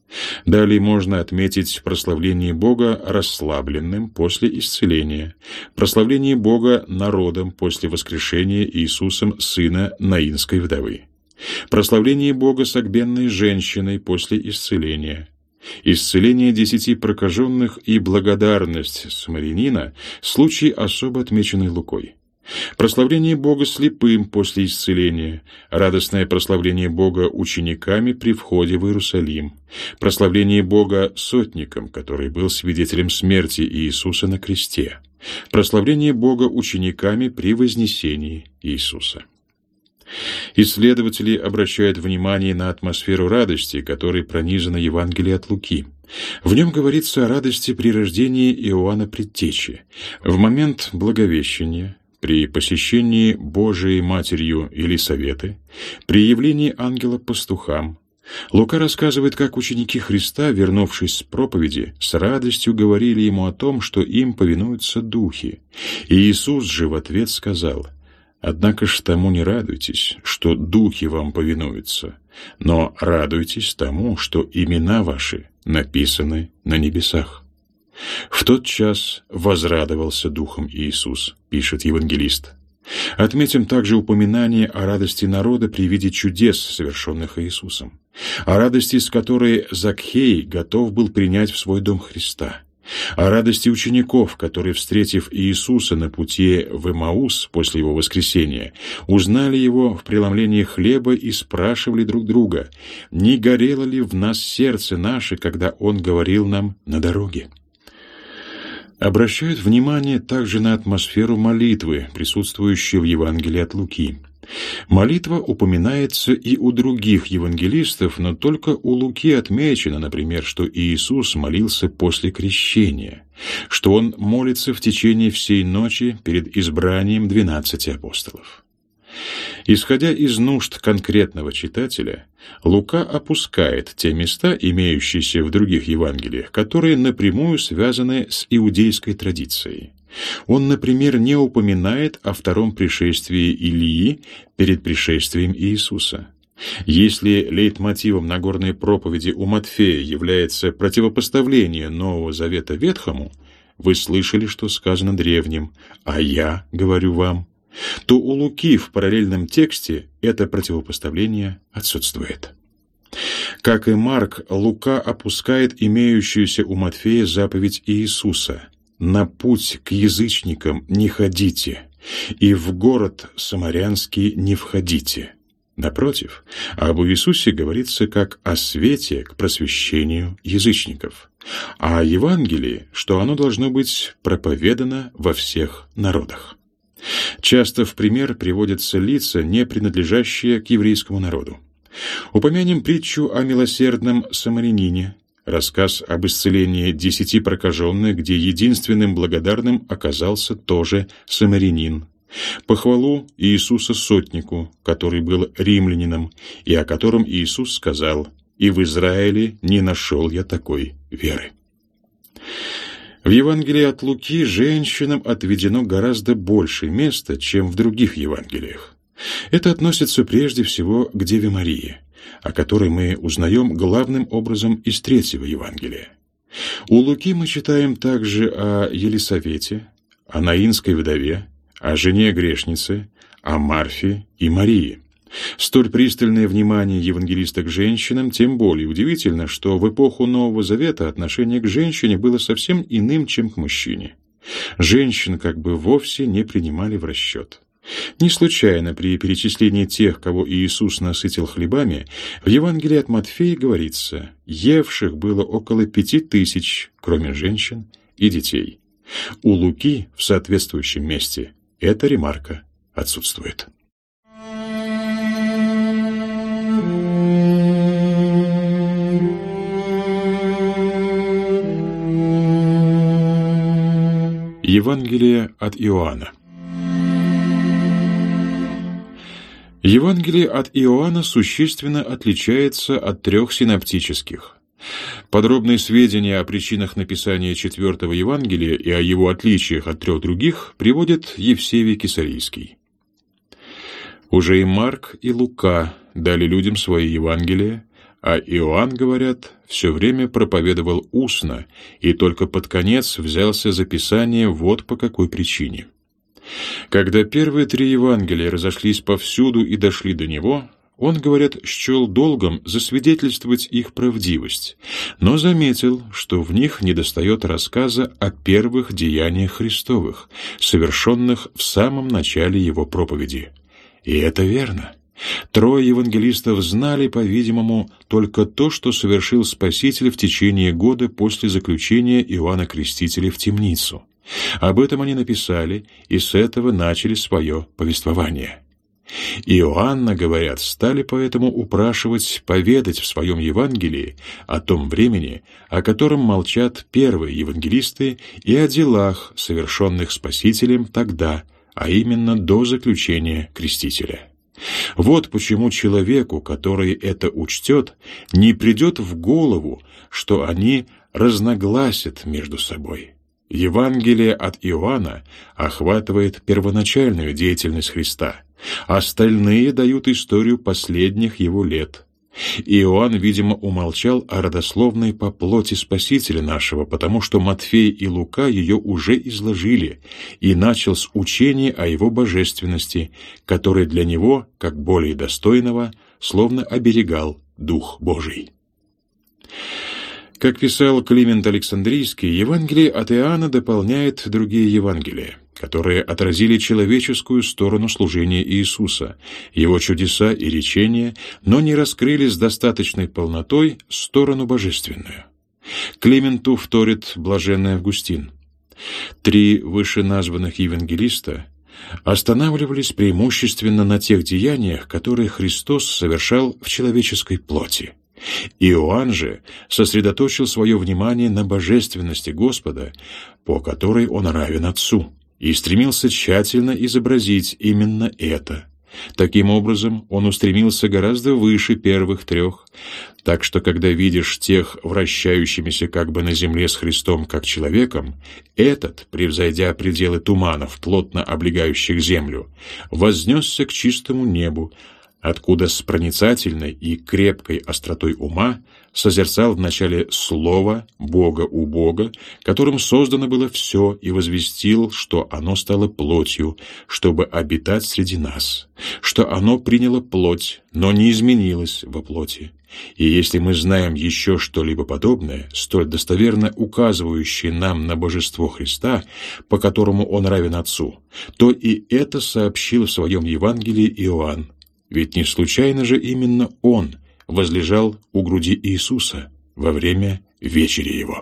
Далее можно отметить прославление Бога расслабленным после исцеления, прославление Бога народом после воскрешения Иисусом сына наинской вдовы, прославление Бога согбенной женщиной после исцеления, исцеление 10 прокаженных и благодарность самарянина — случай, особо отмеченный Лукой. Прославление Бога слепым после исцеления, радостное прославление Бога учениками при входе в Иерусалим, прославление Бога сотником, который был свидетелем смерти Иисуса на кресте, прославление Бога учениками при вознесении Иисуса. Исследователи обращают внимание на атмосферу радости, которой пронизано Евангелие от Луки. В нем говорится о радости при рождении Иоанна Предтечи, в момент Благовещения, при посещении Божией Матерью Елисаветы, при явлении ангела пастухам. Лука рассказывает, как ученики Христа, вернувшись с проповеди, с радостью говорили ему о том, что им повинуются духи. И Иисус же в ответ сказал: «Однако ж тому не радуйтесь, что духи вам повинуются, но радуйтесь тому, что имена ваши написаны на небесах». «В тот час возрадовался духом Иисус», — пишет евангелист. Отметим также упоминание о радости народа при виде чудес, совершенных Иисусом, о радости, с которой Закхей готов был принять в свой дом Христа, о радости учеников, которые, встретив Иисуса на пути в Эмаус после его воскресения, узнали его в преломлении хлеба и спрашивали друг друга: «Не горело ли в нас сердце наше, когда Он говорил нам на дороге?» Обращают внимание также на атмосферу молитвы, присутствующей в Евангелии от Луки. Молитва упоминается и у других евангелистов, но только у Луки отмечено, например, что Иисус молился после крещения, что Он молится в течение всей ночи перед избранием 12 апостолов. Исходя из нужд конкретного читателя, Лука опускает те места, имеющиеся в других Евангелиях, которые напрямую связаны с иудейской традицией. Он, например, не упоминает о втором пришествии Илии перед пришествием Иисуса. Если лейтмотивом Нагорной проповеди у Матфея является противопоставление Нового Завета Ветхому, вы слышали, что сказано древним, а я говорю вам, то у Луки в параллельном тексте это противопоставление отсутствует. Как и Марк, Лука опускает имеющуюся у Матфея заповедь Иисуса: «На путь к язычникам не ходите, и в город самарянский не входите». Напротив, об Иисусе говорится как о свете к просвещению язычников, а о Евангелии, что оно должно быть проповедано во всех народах. Часто в пример приводятся лица, не принадлежащие к еврейскому народу. Упомянем притчу о милосердном самарянине, рассказ об исцелении 10 прокаженных, где единственным благодарным оказался тоже самарянин, похвалу Иисуса сотнику, который был римлянином, и о котором Иисус сказал: «И в Израиле не нашел я такой веры». В Евангелии от Луки женщинам отведено гораздо больше места, чем в других Евангелиях. Это относится прежде всего к Деве Марии, о которой мы узнаем главным образом из 3-го Евангелия. У Луки мы читаем также о Елисавете, о наинской вдове, о жене грешницы, о Марфе и Марии. Столь пристальное внимание евангелиста к женщинам тем более удивительно, что в эпоху Нового Завета отношение к женщине было совсем иным, чем к мужчине. Женщин как бы вовсе не принимали в расчет. Не случайно при перечислении тех, кого Иисус насытил хлебами, в Евангелии от Матфея говорится: «Евших было около 5000, кроме женщин и детей». У Луки в соответствующем месте эта ремарка отсутствует. Евангелие от Иоанна. Евангелие от Иоанна существенно отличается от 3 синоптических. Подробные сведения о причинах написания 4-го Евангелия и о его отличиях от 3 других приводит Евсевий Кесарийский. Уже и Марк, и Лука дали людям свои Евангелия, а Иоанн, говорят, все время проповедовал устно и только под конец взялся за Писание вот по какой причине. Когда первые 3 Евангелия разошлись повсюду и дошли до него, он, говорят, счел долгом засвидетельствовать их правдивость, но заметил, что в них недостает рассказа о первых деяниях Христовых, совершенных в самом начале его проповеди. И это верно. 3 евангелистов знали, по-видимому, только то, что совершил Спаситель в течение года после заключения Иоанна Крестителя в темницу. Об этом они написали, и с этого начали свое повествование. Иоанна, говорят, стали поэтому упрашивать поведать в своем Евангелии о том времени, о котором молчат первые евангелисты, и о делах, совершенных Спасителем тогда, а именно до заключения Крестителя. Вот почему человеку, который это учтет, не придет в голову, что они разногласят между собой. Евангелие от Иоанна охватывает первоначальную деятельность Христа, остальные дают историю последних его лет. Иоанн, видимо, умолчал о родословной по плоти Спасителя нашего, потому что Матфей и Лука ее уже изложили, и начал с учения о его божественности, которое для него, как более достойного, словно оберегал Дух Божий. Как писал Климент Александрийский, Евангелие от Иоанна дополняет другие Евангелия, которые отразили человеческую сторону служения Иисуса, его чудеса и речения, но не раскрыли с достаточной полнотой сторону божественную. Клименту вторит блаженный Августин. 3 вышеназванных евангелиста останавливались преимущественно на тех деяниях, которые Христос совершал в человеческой плоти. Иоанн же сосредоточил свое внимание на божественности Господа, по которой Он равен Отцу, и стремился тщательно изобразить именно это. Таким образом, он устремился гораздо выше первых 3, так что, когда видишь тех, вращающимися как бы на земле с Христом как человеком, этот, превзойдя пределы туманов, плотно облегающих землю, вознесся к чистому небу, откуда с проницательной и крепкой остротой ума созерцал вначале Слово Бога у Бога, которым создано было все, и возвестил, что оно стало плотью, чтобы обитать среди нас, что оно приняло плоть, но не изменилось во плоти. И если мы знаем еще что-либо подобное, столь достоверно указывающее нам на божество Христа, по которому Он равен Отцу, то и это сообщил в своем Евангелии Иоанн. Ведь не случайно же именно он возлежал у груди Иисуса во время вечери его.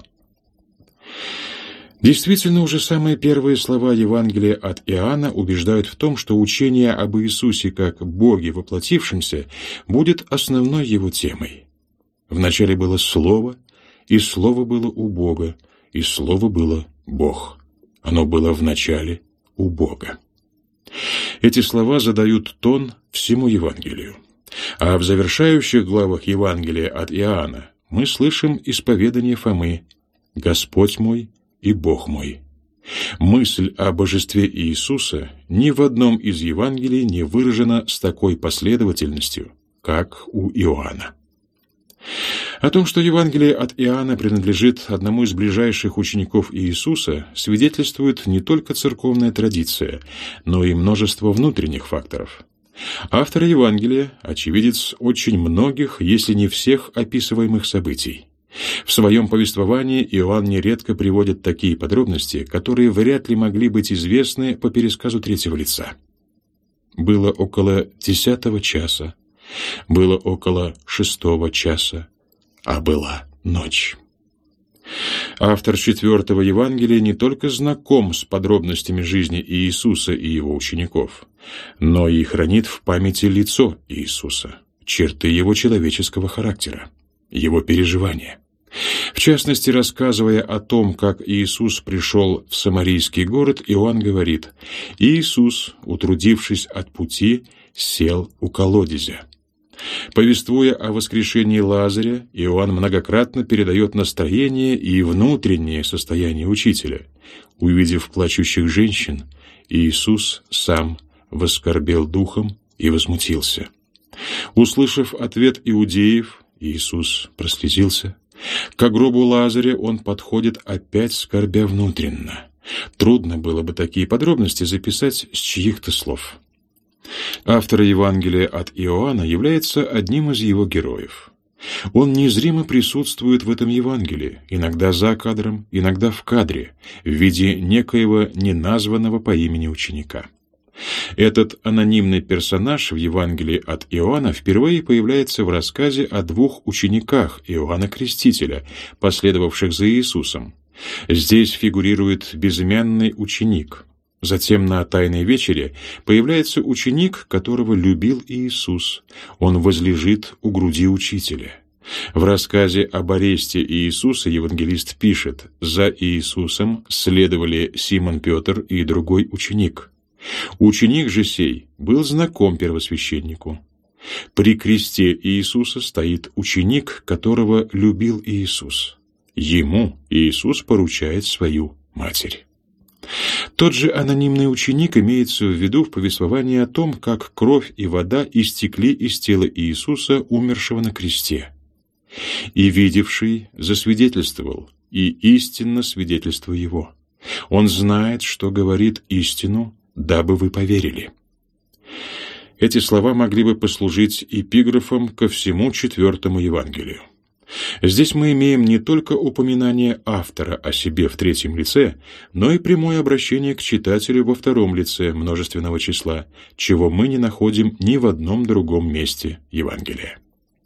Действительно, уже самые первые слова Евангелия от Иоанна убеждают в том, что учение об Иисусе как Боге воплотившемся будет основной его темой. Вначале было Слово, и Слово было у Бога, и Слово было Бог. Оно было вначале у Бога. Эти слова задают тон всему Евангелию. А в завершающих главах Евангелия от Иоанна мы слышим исповедание Фомы «Господь мой и Бог мой». Мысль о божестве Иисуса ни в одном из Евангелий не выражена с такой последовательностью, как у Иоанна. О том, что Евангелие от Иоанна принадлежит одному из ближайших учеников Иисуса, свидетельствует не только церковная традиция, но и множество внутренних факторов. Автор Евангелия – очевидец очень многих, если не всех описываемых событий. В своем повествовании Иоанн нередко приводит такие подробности, которые вряд ли могли быть известны по пересказу третьего лица. Было около 10 часа, было около 6 часа, а была ночь. Автор 4-го Евангелия не только знаком с подробностями жизни Иисуса и его учеников, но и хранит в памяти лицо Иисуса, черты его человеческого характера, его переживания. В частности, рассказывая о том, как Иисус пришел в Самарийский город, Иоанн говорит: «Иисус, утрудившись от пути, сел у колодезя». Повествуя о воскрешении Лазаря, Иоанн многократно передает настроение и внутреннее состояние учителя. Увидев плачущих женщин, Иисус сам воскорбел духом и возмутился. Услышав ответ иудеев, Иисус прослезился. К гробу Лазаря он подходит опять скорбя внутренно. Трудно было бы такие подробности записать с чьих-то слов. Автор Евангелия от Иоанна является одним из его героев. Он незримо присутствует в этом Евангелии, иногда за кадром, иногда в кадре, в виде некоего неназванного по имени ученика. Этот анонимный персонаж в Евангелии от Иоанна впервые появляется в рассказе о двух учениках Иоанна Крестителя, последовавших за Иисусом. Здесь фигурирует безымянный ученик. Затем на Тайной вечере появляется ученик, которого любил Иисус. Он возлежит у груди учителя. В рассказе об аресте Иисуса евангелист пишет: «За Иисусом следовали Симон Петр и другой ученик. Ученик же сей был знаком первосвященнику. При кресте Иисуса стоит ученик, которого любил Иисус. Ему Иисус поручает свою матерь». Тот же анонимный ученик имеется в виду в повествовании о том, как кровь и вода истекли из тела Иисуса, умершего на кресте. «И видевший засвидетельствовал, и истинно свидетельство его. Он знает, что говорит истину, дабы вы поверили». Эти слова могли бы послужить эпиграфом ко всему 4-му Евангелию. Здесь мы имеем не только упоминание автора о себе в 3-м лице, но и прямое обращение к читателю во 2-м лице множественного числа, чего мы не находим ни в одном другом месте Евангелия.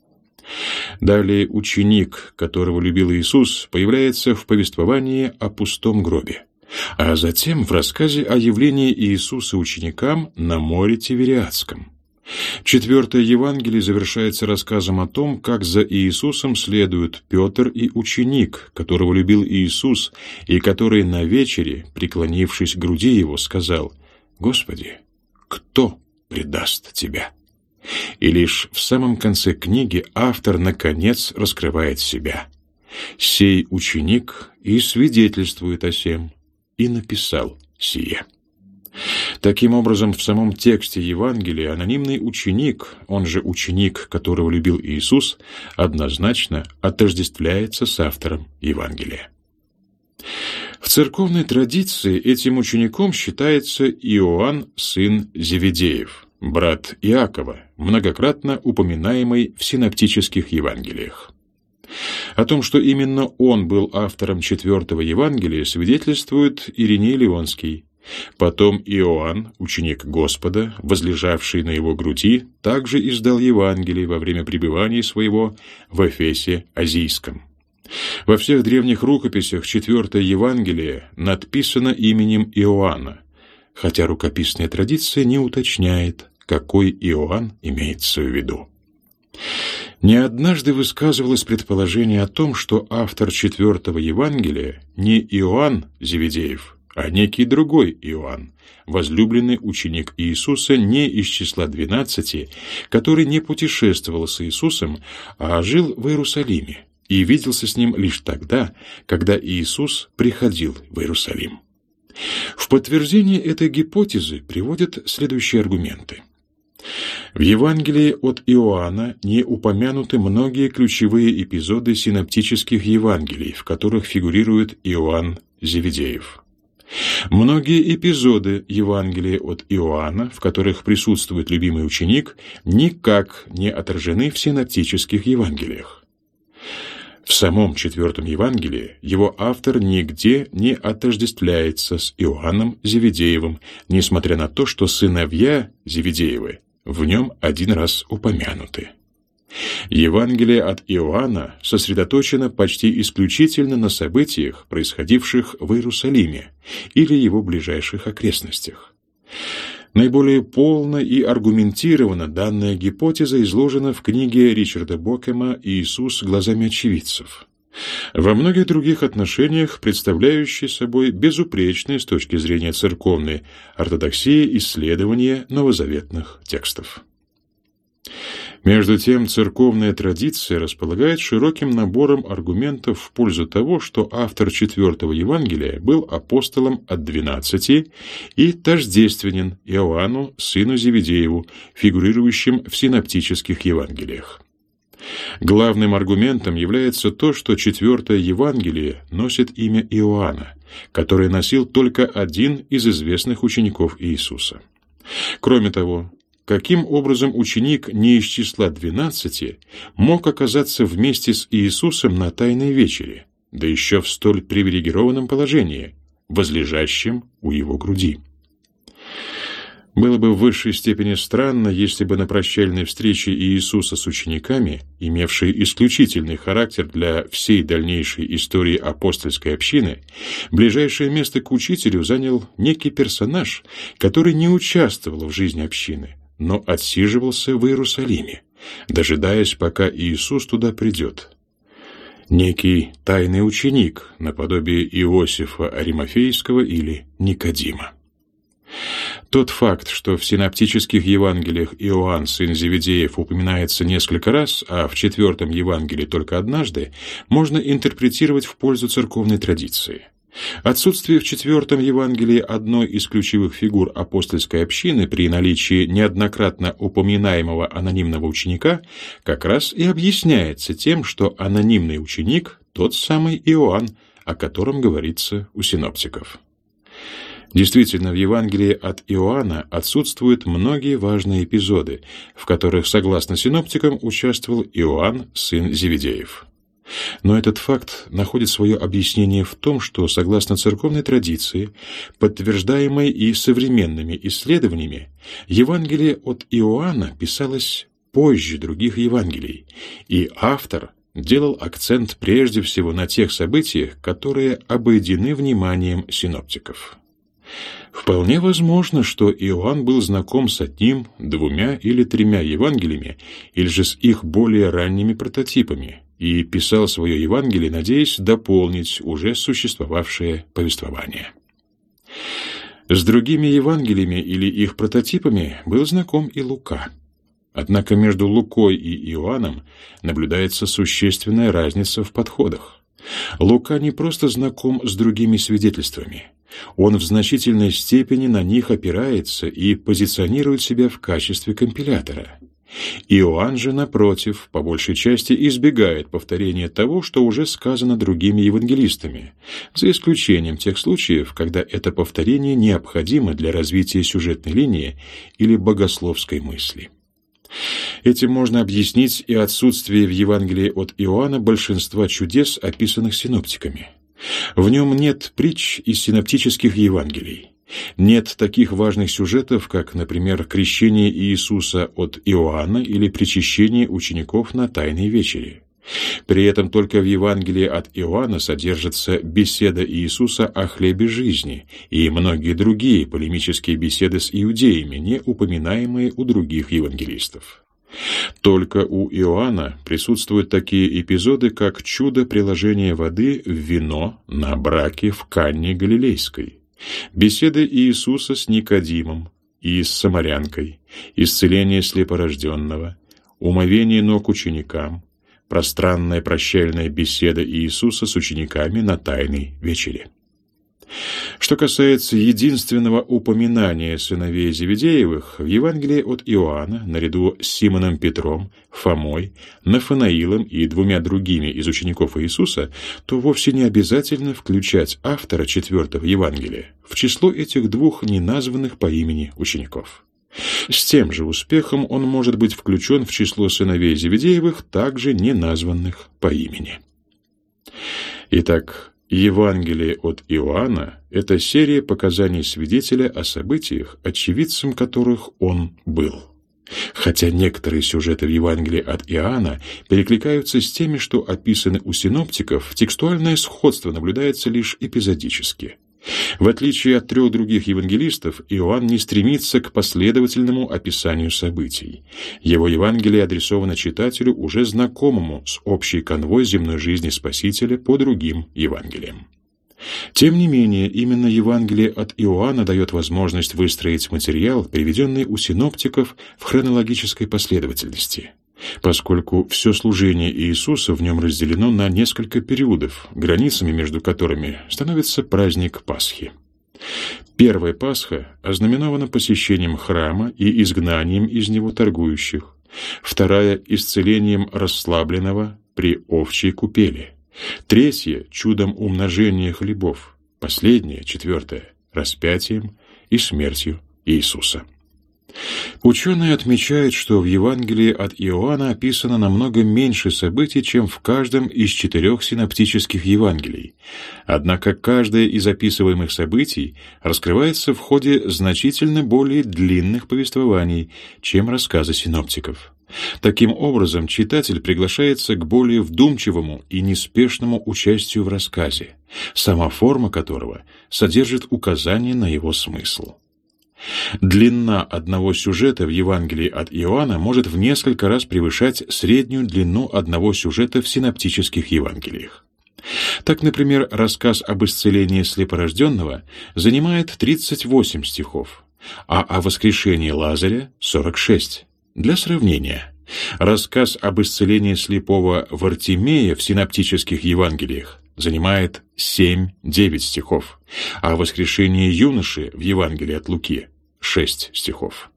Далее ученик, которого любил Иисус, появляется в повествовании о пустом гробе, а затем в рассказе о явлении Иисуса ученикам на море Тивериадском. 4-е Евангелие завершается рассказом о том, как за Иисусом следуют Петр и ученик, которого любил Иисус, и который на вечере, преклонившись к груди его, сказал: «Господи, кто предаст Тебя?» И лишь в самом конце книги автор наконец раскрывает себя. «Сей ученик и свидетельствует о сем, и написал сие». Таким образом, в самом тексте Евангелия анонимный ученик, он же ученик, которого любил Иисус, однозначно отождествляется с автором Евангелия. В церковной традиции этим учеником считается Иоанн, сын Зеведеев, брат Иакова, многократно упоминаемый в синоптических Евангелиях. О том, что именно он был автором 4-го Евангелия, свидетельствует Ириней Леонский. Потом Иоанн, ученик Господа, возлежавший на его груди, также издал Евангелие во время пребывания своего в Эфесе Азийском. Во всех древних рукописях 4-е Евангелие надписано именем Иоанна, хотя рукописная традиция не уточняет, какой Иоанн имеется в виду. Не однажды высказывалось предположение о том, что автор 4-го Евангелия не Иоанн Зеведеев, а некий другой Иоанн, возлюбленный ученик Иисуса не из числа 12, который не путешествовал с Иисусом, а жил в Иерусалиме и виделся с ним лишь тогда, когда Иисус приходил в Иерусалим. В подтверждение этой гипотезы приводят следующие аргументы. В Евангелии от Иоанна не упомянуты многие ключевые эпизоды синоптических Евангелий, в которых фигурирует Иоанн Зеведеев. Многие эпизоды Евангелия от Иоанна, в которых присутствует любимый ученик, никак не отражены в синоптических Евангелиях. В самом 4-м Евангелии его автор нигде не отождествляется с Иоанном Зеведеевым, несмотря на то, что сыновья Зеведеевы в нем один раз упомянуты. Евангелие от Иоанна сосредоточено почти исключительно на событиях, происходивших в Иерусалиме или его ближайших окрестностях. Наиболее полно и аргументированно данная гипотеза изложена в книге Ричарда Бокема «Иисус глазами очевидцев», во многих других отношениях представляющей собой безупречные с точки зрения церковной ортодоксии исследования новозаветных текстов. Между тем, церковная традиция располагает широким набором аргументов в пользу того, что автор 4-го Евангелия был апостолом от 12 и тождественен Иоанну, сыну Зеведееву, фигурирующим в синоптических Евангелиях. Главным аргументом является то, что 4-е Евангелие носит имя Иоанна, который носил только один из известных учеников Иисуса. Кроме того, каким образом ученик не из числа 12 мог оказаться вместе с Иисусом на Тайной вечере, да еще в столь привилегированном положении, возлежащем у его груди? Было бы в высшей степени странно, если бы на прощальной встрече Иисуса с учениками, имевшей исключительный характер для всей дальнейшей истории апостольской общины, ближайшее место к учителю занял некий персонаж, который не участвовал в жизни общины, но отсиживался в Иерусалиме, дожидаясь, пока Иисус туда придет. Некий тайный ученик, наподобие Иосифа Аримафейского или Никодима. Тот факт, что в синоптических Евангелиях Иоанн, сын Зеведеев, упоминается несколько раз, а в 4-м Евангелии только однажды, можно интерпретировать в пользу церковной традиции. Отсутствие в 4-м Евангелии одной из ключевых фигур апостольской общины при наличии неоднократно упоминаемого анонимного ученика как раз и объясняется тем, что анонимный ученик – тот самый Иоанн, о котором говорится у синоптиков. Действительно, в Евангелии от Иоанна отсутствуют многие важные эпизоды, в которых, согласно синоптикам, участвовал Иоанн, сын Зеведеев. Но этот факт находит свое объяснение в том, что, согласно церковной традиции, подтверждаемой и современными исследованиями, Евангелие от Иоанна писалось позже других Евангелий, и автор делал акцент прежде всего на тех событиях, которые обойдены вниманием синоптиков. Вполне возможно, что Иоанн был знаком с 1, 2 или 3 Евангелиями, или же с их более ранними прототипами, и писал свое Евангелие, надеясь дополнить уже существовавшее повествование. С другими Евангелиями или их прототипами был знаком и Лука. Однако между Лукой и Иоанном наблюдается существенная разница в подходах. Лука не просто знаком с другими свидетельствами. Он в значительной степени на них опирается и позиционирует себя в качестве компилятора. Иоанн же, напротив, по большей части избегает повторения того, что уже сказано другими евангелистами, за исключением тех случаев, когда это повторение необходимо для развития сюжетной линии или богословской мысли. Этим можно объяснить и отсутствие в Евангелии от Иоанна большинства чудес, описанных синоптиками. В нем нет притч из синоптических Евангелий. Нет таких важных сюжетов, как, например, крещение Иисуса от Иоанна или причащение учеников на Тайной вечере. При этом только в Евангелии от Иоанна содержится беседа Иисуса о хлебе жизни и многие другие полемические беседы с иудеями, не упоминаемые у других евангелистов. Только у Иоанна присутствуют такие эпизоды, как чудо приложения воды в вино на браке в Канне Галилейской, беседы Иисуса с Никодимом и с самарянкой, исцеление слепорожденного, умовение ног ученикам, пространная прощальная беседа Иисуса с учениками на Тайной вечере. Что касается единственного упоминания сыновей Зеведеевых, в Евангелии от Иоанна, наряду с Симоном Петром, Фомой, Нафанаилом и 2 другими из учеников Иисуса, то вовсе не обязательно включать автора 4-го Евангелия в число этих 2 неназванных по имени учеников. С тем же успехом он может быть включен в число сыновей Зеведеевых, также не названных по имени. Итак, Евангелие от Иоанна – это серия показаний свидетеля о событиях, очевидцем которых он был. Хотя некоторые сюжеты в Евангелии от Иоанна перекликаются с теми, что описаны у синоптиков, текстуальное сходство наблюдается лишь эпизодически. В отличие от 3 других евангелистов, Иоанн не стремится к последовательному описанию событий. Его Евангелие адресовано читателю, уже знакомому с общей канвой земной жизни Спасителя по другим Евангелиям. Тем не менее, именно Евангелие от Иоанна дает возможность выстроить материал, приведенный у синоптиков в хронологической последовательности, поскольку все служение Иисуса в нем разделено на несколько периодов, границами между которыми становится праздник Пасхи. Первая Пасха ознаменована посещением храма и изгнанием из него торгующих. Вторая — исцелением расслабленного при овчей купели. Третья — чудом умножения хлебов. Последняя, четвертая, распятием и смертью Иисуса. Ученые отмечают, что в Евангелии от Иоанна описано намного меньше событий, чем в каждом из 4 синоптических Евангелий. Однако каждое из описываемых событий раскрывается в ходе значительно более длинных повествований, чем рассказы синоптиков. Таким образом, читатель приглашается к более вдумчивому и неспешному участию в рассказе, сама форма которого содержит указания на его смысл. Длина одного сюжета в Евангелии от Иоанна может в несколько раз превышать среднюю длину одного сюжета в синоптических Евангелиях. Так, например, рассказ об исцелении слепорожденного занимает 38 стихов, а о воскрешении Лазаря — 46. Для сравнения, рассказ об исцелении слепого Вартимея в синоптических Евангелиях занимает 7-9 стихов, а воскрешение юноши в Евангелии от Луки — 6 стихов.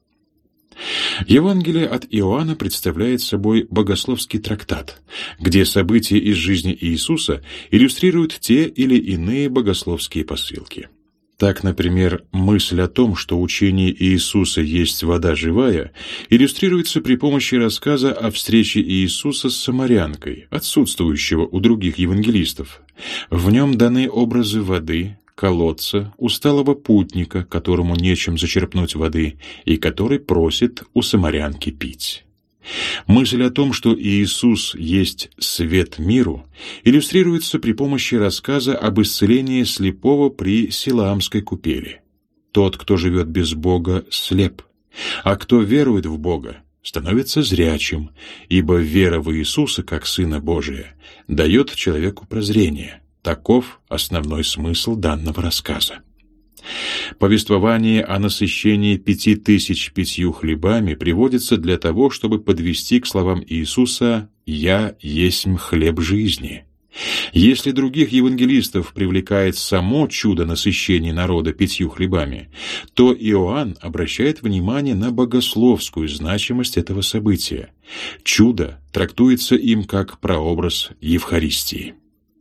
Евангелие от Иоанна представляет собой богословский трактат, где события из жизни Иисуса иллюстрируют те или иные богословские посылки. Так, например, мысль о том, что учение Иисуса есть вода живая, иллюстрируется при помощи рассказа о встрече Иисуса с самарянкой, отсутствующего у других евангелистов. В нем даны образы воды, колодца, усталого путника, которому нечем зачерпнуть воды, и который просит у самарянки пить. Мысль о том, что Иисус есть свет миру, иллюстрируется при помощи рассказа об исцелении слепого при Силаамской купели. Тот, кто живет без Бога, слеп, а кто верует в Бога, становится зрячим, ибо вера в Иисуса, как Сына Божия, дает человеку прозрение. Таков основной смысл данного рассказа. Повествование о насыщении 5000 5 хлебами приводится для того, чтобы подвести к словам Иисуса «Я есмь хлеб жизни». Если других евангелистов привлекает само чудо насыщения народа 5 хлебами, то Иоанн обращает внимание на богословскую значимость этого события. Чудо трактуется им как прообраз Евхаристии.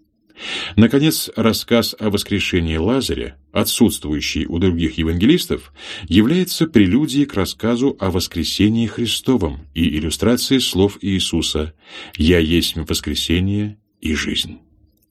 Наконец, рассказ о воскрешении Лазаря, отсутствующий у других евангелистов, является прелюдией к рассказу о воскресении Христовом и иллюстрацией слов Иисуса «Я есть воскресение и жизнь».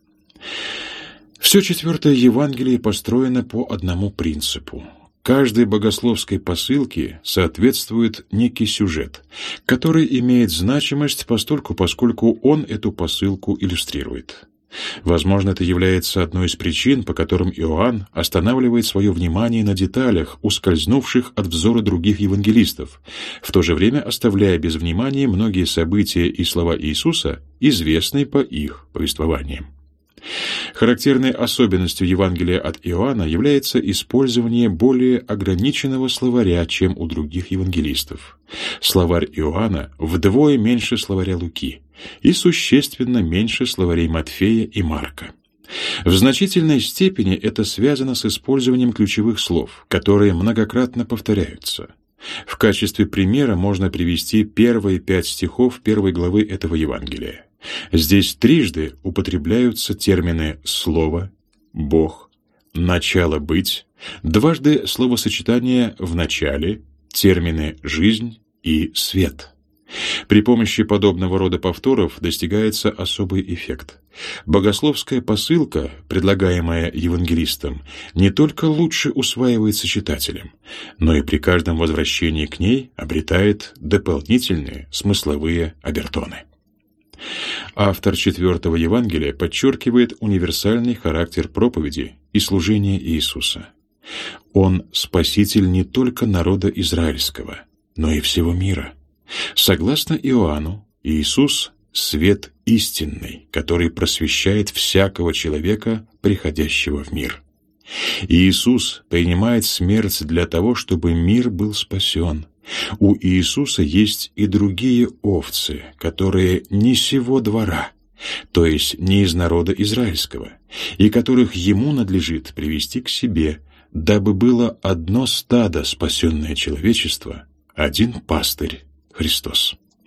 Все 4 Евангелие построено по одному принципу. Каждой богословской посылке соответствует некий сюжет, который имеет значимость поскольку он эту посылку иллюстрирует. Возможно, это является одной из причин, по которым Иоанн останавливает свое внимание на деталях, ускользнувших от взора других евангелистов, в то же время оставляя без внимания многие события и слова Иисуса, известные по их повествованиям. Характерной особенностью Евангелия от Иоанна является использование более ограниченного словаря, чем у других евангелистов. Словарь Иоанна вдвое меньше словаря Луки и существенно меньше словарей Матфея и Марка. В значительной степени это связано с использованием ключевых слов, которые многократно повторяются. В качестве примера можно привести первые 5 стихов 1 главы этого Евангелия. Здесь трижды употребляются термины «слово», «бог», «начало быть», дважды словосочетание «в начале», термины «жизнь» и «свет». При помощи подобного рода повторов достигается особый эффект. Богословская посылка, предлагаемая евангелистом, не только лучше усваивается читателем, но и при каждом возвращении к ней обретает дополнительные смысловые обертоны. Автор 4-го Евангелия подчеркивает универсальный характер проповеди и служения Иисуса. Он спаситель не только народа израильского, но и всего мира. Согласно Иоанну, Иисус — свет истинный, который просвещает всякого человека, приходящего в мир. Иисус принимает смерть для того, чтобы мир был спасен. У Иисуса есть и другие овцы, которые не сего двора, то есть не из народа израильского, и которых Ему надлежит привести к себе, дабы было одно стадо, спасенное человечество, один пастырь — Христос.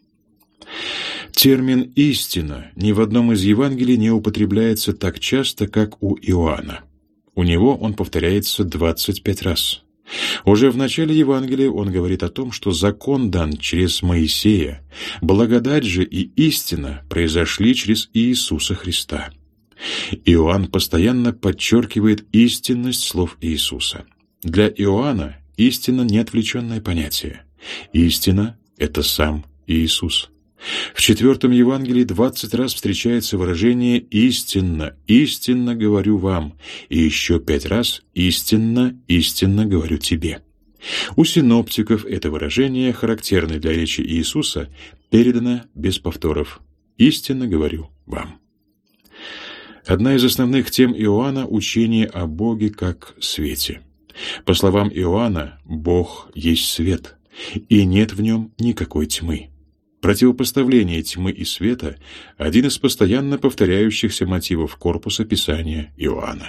Термин «истина» ни в одном из Евангелий не употребляется так часто, как у Иоанна. У него он повторяется 25 раз. Уже в начале Евангелия он говорит о том, что закон дан через Моисея, благодать же и истина произошли через Иисуса Христа. Иоанн постоянно подчеркивает истинность слов Иисуса. Для Иоанна истина не отвлеченное понятие. Истина — это сам Иисус. В 4 Евангелии 20 раз встречается выражение «истинно, истинно говорю вам», и еще 5 раз «истинно, истинно говорю тебе». У синоптиков это выражение, характерное для речи Иисуса, передано без повторов «истинно говорю вам». Одна из основных тем Иоанна — учение о Боге как свете. По словам Иоанна, Бог есть свет, и нет в нем никакой тьмы. Противопоставление тьмы и света — один из постоянно повторяющихся мотивов корпуса Писания Иоанна.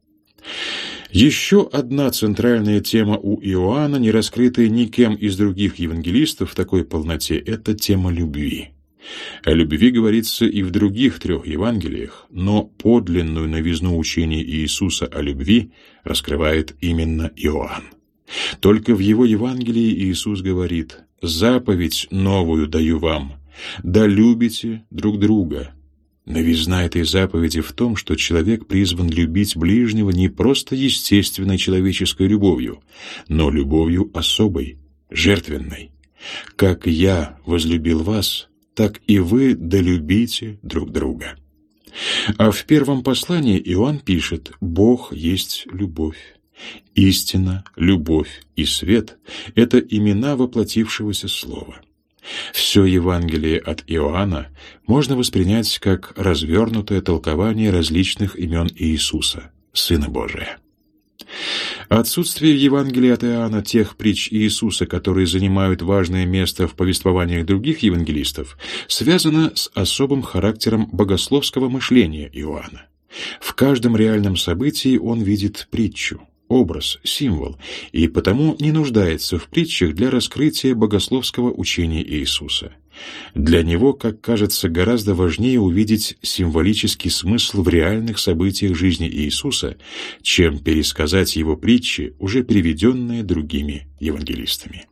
Еще одна центральная тема у Иоанна, не раскрытая никем из других евангелистов в такой полноте, — это тема любви. О любви говорится и в других 3 Евангелиях, но подлинную новизну учения Иисуса о любви раскрывает именно Иоанн. Только в его Евангелии Иисус говорит: «Заповедь новую даю вам, да любите друг друга». Новизна этой заповеди в том, что человек призван любить ближнего не просто естественной человеческой любовью, но любовью особой, жертвенной. «Как я возлюбил вас, так и вы долюбите друг друга». А в первом послании Иоанн пишет: «Бог есть любовь». Истина, любовь и свет — это имена воплотившегося Слова. Все Евангелие от Иоанна можно воспринять как развернутое толкование различных имен Иисуса, Сына Божия. Отсутствие в Евангелии от Иоанна тех притч Иисуса, которые занимают важное место в повествованиях других евангелистов, связано с особым характером богословского мышления Иоанна. В каждом реальном событии он видит притчу, образ, символ, и потому не нуждается в притчах для раскрытия богословского учения Иисуса. Для него, как кажется, гораздо важнее увидеть символический смысл в реальных событиях жизни Иисуса, чем пересказать его притчи, уже переведенные другими евангелистами.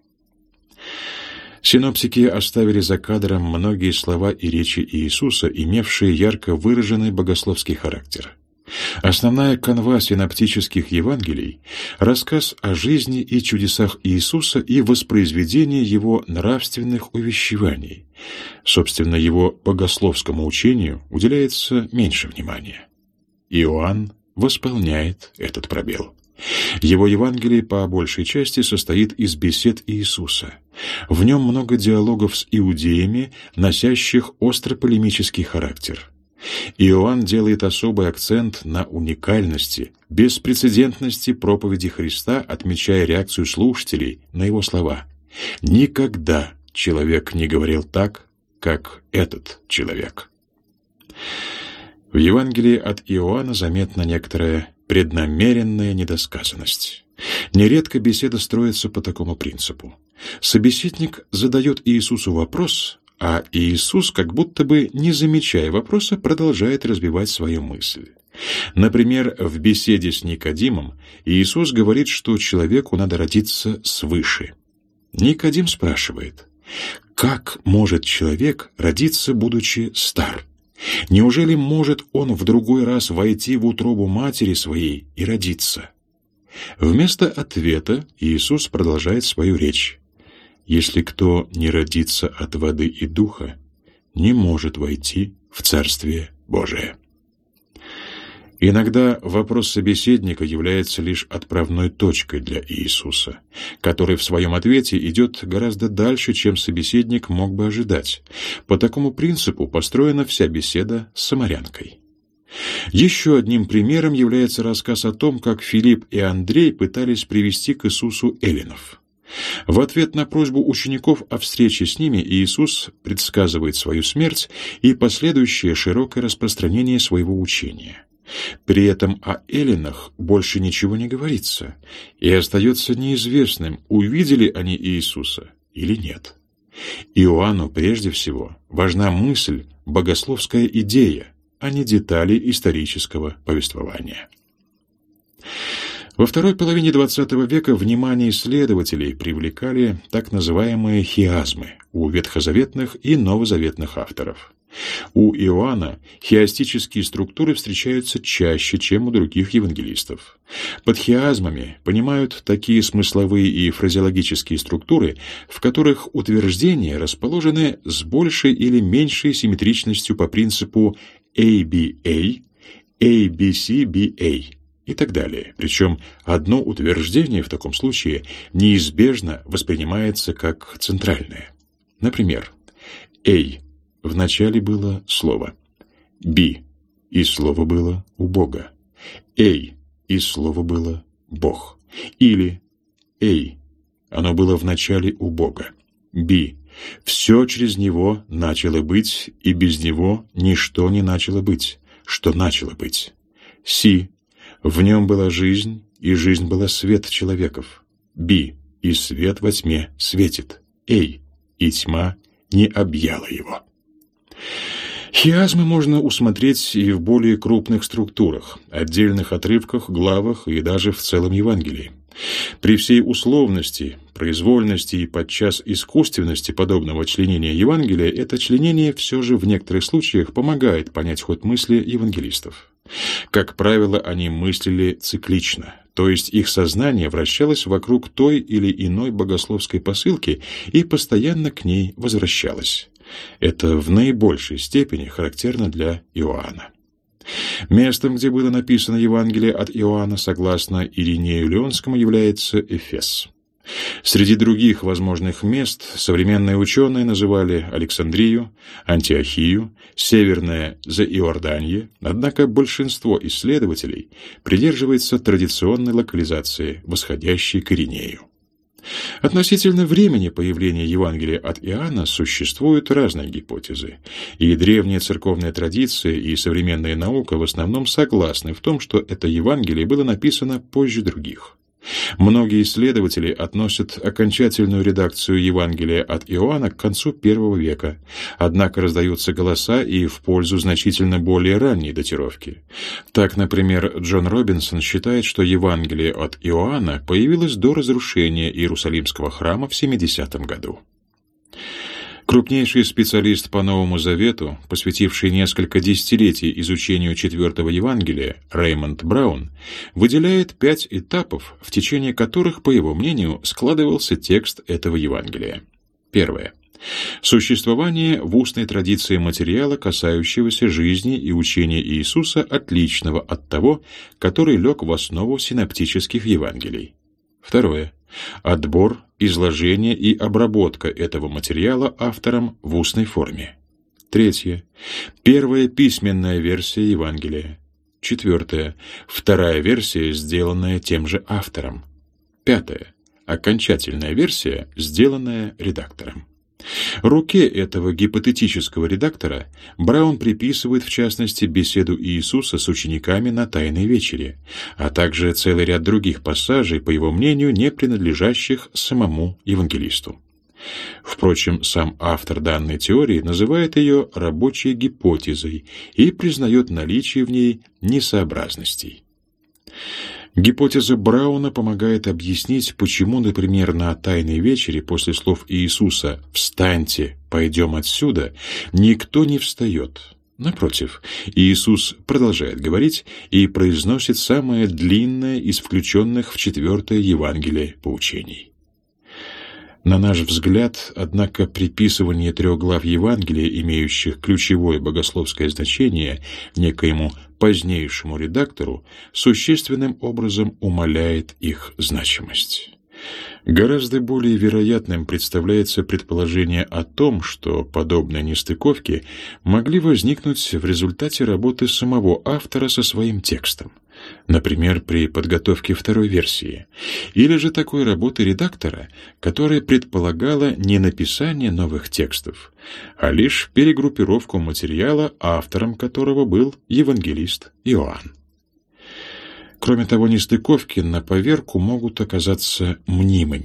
Синоптики оставили за кадром многие слова и речи Иисуса, имевшие ярко выраженный богословский характер. Основная канва синоптических Евангелий — рассказ о жизни и чудесах Иисуса и воспроизведение его нравственных увещеваний. Собственно, его богословскому учению уделяется меньше внимания. Иоанн восполняет этот пробел. Его Евангелие по большей части состоит из бесед Иисуса. В нем много диалогов с иудеями, носящих остро полемический характер. Иоанн делает особый акцент на уникальности, беспрецедентности проповеди Христа, отмечая реакцию слушателей на его слова. «Никогда человек не говорил так, как этот человек». В Евангелии от Иоанна заметна некоторая преднамеренная недосказанность. Нередко беседа строится по такому принципу. Собеседник задает Иисусу вопрос, а Иисус, как будто бы не замечая вопроса, продолжает развивать свою мысль. Например, в беседе с Никодимом Иисус говорит, что человеку надо родиться свыше. Никодим спрашивает: «Как может человек родиться, будучи стар? Неужели может он в другой раз войти в утробу матери своей и родиться?» Вместо ответа Иисус продолжает свою речь: «Если кто не родится от воды и духа, не может войти в Царствие Божие». Иногда вопрос собеседника является лишь отправной точкой для Иисуса, который в своем ответе идет гораздо дальше, чем собеседник мог бы ожидать. По такому принципу построена вся беседа с самарянкой. Еще одним примером является рассказ о том, как Филипп и Андрей пытались привести к Иисусу эллинов. В ответ на просьбу учеников о встрече с ними Иисус предсказывает свою смерть и последующее широкое распространение своего учения. При этом о эллинах больше ничего не говорится, и остается неизвестным, увидели они Иисуса или нет. Иоанну прежде всего важна мысль, богословская идея, а не детали исторического повествования. Во второй половине XX века внимание исследователей привлекали так называемые хиазмы у ветхозаветных и новозаветных авторов. У Иоанна хиастические структуры встречаются чаще, чем у других евангелистов. Под хиазмами понимают такие смысловые и фразеологические структуры, в которых утверждения расположены с большей или меньшей симметричностью по принципу ABA, ABCBA и так далее. Причем одно утверждение в таком случае неизбежно воспринимается как центральное. Например, A. В начале было слово. B. И слово было у Бога. A. И слово было Бог. Или A. Оно было в начале у Бога. B. Все через него начало быть, и без него ничто не начало быть, что начало быть. C. В нем была жизнь, и жизнь была свет человеков. B. И свет во тьме светит. A. И тьма не объяла его. Хиазмы можно усмотреть и в более крупных структурах, отдельных отрывках, главах и даже в целом Евангелии. При всей условности, произвольности и подчас искусственности подобного членения Евангелия, это членение все же в некоторых случаях помогает понять ход мысли евангелистов. Как правило, они мыслили циклично, то есть их сознание вращалось вокруг той или иной богословской посылки и постоянно к ней возвращалось. Это в наибольшей степени характерно для Иоанна. Местом, где было написано Евангелие от Иоанна, согласно Иринею Леонскому, является Эфес. Среди других возможных мест современные ученые называли Александрию, Антиохию, Северное Заиорданье, однако большинство исследователей придерживается традиционной локализации, восходящей к Иринею. Относительно времени появления Евангелия от Иоанна существуют разные гипотезы, и древняя церковная традиция и современная наука в основном согласны в том, что это Евангелие было написано позже других. Многие исследователи относят окончательную редакцию Евангелия от Иоанна к концу I века, однако раздаются голоса и в пользу значительно более ранней датировки. Так, например, Джон Робинсон считает, что Евангелие от Иоанна появилось до разрушения Иерусалимского храма в 70 году. Крупнейший специалист по Новому Завету, посвятивший несколько десятилетий изучению Четвертого Евангелия, Реймонд Браун, выделяет 5 этапов, в течение которых, по его мнению, складывался текст этого Евангелия. Первое. Существование в устной традиции материала, касающегося жизни и учения Иисуса, отличного от того, который лег в основу синоптических Евангелий. Второе. Отбор, изложение и обработка этого материала автором в устной форме. Третье. Первая письменная версия Евангелия. Четвертое. Вторая версия, сделанная тем же автором. Пятое. Окончательная версия, сделанная редактором. Руке этого гипотетического редактора Браун приписывает, в частности, беседу Иисуса с учениками на Тайной вечере, а также целый ряд других пассажей, по его мнению, не принадлежащих самому евангелисту. Впрочем, сам автор данной теории называет ее рабочей гипотезой и признает наличие в ней несообразностей. Гипотеза Брауна помогает объяснить, почему, например, на Тайной вечере после слов Иисуса «Встаньте, пойдем отсюда» никто не встает. Напротив, Иисус продолжает говорить и произносит самое длинное из включенных в 4-е Евангелие поучений. На наш взгляд, однако, приписывание 3 глав Евангелия, имеющих ключевое богословское значение, некоему позднейшему редактору, существенным образом умаляет их значимость. Гораздо более вероятным представляется предположение о том, что подобные нестыковки могли возникнуть в результате работы самого автора со своим текстом, например, при подготовке второй версии, или же такой работы редактора, которая предполагала не написание новых текстов, а лишь перегруппировку материала, автором которого был евангелист Иоанн. Кроме того, нестыковки на поверку могут оказаться мнимыми.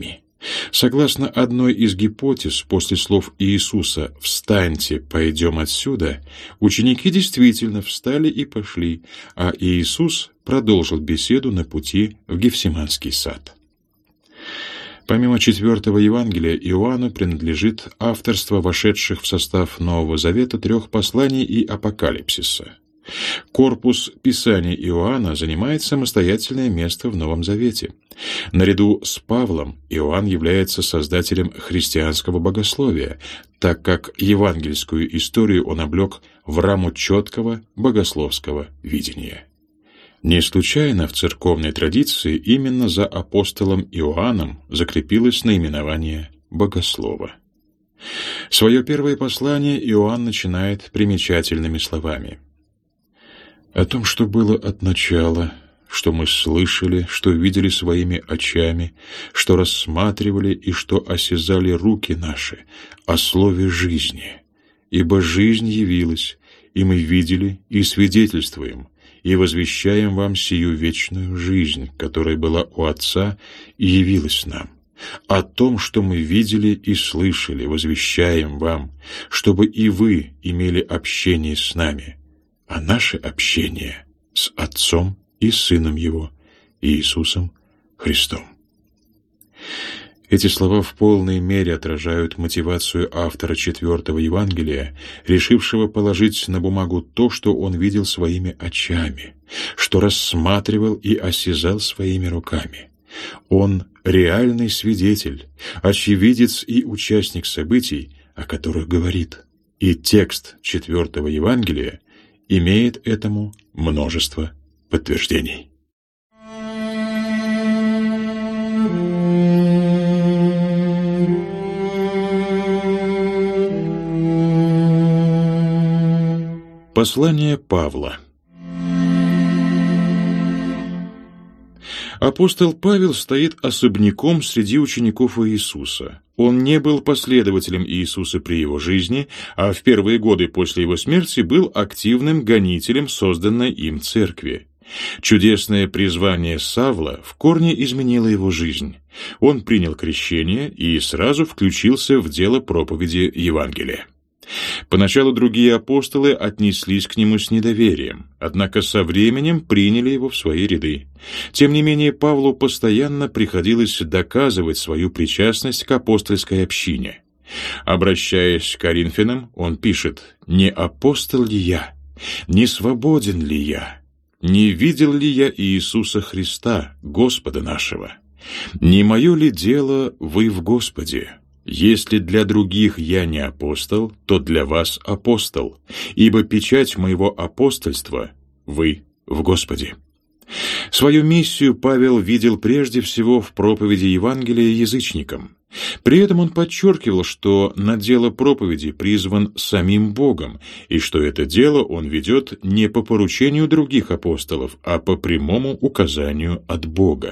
Согласно одной из гипотез, после слов Иисуса «Встаньте, пойдем отсюда», ученики действительно встали и пошли, а Иисус продолжил беседу на пути в Гефсиманский сад. Помимо 4-го Евангелия, Иоанну принадлежит авторство вошедших в состав Нового Завета 3 посланий и Апокалипсиса. Корпус Писаний Иоанна занимает самостоятельное место в Новом Завете. Наряду с Павлом Иоанн является создателем христианского богословия, так как евангельскую историю он облег в раму четкого богословского видения. Не случайно в церковной традиции именно за апостолом Иоанном закрепилось наименование богослова. Свое первое послание Иоанн начинает примечательными словами: «О том, что было от начала, что мы слышали, что видели своими очами, что рассматривали и что осязали руки наши, о слове жизни. Ибо жизнь явилась, и мы видели и свидетельствуем, и возвещаем вам сию вечную жизнь, которая была у Отца и явилась нам. О том, что мы видели и слышали, возвещаем вам, чтобы и вы имели общение с нами, а наше общение с Отцом и Сыном Его, Иисусом Христом». Эти слова в полной мере отражают мотивацию автора 4-го Евангелия, решившего положить на бумагу то, что он видел своими очами, что рассматривал и осязал своими руками. Он реальный свидетель, очевидец и участник событий, о которых говорит. И текст 4-го Евангелия имеет этому множество подтверждений. Послание Павла. Апостол Павел стоит особняком среди учеников Иисуса. Он не был последователем Иисуса при его жизни, а в первые годы после его смерти был активным гонителем созданной им церкви. Чудесное призвание Савла в корне изменило его жизнь. Он принял крещение и сразу включился в дело проповеди Евангелия. Поначалу другие апостолы отнеслись к нему с недоверием, однако со временем приняли его в свои ряды. Тем не менее, Павлу постоянно приходилось доказывать свою причастность к апостольской общине. Обращаясь к Коринфянам, он пишет: «Не апостол ли я? Не свободен ли я? Не видел ли я Иисуса Христа, Господа нашего? Не мое ли дело вы в Господе? Если для других я не апостол, то для вас апостол, ибо печать моего апостольства вы в Господе». Свою миссию Павел видел прежде всего в проповеди Евангелия язычникам. При этом он подчеркивал, что на дело проповеди призван самим Богом, и что это дело он ведет не по поручению других апостолов, а по прямому указанию от Бога.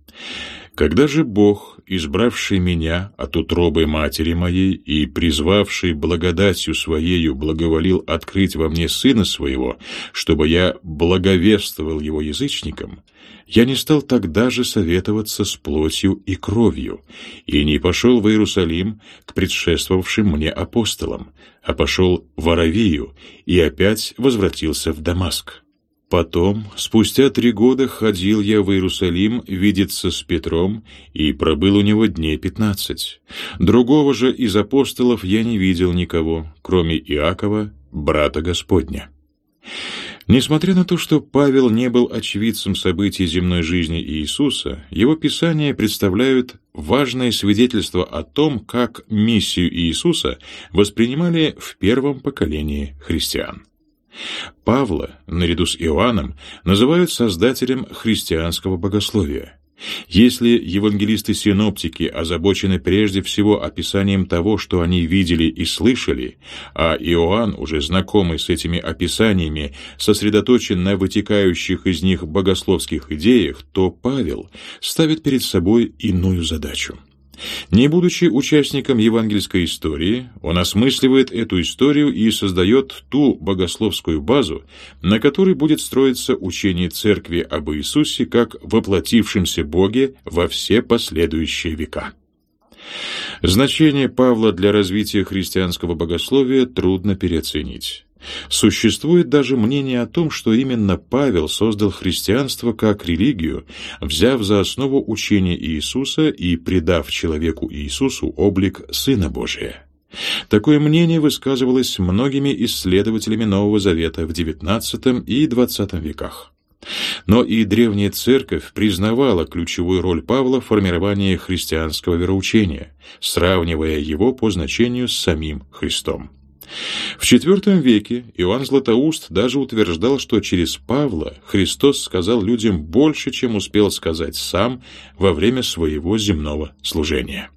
«Когда же Бог, избравший меня от утробы матери моей и призвавший благодатью Своею, благоволил открыть во мне Сына Своего, чтобы я благовествовал Его язычникам, я не стал тогда же советоваться с плотью и кровью, и не пошел в Иерусалим к предшествовавшим мне апостолам, а пошел в Аравию и опять возвратился в Дамаск. Потом, спустя 3 года, ходил я в Иерусалим видеться с Петром и пробыл у него дней 15. Другого же из апостолов я не видел никого, кроме Иакова, брата Господня». Несмотря на то, что Павел не был очевидцем событий земной жизни Иисуса, его писания представляют важное свидетельство о том, как миссию Иисуса воспринимали в первом поколении христиан. Павла, наряду с Иоанном, называют создателем христианского богословия. Если евангелисты-синоптики озабочены прежде всего описанием того, что они видели и слышали, а Иоанн, уже знакомый с этими описаниями, сосредоточен на вытекающих из них богословских идеях, то Павел ставит перед собой иную задачу. Не будучи участником евангельской истории, он осмысливает эту историю и создает ту богословскую базу, на которой будет строиться учение Церкви об Иисусе как воплотившемся Боге во все последующие века. Значение Павла для развития христианского богословия трудно переоценить. Существует даже мнение о том, что именно Павел создал христианство как религию, взяв за основу учение Иисуса и придав человеку Иисусу облик Сына Божия. Такое мнение высказывалось многими исследователями Нового Завета в XIX и XX веках. Но и Древняя Церковь признавала ключевую роль Павла в формировании христианского вероучения, сравнивая его по значению с самим Христом. В IV веке Иоанн Златоуст даже утверждал, что через Павла Христос сказал людям больше, чем успел сказать сам во время своего земного служения.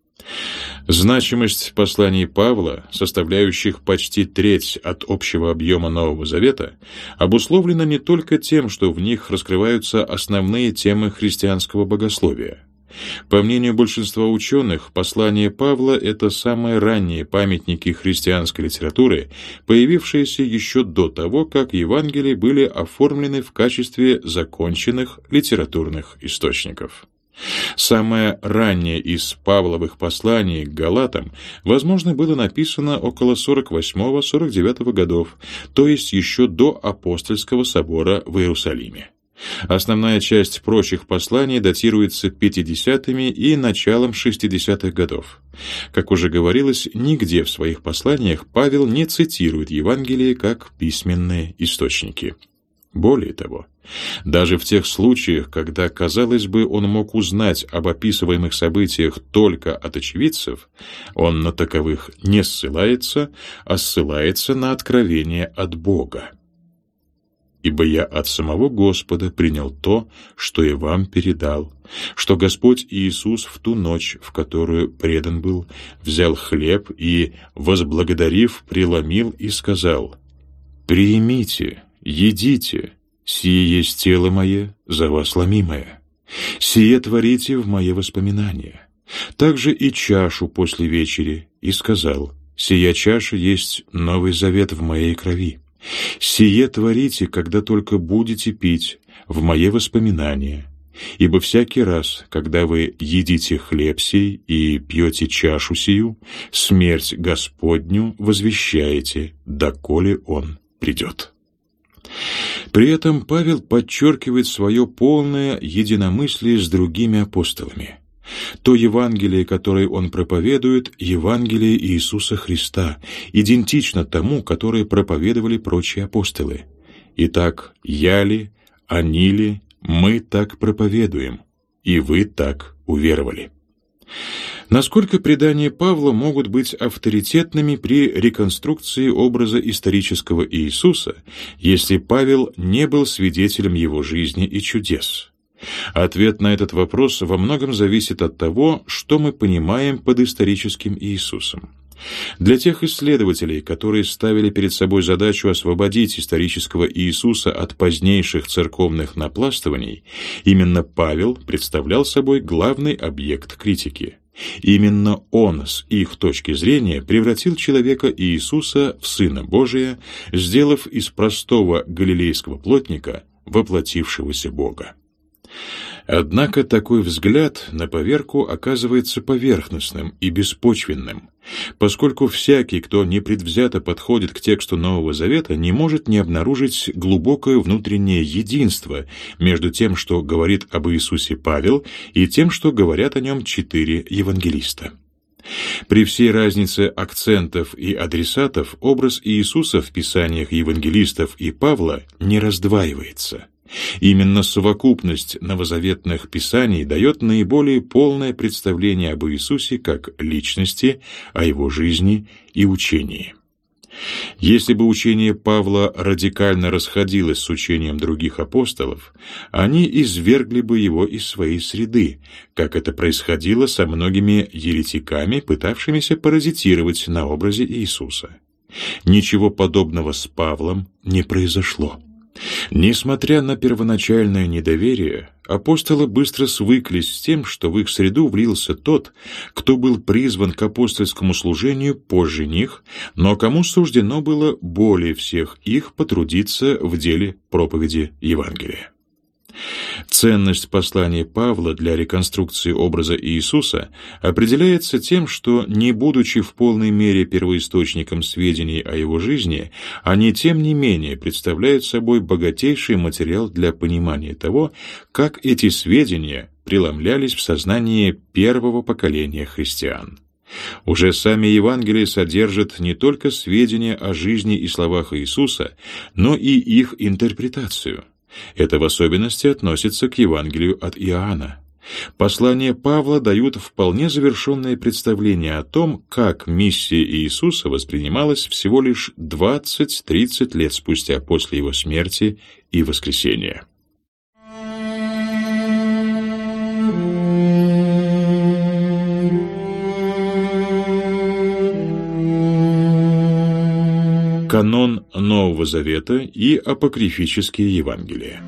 Значимость посланий Павла, составляющих почти треть от общего объема Нового Завета, обусловлена не только тем, что в них раскрываются основные темы христианского богословия. По мнению большинства ученых, послания Павла — это самые ранние памятники христианской литературы, появившиеся еще до того, как Евангелия были оформлены в качестве законченных литературных источников. Самое раннее из Павловых посланий к Галатам, возможно, было написано около 48-49 годов, то есть еще до Апостольского собора в Иерусалиме. Основная часть прочих посланий датируется 50-ми и началом 60-х годов. Как уже говорилось, нигде в своих посланиях Павел не цитирует Евангелие как письменные источники. Более того, даже в тех случаях, когда, казалось бы, он мог узнать об описываемых событиях только от очевидцев, он на таковых не ссылается, а ссылается на откровение от Бога. «Ибо я от самого Господа принял то, что и вам передал, что Господь Иисус в ту ночь, в которую предан был, взял хлеб и, возблагодарив, преломил и сказал: „Приимите, едите, сие есть тело мое, за вас ломимое. Сие творите в мое воспоминание. Также и чашу после вечери, и сказал: сия чаша есть новый завет в моей крови. Сие творите, когда только будете пить, в мое воспоминание. Ибо всякий раз, когда вы едите хлеб сей и пьете чашу сию, смерть Господню возвещаете, доколе Он придет». При этом Павел подчеркивает свое полное единомыслие с другими апостолами. То Евангелие, которое он проповедует, Евангелие Иисуса Христа, идентично тому, которое проповедовали прочие апостолы. Итак, я ли, они ли, мы так проповедуем, и вы так уверовали. Насколько предания Павла могут быть авторитетными при реконструкции образа исторического Иисуса, если Павел не был свидетелем его жизни и чудес? Ответ на этот вопрос во многом зависит от того, что мы понимаем под историческим Иисусом. Для тех исследователей, которые ставили перед собой задачу освободить исторического Иисуса от позднейших церковных напластываний, именно Павел представлял собой главный объект критики. Именно он, с их точки зрения, превратил человека Иисуса в Сына Божия, сделав из простого галилейского плотника воплотившегося Бога. Однако такой взгляд на поверку оказывается поверхностным и беспочвенным, поскольку всякий, кто непредвзято подходит к тексту Нового Завета, не может не обнаружить глубокое внутреннее единство между тем, что говорит об Иисусе Павел, и тем, что говорят о нем 4 евангелиста. При всей разнице акцентов и адресатов образ Иисуса в писаниях евангелистов и Павла не раздваивается. Именно совокупность новозаветных писаний дает наиболее полное представление об Иисусе как личности, о его жизни и учении. Если бы учение Павла радикально расходилось с учением других апостолов, они извергли бы его из своей среды, как это происходило со многими еретиками, пытавшимися паразитировать на образе Иисуса. Ничего подобного с Павлом не произошло. Несмотря на первоначальное недоверие, апостолы быстро свыклись с тем, что в их среду влился тот, кто был призван к апостольскому служению позже них, но кому суждено было более всех их потрудиться в деле проповеди Евангелия. Ценность послания Павла для реконструкции образа Иисуса определяется тем, что, не будучи в полной мере первоисточником сведений о его жизни, они, тем не менее, представляют собой богатейший материал для понимания того, как эти сведения преломлялись в сознании первого поколения христиан. Уже сами Евангелия содержат не только сведения о жизни и словах Иисуса, но и их интерпретацию. Это в особенности относится к Евангелию от Иоанна. Послания Павла дают вполне завершенное представление о том, как миссия Иисуса воспринималась всего лишь 20-30 лет спустя после его смерти и воскресения. Канон Нового Завета и апокрифические Евангелия.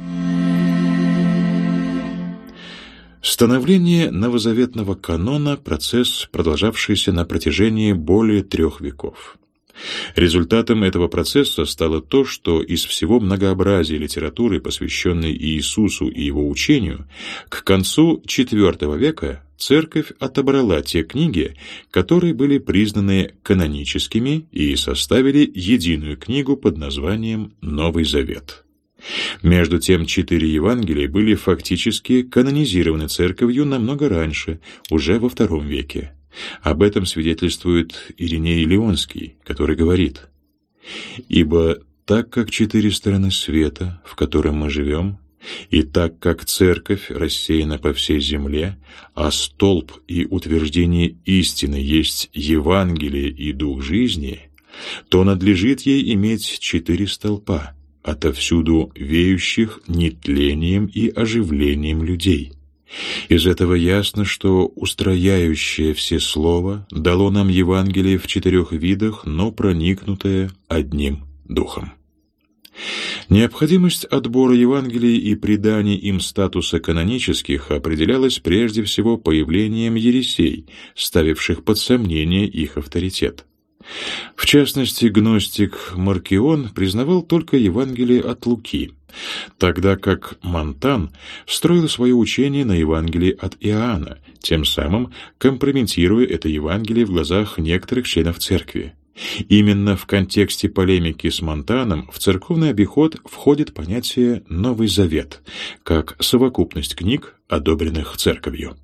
Становление новозаветного канона – процесс, продолжавшийся на протяжении более 3 веков. Результатом этого процесса стало то, что из всего многообразия литературы, посвященной Иисусу и его учению, к концу IV века Церковь отобрала те книги, которые были признаны каноническими и составили единую книгу под названием «Новый Завет». Между тем, 4 Евангелия были фактически канонизированы Церковью намного раньше, уже во II веке. Об этом свидетельствует Ириней Леонский, который говорит: «Ибо так как 4 стороны света, в котором мы живем, и так как Церковь рассеяна по всей земле, а столб и утверждение истины есть Евангелие и Дух жизни, то надлежит ей иметь 4 столпа, отовсюду веющих нетлением и оживлением людей». Из этого ясно, что устрояющее все слово дало нам Евангелие в 4 видах, но проникнутое одним духом. Необходимость отбора Евангелий и придания им статуса канонических определялась прежде всего появлением ересей, ставивших под сомнение их авторитет. В частности, гностик Маркион признавал только Евангелие от Луки, тогда как Монтан строил свое учение на Евангелии от Иоанна, тем самым компрометируя это Евангелие в глазах некоторых членов церкви. Именно в контексте полемики с Монтаном в церковный обиход входит понятие «Новый Завет» как совокупность книг, одобренных церковью.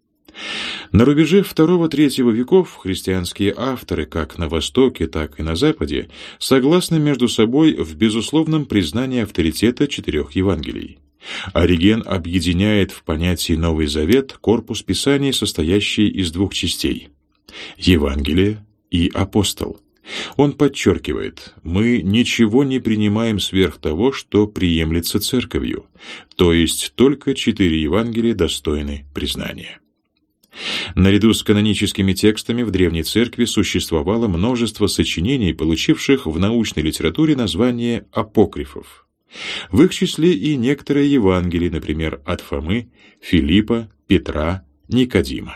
На рубеже II-III веков христианские авторы как на Востоке, так и на Западе согласны между собой в безусловном признании авторитета 4 Евангелий. Ориген объединяет в понятии Новый Завет корпус Писаний, состоящий из 2 частей – Евангелие и Апостол. Он подчеркивает: «Мы ничего не принимаем сверх того, что приемлется Церковью, то есть только 4 Евангелия достойны признания». Наряду с каноническими текстами в Древней Церкви существовало множество сочинений, получивших в научной литературе название апокрифов. В их числе и некоторые Евангелия, например, от Фомы, Филиппа, Петра, Никодима.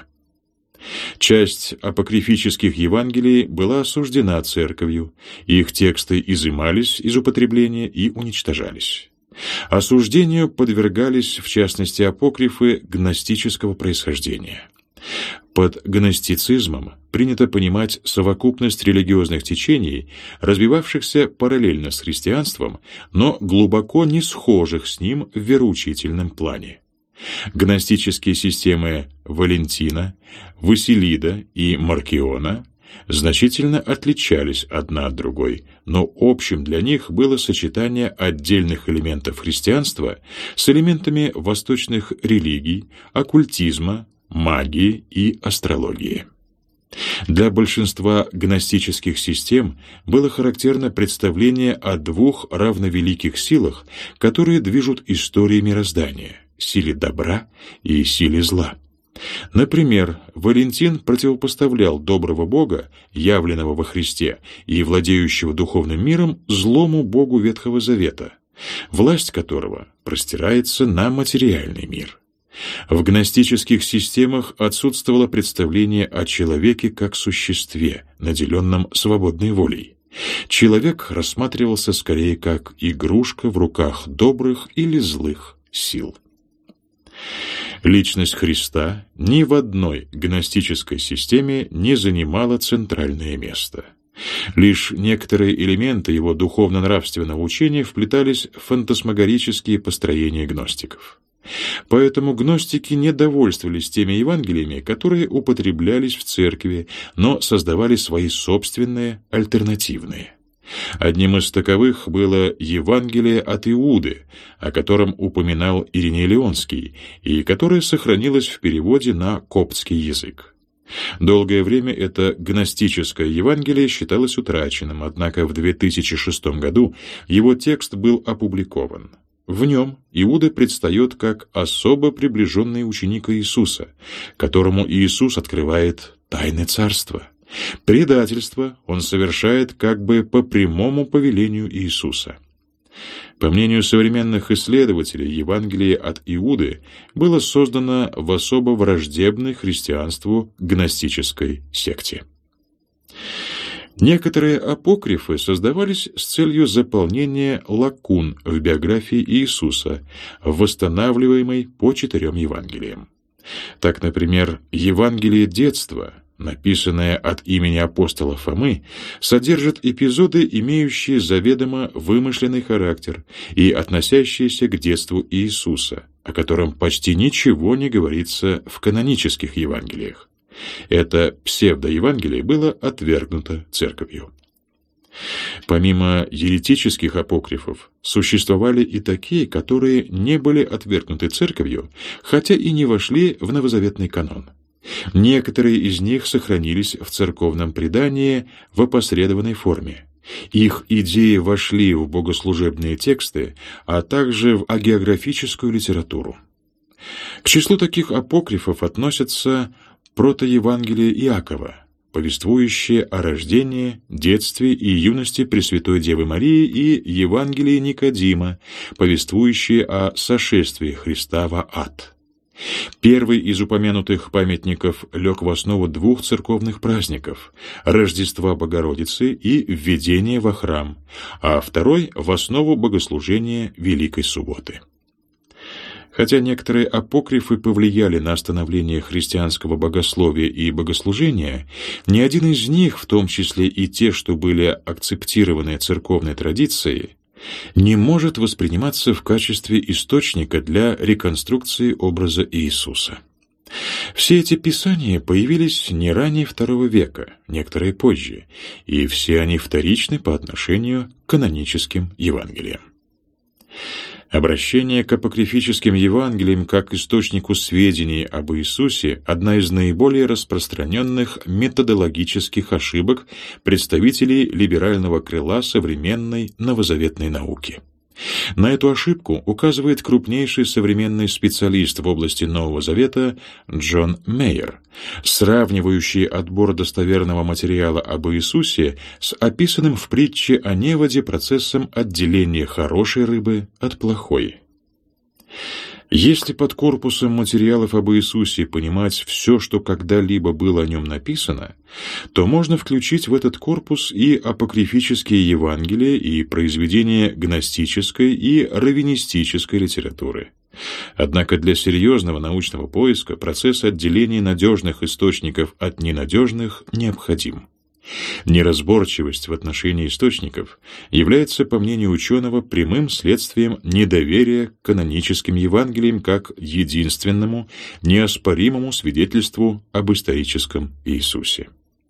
Часть апокрифических Евангелий была осуждена Церковью, их тексты изымались из употребления и уничтожались. Осуждению подвергались, в частности, апокрифы гностического происхождения. Под гностицизмом принято понимать совокупность религиозных течений, развивавшихся параллельно с христианством, но глубоко не схожих с ним в вероучительном плане. Гностические системы Валентина, Василида и Маркиона значительно отличались одна от другой, но общим для них было сочетание отдельных элементов христианства с элементами восточных религий, оккультизма, магии и астрологии. Для большинства гностических систем было характерно представление о 2 равновеликих силах, которые движут историей мироздания – силе добра и силе зла. Например, Валентин противопоставлял доброго Бога, явленного во Христе и владеющего духовным миром, злому Богу Ветхого Завета, власть которого простирается на материальный мир. В гностических системах отсутствовало представление о человеке как существе, наделенном свободной волей. Человек рассматривался скорее как игрушка в руках добрых или злых сил. Личность Христа ни в одной гностической системе не занимала центральное место. Лишь некоторые элементы его духовно-нравственного учения вплетались в фантасмагорические построения гностиков. Поэтому гностики не довольствовались теми Евангелиями, которые употреблялись в церкви, но создавали свои собственные, альтернативные. Одним из таковых было Евангелие от Иуды, о котором упоминал Ириней Леонский, и которое сохранилось в переводе на коптский язык. Долгое время это гностическое Евангелие считалось утраченным, однако в 2006 году его текст был опубликован. В нем Иуда предстает как особо приближенный ученик Иисуса, которому Иисус открывает тайны царства. Предательство он совершает как бы по прямому повелению Иисуса. По мнению современных исследователей, Евангелие от Иуды было создано в особо враждебной христианству гностической секте. Некоторые апокрифы создавались с целью заполнения лакун в биографии Иисуса, восстанавливаемой по 4 Евангелиям. Так, например, Евангелие детства, написанное от имени апостола Фомы, содержит эпизоды, имеющие заведомо вымышленный характер и относящиеся к детству Иисуса, о котором почти ничего не говорится в канонических Евангелиях. Это псевдоевангелие было отвергнуто церковью. Помимо еретических апокрифов, существовали и такие, которые не были отвергнуты церковью, хотя и не вошли в новозаветный канон. Некоторые из них сохранились в церковном предании в опосредованной форме. Их идеи вошли в богослужебные тексты, а также в агеографическую литературу. К числу таких апокрифов относятся протоевангелие Иакова, повествующее о рождении, детстве и юности Пресвятой Девы Марии, и Евангелие Никодима, повествующее о сошествии Христа во ад. Первый из упомянутых памятников лег в основу 2 церковных праздников – Рождества Богородицы и Введения во храм, а второй – в основу богослужения Великой Субботы. Хотя некоторые апокрифы повлияли на становление христианского богословия и богослужения, ни один из них, в том числе и те, что были акцептированы церковной традицией, не может восприниматься в качестве источника для реконструкции образа Иисуса. Все эти писания появились не ранее II века, некоторые позже, и все они вторичны по отношению к каноническим Евангелиям. Обращение к апокрифическим Евангелиям как источнику сведений об Иисусе – одна из наиболее распространенных методологических ошибок представителей либерального крыла современной новозаветной науки. На эту ошибку указывает крупнейший современный специалист в области Нового Завета Джон Мейер, сравнивающий отбор достоверного материала об Иисусе с описанным в притче о неводе процессом отделения хорошей рыбы от плохой. Если под корпусом материалов об Иисусе понимать все, что когда-либо было о нем написано, то можно включить в этот корпус и апокрифические Евангелия, и произведения гностической и раввинистической литературы. Однако для серьезного научного поиска процесс отделения надежных источников от ненадежных необходим. Неразборчивость в отношении источников является, по мнению ученого, прямым следствием недоверия к каноническим Евангелиям как единственному, неоспоримому свидетельству об историческом Иисусе.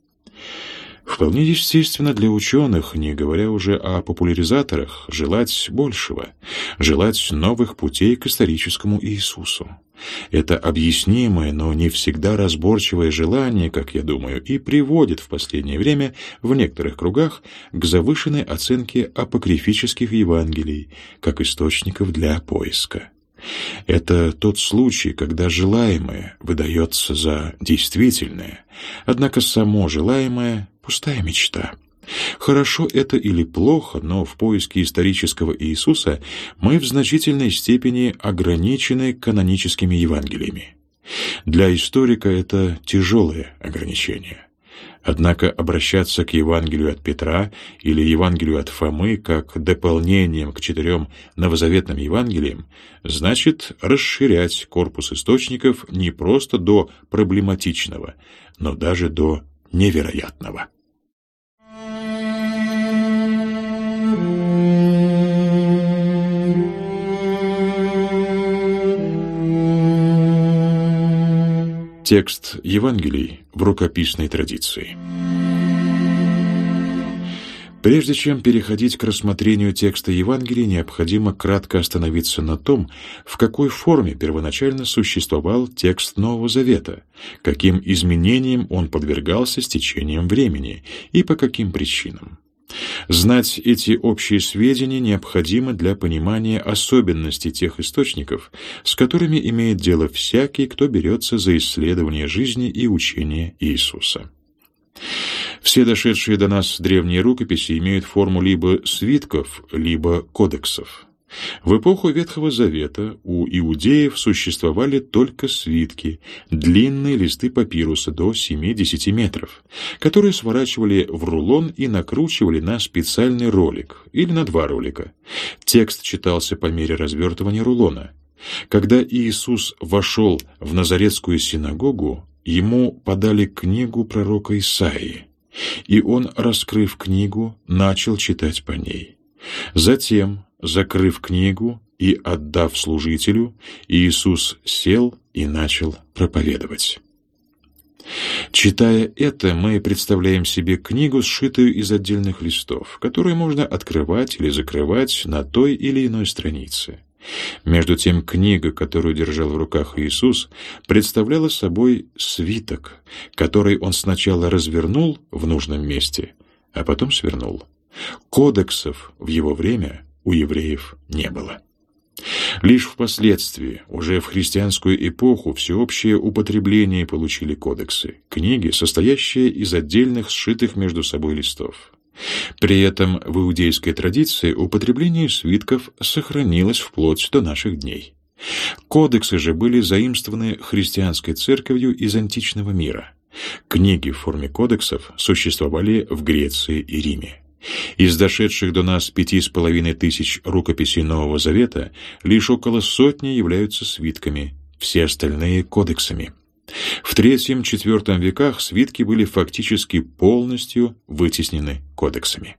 Вполне естественно для ученых, не говоря уже о популяризаторах, желать большего, желать новых путей к историческому Иисусу. Это объяснимое, но не всегда разборчивое желание, как я думаю, и приводит в последнее время в некоторых кругах к завышенной оценке апокрифических Евангелий как источников для поиска. Это тот случай, когда желаемое выдается за действительное, однако само желаемое — пустая мечта. Хорошо это или плохо, но в поиске исторического Иисуса мы в значительной степени ограничены каноническими Евангелиями. Для историка это тяжелое ограничение. Однако обращаться к Евангелию от Петра или Евангелию от Фомы как дополнением к 4 новозаветным Евангелиям значит расширять корпус источников не просто до проблематичного, но даже до невероятного. Текст Евангелий в рукописной традиции. Прежде чем переходить к рассмотрению текста Евангелий, необходимо кратко остановиться на том, в какой форме первоначально существовал текст Нового Завета, каким изменениям он подвергался с течением времени и по каким причинам. Знать эти общие сведения необходимо для понимания особенностей тех источников, с которыми имеет дело всякий, кто берется за исследование жизни и учения Иисуса. Все дошедшие до нас древние рукописи имеют форму либо свитков, либо кодексов. В эпоху Ветхого Завета у иудеев существовали только свитки, длинные листы папируса до 7-10 метров, которые сворачивали в рулон и накручивали на специальный ролик или на 2 ролика. Текст читался по мере развертывания рулона. Когда Иисус вошел в Назаретскую синагогу, ему подали книгу пророка Исаии, и он, раскрыв книгу, начал читать по ней. Затем, закрыв книгу и отдав служителю, Иисус сел и начал проповедовать. Читая это, мы представляем себе книгу, сшитую из отдельных листов, которые можно открывать или закрывать на той или иной странице. Между тем, книга, которую держал в руках Иисус, представляла собой свиток, который он сначала развернул в нужном месте, а потом свернул. Кодексов в его время у евреев не было. Лишь впоследствии, уже в христианскую эпоху, всеобщее употребление получили кодексы, книги, состоящие из отдельных сшитых между собой листов. При этом в иудейской традиции употребление свитков сохранилось вплоть до наших дней. Кодексы же были заимствованы христианской церковью из античного мира. Книги в форме кодексов существовали в Греции и Риме. Из дошедших до нас 5500 рукописей Нового Завета лишь около 100 являются свитками, все остальные — кодексами. В III-IV веках свитки были фактически полностью вытеснены кодексами.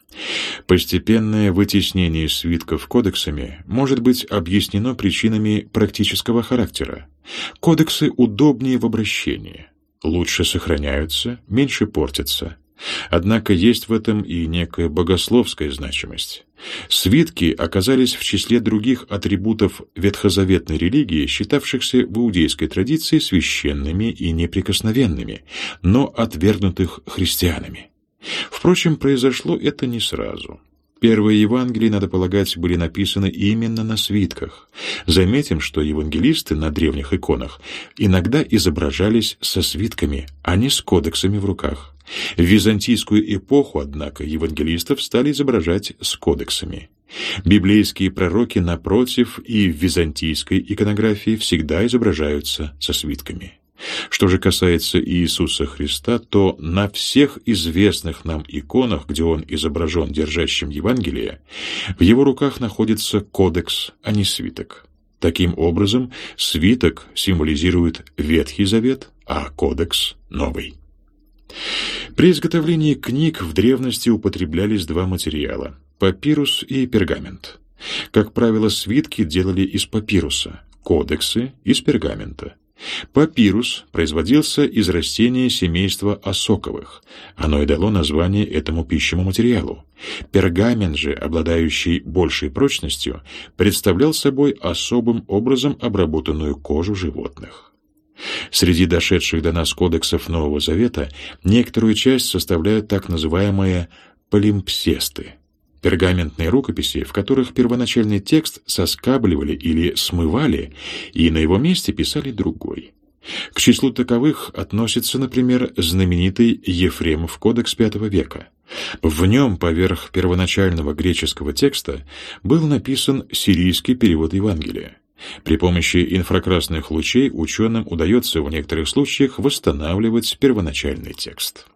Постепенное вытеснение свитков кодексами может быть объяснено причинами практического характера. Кодексы удобнее в обращении, лучше сохраняются, меньше портятся. Однако есть в этом и некая богословская значимость. Свитки оказались в числе других атрибутов ветхозаветной религии, считавшихся в иудейской традиции священными и неприкосновенными, но отвергнутых христианами. Впрочем, произошло это не сразу. Первые Евангелия, надо полагать, были написаны именно на свитках. Заметим, что евангелисты на древних иконах иногда изображались со свитками, а не с кодексами в руках. В византийскую эпоху, однако, евангелистов стали изображать с кодексами. Библейские пророки, напротив, и в византийской иконографии всегда изображаются со свитками. Что же касается Иисуса Христа, то на всех известных нам иконах, где он изображен держащим Евангелие, в его руках находится кодекс, а не свиток. Таким образом, свиток символизирует Ветхий Завет, а кодекс — Новый. При изготовлении книг в древности употреблялись 2 материала — папирус и пергамент. Как правило, свитки делали из папируса, кодексы — из пергамента. Папирус производился из растения семейства осоковых. Оно и дало название этому пищему материалу. Пергамент же, обладающий большей прочностью, представлял собой особым образом обработанную кожу животных. Среди дошедших до нас кодексов Нового Завета некоторую часть составляют так называемые полимпсесты — пергаментные рукописи, в которых первоначальный текст соскабливали или смывали, и на его месте писали другой. К числу таковых относится, например, знаменитый Ефремов кодекс V века. В нем поверх первоначального греческого текста был написан сирийский перевод Евангелия. При помощи инфракрасных лучей ученым удается в некоторых случаях восстанавливать первоначальный текст.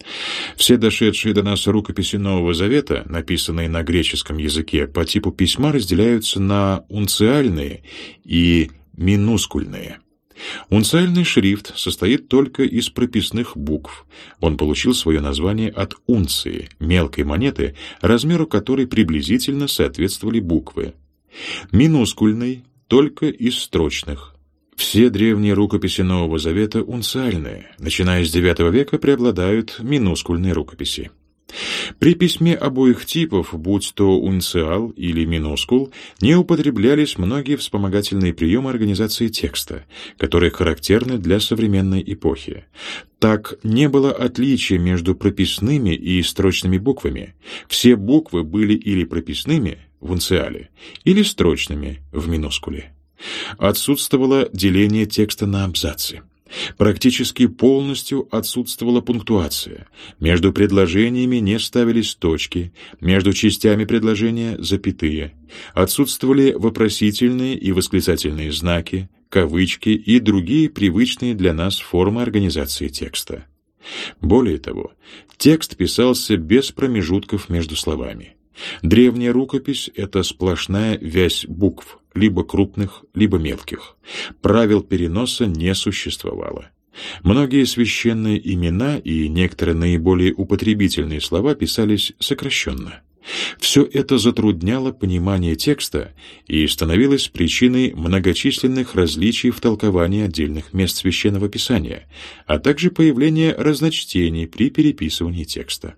Все дошедшие до нас рукописи Нового Завета, написанные на греческом языке, по типу письма разделяются на унциальные и минускульные. Унциальный шрифт состоит только из прописных букв. Он получил свое название от унции, мелкой монеты, размеру которой приблизительно соответствовали буквы. Минускульный только из строчных. Все древние рукописи Нового Завета унциальные. Начиная с IX века преобладают минускульные рукописи. При письме обоих типов, будь то унциал или минускул, не употреблялись многие вспомогательные приемы организации текста, которые характерны для современной эпохи. Так, не было отличия между прописными и строчными буквами. Все буквы были или прописными в унциале, или строчными в минускуле. Отсутствовало деление текста на абзацы. Практически полностью отсутствовала пунктуация. Между предложениями не ставились точки, между частями предложения — запятые. Отсутствовали вопросительные и восклицательные знаки, кавычки и другие привычные для нас формы организации текста. Более того, текст писался без промежутков между словами. Древняя рукопись — это сплошная вязь букв, либо крупных, либо мелких. Правил переноса не существовало. Многие священные имена и некоторые наиболее употребительные слова писались сокращенно. Все это затрудняло понимание текста и становилось причиной многочисленных различий в толковании отдельных мест Священного Писания, а также появления разночтений при переписывании текста.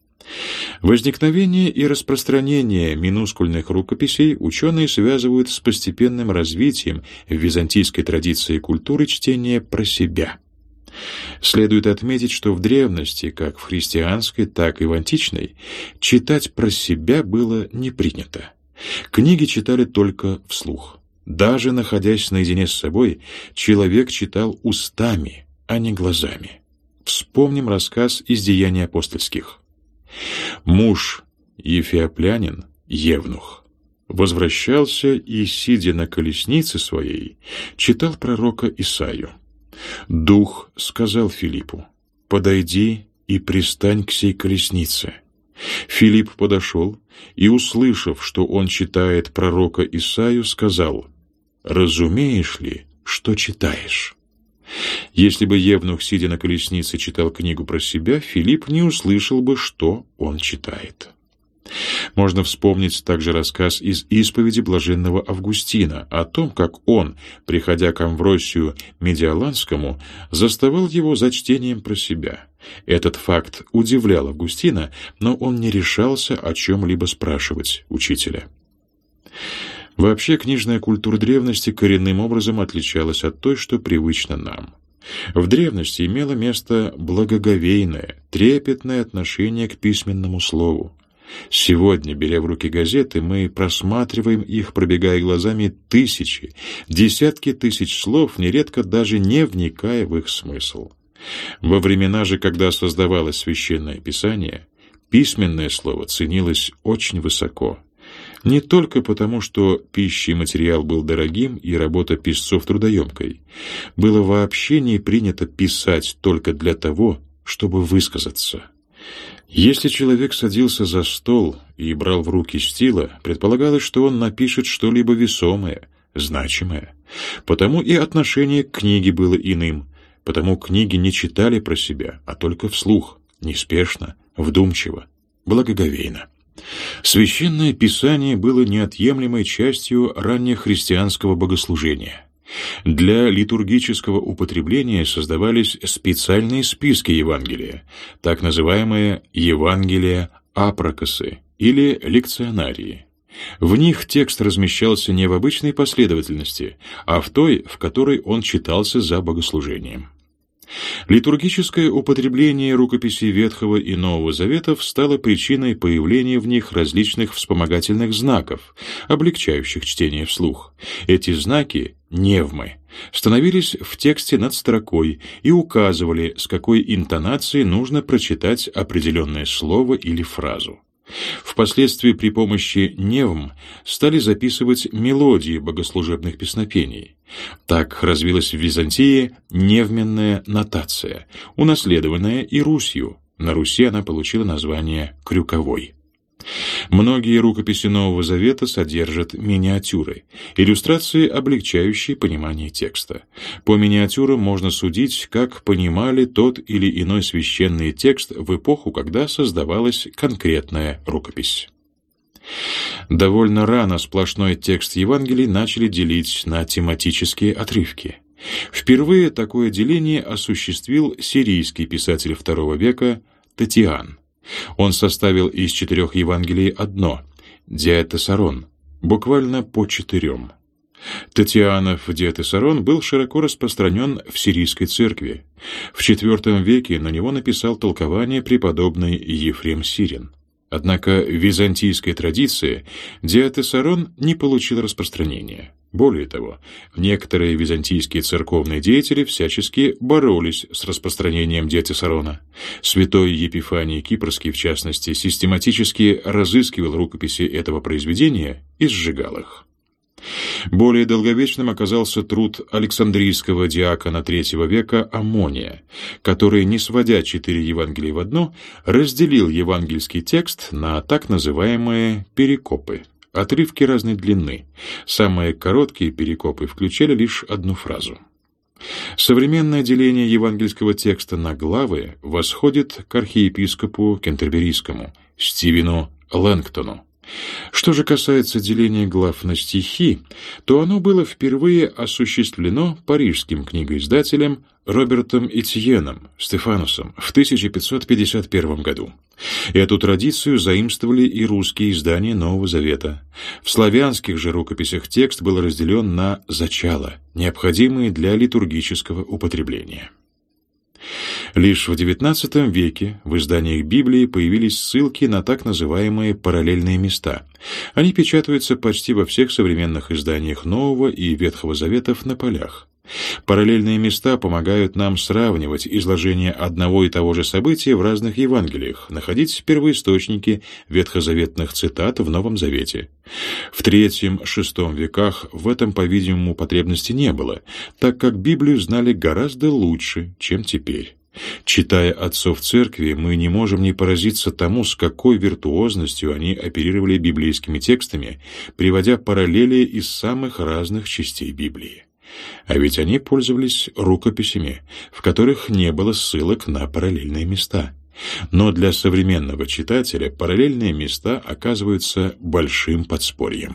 Возникновение и распространение минускульных рукописей ученые связывают с постепенным развитием в византийской традиции культуры чтения про себя. Следует отметить, что в древности, как в христианской, так и в античной, читать про себя было не принято. Книги читали только вслух. Даже находясь наедине с собой, человек читал устами, а не глазами. Вспомним рассказ из «Деяний апостольских». Муж ефиоплянин, евнух, возвращался и, сидя на колеснице своей, читал пророка Исаию. Дух сказал Филиппу: «Подойди и пристань к сей колеснице». Филипп подошел и, услышав, что он читает пророка Исаию, сказал: «Разумеешь ли, что читаешь?» Если бы евнух, сидя на колеснице, читал книгу про себя, Филипп не услышал бы, что он читает. Можно вспомнить также рассказ из исповеди блаженного Августина о том, как он, приходя к Амвросию Медиаланскому, заставал его за чтением про себя. Этот факт удивлял Августина, но он не решался о чем-либо спрашивать учителя. Вообще, книжная культура древности коренным образом отличалась от той, что привычно нам. В древности имело место благоговейное, трепетное отношение к письменному слову. Сегодня, беря в руки газеты, мы просматриваем их, пробегая глазами тысячи, десятки тысяч слов, нередко даже не вникая в их смысл. Во времена же, когда создавалось Священное Писание, письменное слово ценилось очень высоко. Не только потому, что пища и материал был дорогим и работа писцов трудоемкой. Было вообще не принято писать только для того, чтобы высказаться. Если человек садился за стол и брал в руки стила, предполагалось, что он напишет что-либо весомое, значимое. Потому и отношение к книге было иным, потому книги не читали про себя, а только вслух, неспешно, вдумчиво, благоговейно. Священное Писание было неотъемлемой частью раннехристианского богослужения. Для литургического употребления создавались специальные списки Евангелия, так называемые Евангелия апрокосы или лекционарии. В них текст размещался не в обычной последовательности, а в той, в которой он читался за богослужением. Литургическое употребление рукописей Ветхого и Нового Заветов стало причиной появления в них различных вспомогательных знаков, облегчающих чтение вслух. Эти знаки, невмы, становились в тексте над строкой и указывали, с какой интонацией нужно прочитать определенное слово или фразу. Впоследствии при помощи невм стали записывать мелодии богослужебных песнопений. Так развилась в Византии невменная нотация, унаследованная и Русью, На Руси она получила название «крюковой». Многие рукописи Нового Завета содержат миниатюры, иллюстрации, облегчающие понимание текста. По миниатюрам можно судить, как понимали тот или иной священный текст в эпоху, когда создавалась конкретная рукопись. Довольно рано сплошной текст Евангелий начали делить на тематические отрывки. Впервые такое деление осуществил сирийский писатель II века Татиан. Он составил из 4 Евангелий одно – Диатесарон, буквально по 4. Татианов Диатесарон был широко распространен в сирийской церкви. В IV веке на него написал толкование преподобный Ефрем Сирин. Однако в византийской традиции Диатесарон не получил распространения. Более того, некоторые византийские церковные деятели всячески боролись с распространением Диатесарона. Святой Епифаний Кипрский, в частности, систематически разыскивал рукописи этого произведения и сжигал их. Более долговечным оказался труд Александрийского диакона III века Аммония, который, не сводя 4 Евангелия в одно, разделил евангельский текст на так называемые перикопы. Отрывки разной длины. Самые короткие перикопы включали лишь одну фразу. Современное деление евангельского текста на главы восходит к архиепископу Кентерберийскому Стивену Лэнгтону. Что же касается деления глав на стихи, то оно было впервые осуществлено парижским книгоиздателем Робертом Этьеном Стефанусом в 1551 году. Эту традицию заимствовали и русские издания Нового Завета. В славянских же рукописях текст был разделен на зачала, необходимые для литургического употребления. Лишь в XIX веке в изданиях Библии появились ссылки на так называемые параллельные места. Они печатаются почти во всех современных изданиях Нового и Ветхого Заветов на полях. Параллельные места помогают нам сравнивать изложение одного и того же события в разных Евангелиях, находить первоисточники ветхозаветных цитат в Новом Завете. В III-VI веках в этом, по-видимому, потребности не было, так как Библию знали гораздо лучше, чем теперь. Читая отцов церкви, мы не можем не поразиться тому, с какой виртуозностью они оперировали библейскими текстами, приводя параллели из самых разных частей Библии. А ведь они пользовались рукописями, в которых не было ссылок на параллельные места. Но для современного читателя параллельные места оказываются большим подспорьем.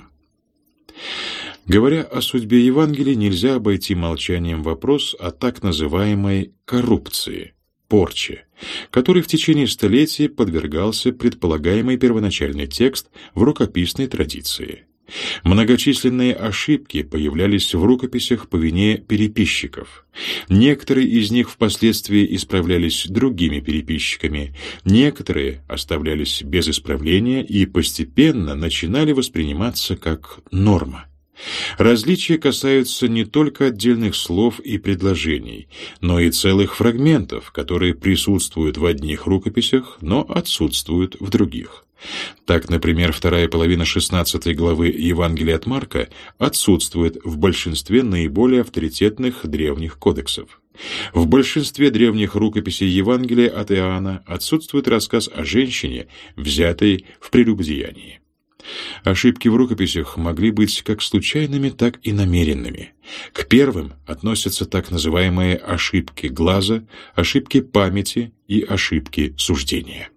Говоря о судьбе Евангелий, нельзя обойти молчанием вопрос о так называемой коррупции, порче, который в течение столетий подвергался предполагаемый первоначальный текст в рукописной традиции. Многочисленные ошибки появлялись в рукописях по вине переписчиков. Некоторые из них впоследствии исправлялись другими переписчиками, некоторые оставлялись без исправления и постепенно начинали восприниматься как норма. Различия касаются не только отдельных слов и предложений, но и целых фрагментов, которые присутствуют в одних рукописях, но отсутствуют в других. Так, например, вторая половина 16 главы Евангелия от Марка отсутствует в большинстве наиболее авторитетных древних кодексов. В большинстве древних рукописей Евангелия от Иоанна отсутствует рассказ о женщине, взятой в прелюбодеянии. Ошибки в рукописях могли быть как случайными, так и намеренными. К первым относятся так называемые ошибки глаза, ошибки памяти и ошибки суждения.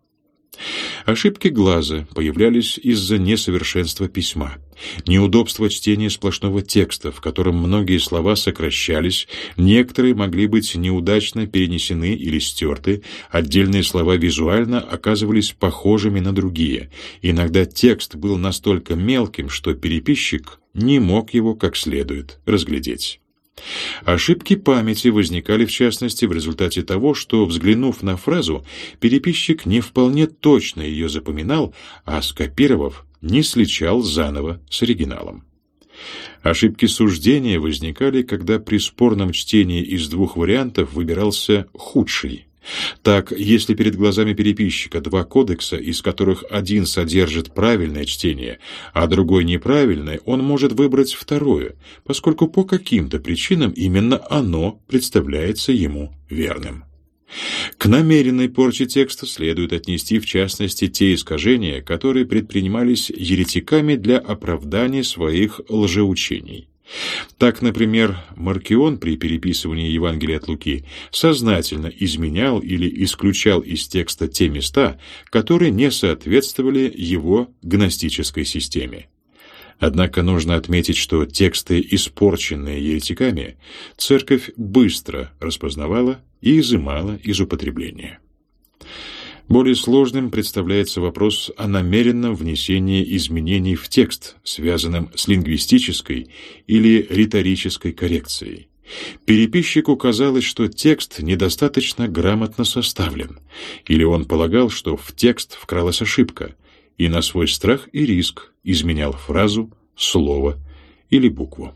Ошибки глаза появлялись из-за несовершенства письма, неудобства чтения сплошного текста, в котором многие слова сокращались, некоторые могли быть неудачно перенесены или стерты, отдельные слова визуально оказывались похожими на другие. Иногда текст был настолько мелким, что переписчик не мог его как следует разглядеть. Ошибки памяти возникали, в частности, в результате того, что, взглянув на фразу, переписчик не вполне точно ее запоминал, а, скопировав, не сличал заново с оригиналом. Ошибки суждения возникали, когда при спорном чтении из двух вариантов выбирался худший. Так, если перед глазами переписчика два кодекса, из которых один содержит правильное чтение, а другой неправильное, он может выбрать второе, поскольку по каким-то причинам именно оно представляется ему верным. К намеренной порче текста следует отнести, в частности, те искажения, которые предпринимались еретиками для оправдания своих лжеучений. Так, например, Маркион при переписывании Евангелия от Луки сознательно изменял или исключал из текста те места, которые не соответствовали его гностической системе. Однако нужно отметить, что тексты, испорченные еретиками, церковь быстро распознавала и изымала из употребления. Более сложным представляется вопрос о намеренном внесении изменений в текст, связанном с лингвистической или риторической коррекцией. Переписчику казалось, что текст недостаточно грамотно составлен, или он полагал, что в текст вкралась ошибка, и на свой страх и риск изменял фразу, слово или букву.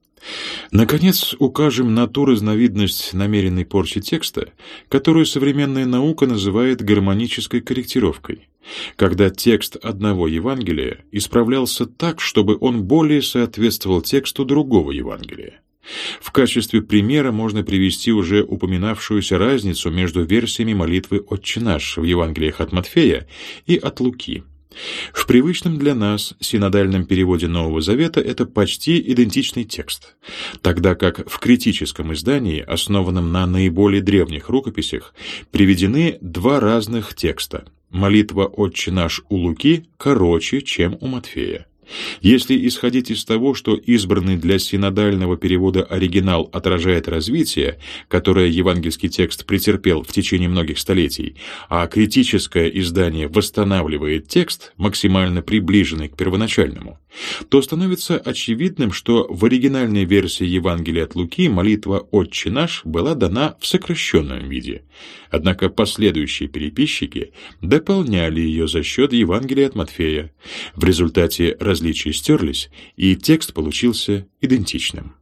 Наконец, укажем на ту разновидность намеренной порчи текста, которую современная наука называет гармонической корректировкой, когда текст одного Евангелия исправлялся так, чтобы он более соответствовал тексту другого Евангелия. В качестве примера можно привести уже упоминавшуюся разницу между версиями молитвы «Отче наш» в Евангелиях от Матфея и от Луки. В привычном для нас синодальном переводе Нового Завета это почти идентичный текст, тогда как в критическом издании, основанном на наиболее древних рукописях, приведены два разных текста. Молитва «Отче наш» у Луки короче, чем у Матфея. Если исходить из того, что избранный для синодального перевода оригинал отражает развитие, которое евангельский текст претерпел в течение многих столетий, а критическое издание восстанавливает текст, максимально приближенный к первоначальному, то становится очевидным, что в оригинальной версии Евангелия от Луки молитва «Отче наш» была дана в сокращенном виде. Однако последующие переписчики дополняли ее за счет Евангелия от Матфея. В результате различия стерлись, и текст получился идентичным.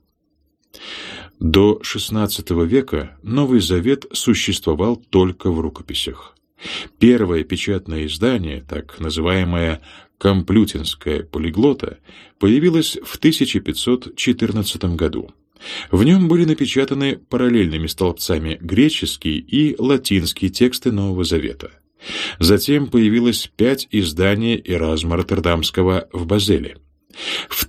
До XVI века Новый Завет существовал только в рукописях. Первое печатное издание, так называемое Комплютинская полиглота, появилось в 1514 году. В нем были напечатаны параллельными столбцами греческие и латинские тексты Нового Завета. Затем появилось 5 изданий Эразма Роттердамского в Базеле. В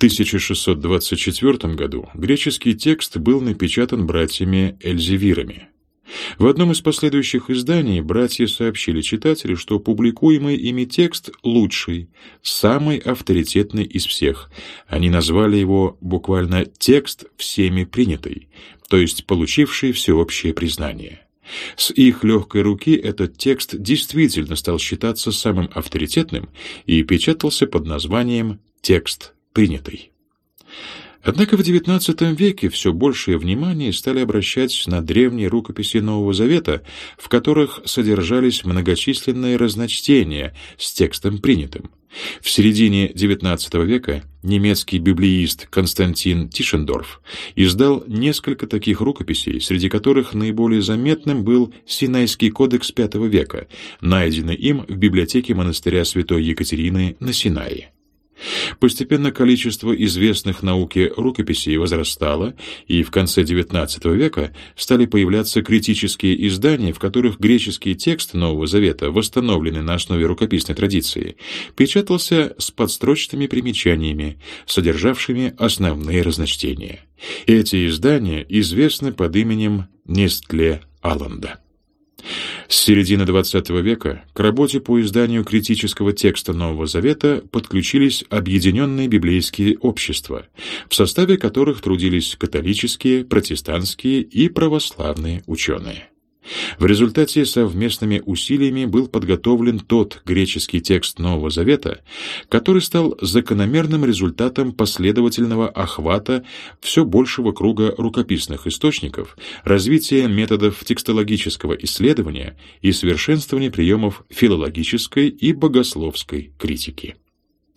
1624 году греческий текст был напечатан братьями Эльзевирами. В одном из последующих изданий братья сообщили читателю, что публикуемый ими текст лучший, самый авторитетный из всех. Они назвали его буквально «текст всеми принятый», то есть получивший всеобщее признание. С их легкой руки этот текст действительно стал считаться самым авторитетным и печатался под названием «текст принятый». Однако в XIX веке все большее внимание стали обращать на древние рукописи Нового Завета, в которых содержались многочисленные разночтения с текстом принятым. В середине XIX века немецкий библеист Константин Тишендорф издал несколько таких рукописей, среди которых наиболее заметным был Синайский кодекс V века, найденный им в библиотеке монастыря святой Екатерины на Синае. Постепенно количество известных науке рукописей возрастало, и в конце XIX века стали появляться критические издания, в которых греческий текст Нового Завета, восстановленный на основе рукописной традиции, печатался с подстрочными примечаниями, содержавшими основные разночтения. Эти издания известны под именем Нестле Аланда. С середины XX века к работе по изданию критического текста Нового Завета подключились объединенные библейские общества, в составе которых трудились католические, протестантские и православные ученые. В результате совместными усилиями был подготовлен тот греческий текст Нового Завета, который стал закономерным результатом последовательного охвата все большего круга рукописных источников, развития методов текстологического исследования и совершенствования приемов филологической и богословской критики.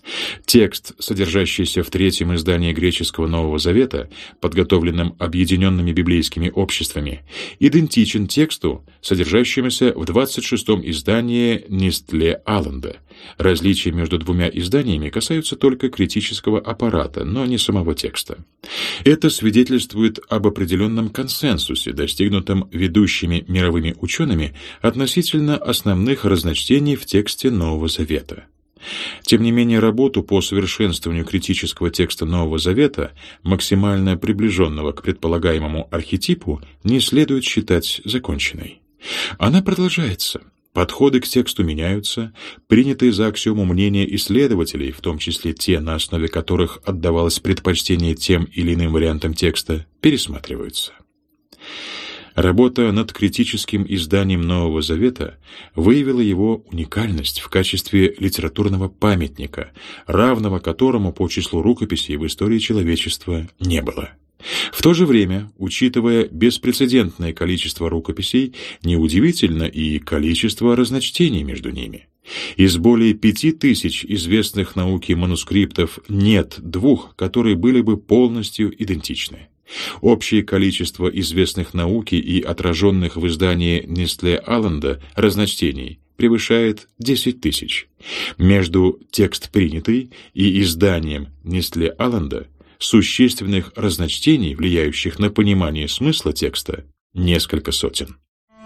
Текст, содержащийся в третьем издании греческого Нового Завета, подготовленном объединенными библейскими обществами, идентичен тексту, содержащемуся в 26-м издании Нестле Алленда. Различия между двумя изданиями касаются только критического аппарата, но не самого текста. Это свидетельствует об определенном консенсусе, достигнутом ведущими мировыми учеными относительно основных разночтений в тексте Нового Завета. Тем не менее, работу по совершенствованию критического текста Нового Завета, максимально приближенного к предполагаемому архетипу, не следует считать законченной. Она продолжается. Подходы к тексту меняются, принятые за аксиому мнения исследователей, в том числе те, на основе которых отдавалось предпочтение тем или иным вариантам текста, пересматриваются. Работа над критическим изданием Нового Завета выявила его уникальность в качестве литературного памятника, равного которому по числу рукописей в истории человечества не было. В то же время, учитывая беспрецедентное количество рукописей, неудивительно и количество разночтений между ними. Из более 5000 известных науке манускриптов нет двух, которые были бы полностью идентичны. Общее количество известных науке и отраженных в издании Нестле Алленда разночтений превышает 10 000. Между текст принятый и изданием Нестле Алленда существенных разночтений, влияющих на понимание смысла текста, несколько сотен.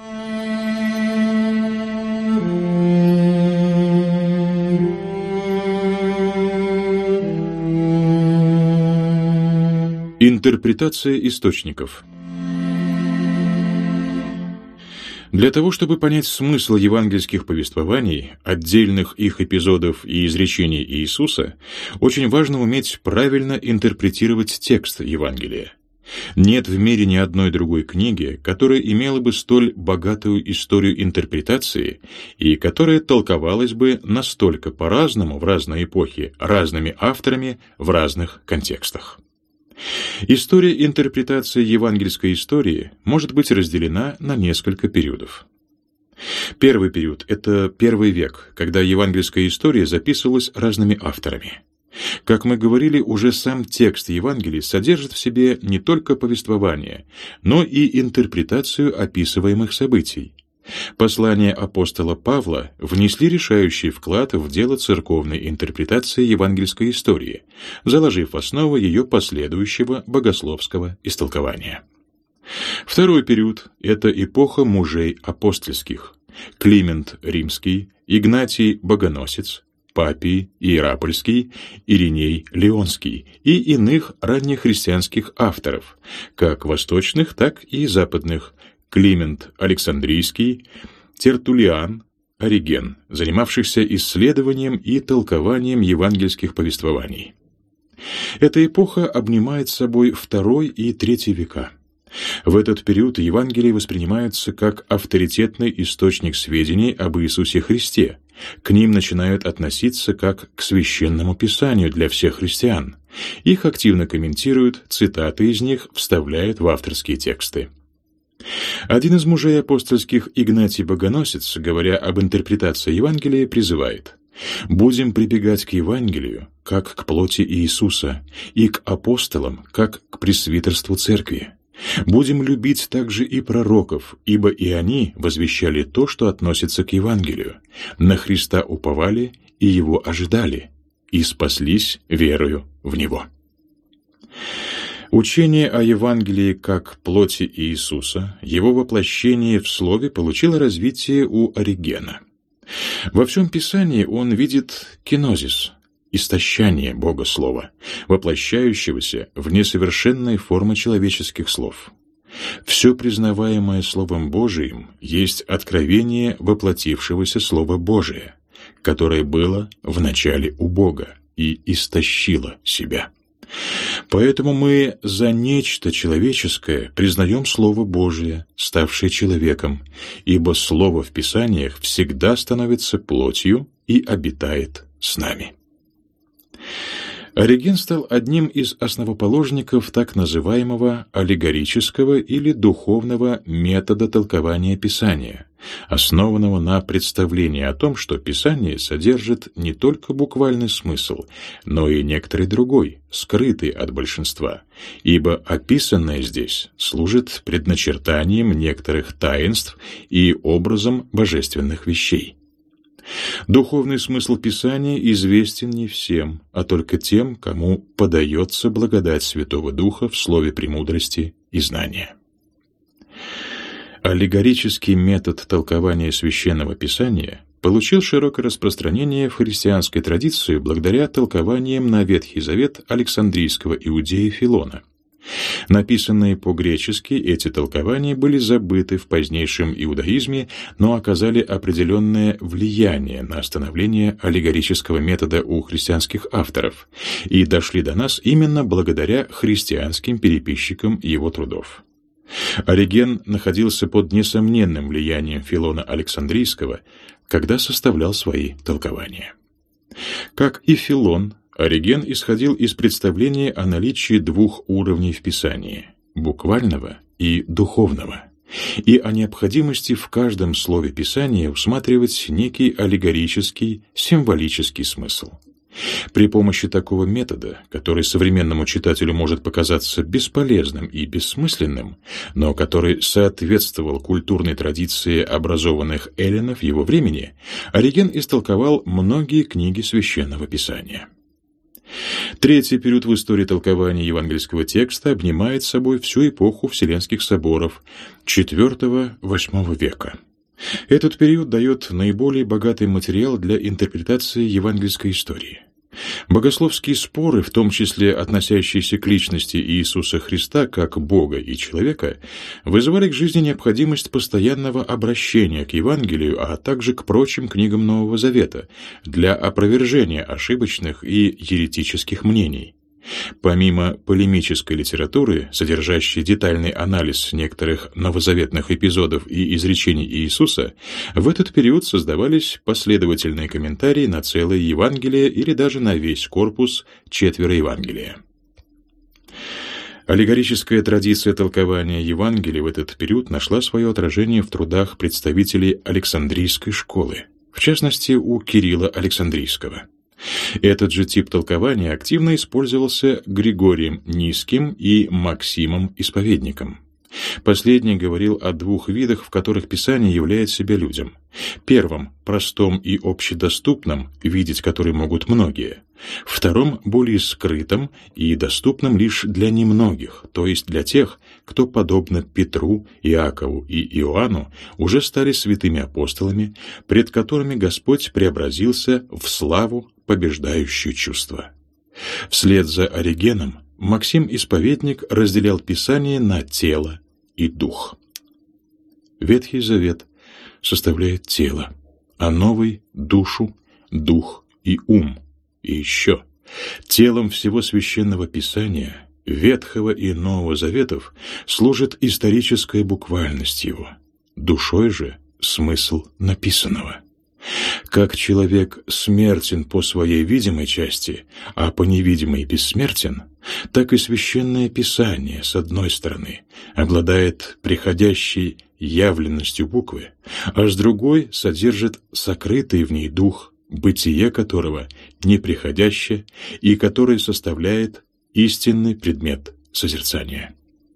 Интерпретация источников. Для того, чтобы понять смысл евангельских повествований, отдельных их эпизодов и изречений Иисуса, очень важно уметь правильно интерпретировать текст Евангелия. Нет в мире ни одной другой книги, которая имела бы столь богатую историю интерпретации и которая толковалась бы настолько по-разному в разные эпохи, разными авторами в разных контекстах. История интерпретации евангельской истории может быть разделена на несколько периодов. Первый период — это первый век, когда евангельская история записывалась разными авторами. Как мы говорили, уже сам текст Евангелий содержит в себе не только повествование, но и интерпретацию описываемых событий. Послания апостола Павла внесли решающий вклад в дело церковной интерпретации евангельской истории, заложив основу ее последующего богословского истолкования. Второй период — это эпоха мужей апостольских: Климент Римский, Игнатий Богоносец, Папий Иеропольский, Ириней Леонский и иных раннехристианских авторов, как восточных, так и западных: Климент Александрийский, Тертуллиан, Ориген, занимавшихся исследованием и толкованием евангельских повествований. Эта эпоха обнимает собой II и III века. В этот период Евангелие воспринимается как авторитетный источник сведений об Иисусе Христе. К ним начинают относиться как к священному писанию для всех христиан. Их активно комментируют, цитаты из них вставляют в авторские тексты. Один из мужей апостольских, Игнатий Богоносец, говоря об интерпретации Евангелия, призывает: «Будем прибегать к Евангелию, как к плоти Иисуса, и к апостолам, как к пресвитерству церкви. Будем любить также и пророков, ибо и они возвещали то, что относится к Евангелию. На Христа уповали и Его ожидали, и спаслись верою в Него». Учение о Евангелии как плоти Иисуса, его воплощение в Слове получило развитие у Оригена. Во всем Писании он видит кинозис, истощание Бога Слова, воплощающегося в несовершенной формы человеческих слов. Все признаваемое Словом Божиим есть откровение воплотившегося Слова Божия, которое было в начале у Бога и истощило себя. Поэтому мы за нечто человеческое признаем Слово Божие, ставшее человеком, ибо Слово в Писаниях всегда становится плотью и обитает с нами. Ориген стал одним из основоположников так называемого аллегорического или духовного метода толкования Писания, основанного на представлении о том, что Писание содержит не только буквальный смысл, но и некоторый другой, скрытый от большинства, ибо описанное здесь служит предначертанием некоторых таинств и образом божественных вещей. Духовный смысл Писания известен не всем, а только тем, кому подается благодать Святого Духа в слове премудрости и знания. Аллегорический метод толкования Священного Писания получил широкое распространение в христианской традиции благодаря толкованиям на Ветхий Завет Александрийского иудея Филона. Написанные по-гречески, эти толкования были забыты в позднейшем иудаизме, но оказали определенное влияние на становление аллегорического метода у христианских авторов и дошли до нас именно благодаря христианским переписчикам его трудов. Ориген находился под несомненным влиянием Филона Александрийского, когда составлял свои толкования. Как и Филон, Ориген исходил из представления о наличии двух уровней в Писании – буквального и духовного, и о необходимости в каждом слове Писания усматривать некий аллегорический, символический смысл. При помощи такого метода, который современному читателю может показаться бесполезным и бессмысленным, но который соответствовал культурной традиции образованных эллинов его времени, Ориген истолковал многие книги Священного Писания. Третий период в истории толкования евангельского текста обнимает собой всю эпоху Вселенских соборов IV-VIII века. Этот период дает наиболее богатый материал для интерпретации евангельской истории. Богословские споры, в том числе относящиеся к личности Иисуса Христа как Бога и человека, вызывали к жизни необходимость постоянного обращения к Евангелию, а также к прочим книгам Нового Завета для опровержения ошибочных и еретических мнений. Помимо полемической литературы, содержащей детальный анализ некоторых новозаветных эпизодов и изречений Иисуса, в этот период создавались последовательные комментарии на целое Евангелие или даже на весь корпус четверо Евангелия. Аллегорическая традиция толкования Евангелия в этот период нашла свое отражение в трудах представителей Александрийской школы, в частности, у Кирилла Александрийского. Этот же тип толкования активно использовался Григорием Низким и Максимом Исповедником. Последний говорил о двух видах, в которых Писание являет себя людям. Первом – простом и общедоступном, видеть который могут многие. Втором – более скрытом и доступном лишь для немногих, то есть для тех, кто, подобно Петру, Иакову и Иоанну, уже стали святыми апостолами, пред которыми Господь преобразился в славу, побеждающую чувства. Вслед за Оригеном Максим Исповедник разделял Писание на тело и дух. Ветхий Завет составляет тело, а Новый — душу, дух и ум. И еще, телом всего Священного Писания, Ветхого и Нового Заветов, служит историческая буквальность его, душой же — смысл написанного. Как человек смертен по своей видимой части, а по невидимой бессмертен, так и Священное Писание, с одной стороны, обладает приходящей явленностью буквы, а с другой содержит сокрытый в ней дух, бытие которого неприходяще и который составляет истинный предмет созерцания.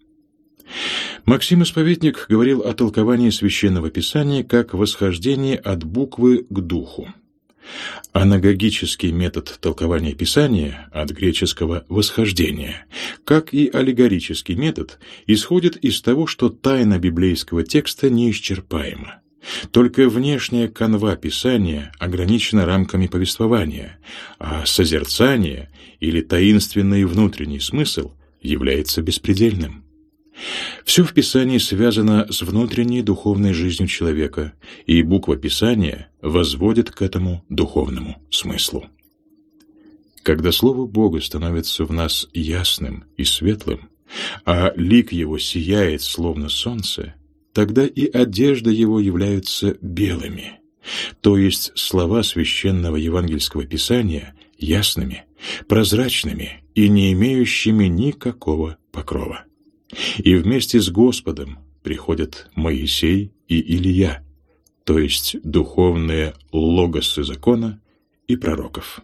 Максим Исповедник говорил о толковании Священного Писания как восхождение от буквы к духу. Анагогический метод толкования Писания, от греческого «восхождение», как и аллегорический метод, исходит из того, что тайна библейского текста неисчерпаема. Только внешняя канва Писания ограничена рамками повествования, а созерцание или таинственный внутренний смысл является беспредельным. Все в Писании связано с внутренней духовной жизнью человека, и буква Писания возводит к этому духовному смыслу. Когда Слово Бога становится в нас ясным и светлым, а лик Его сияет, словно солнце, тогда и одежда Его являются белыми, то есть слова священного евангельского Писания ясными, прозрачными и не имеющими никакого покрова. И вместе с Господом приходят Моисей и Илия, то есть духовные логосы закона и пророков.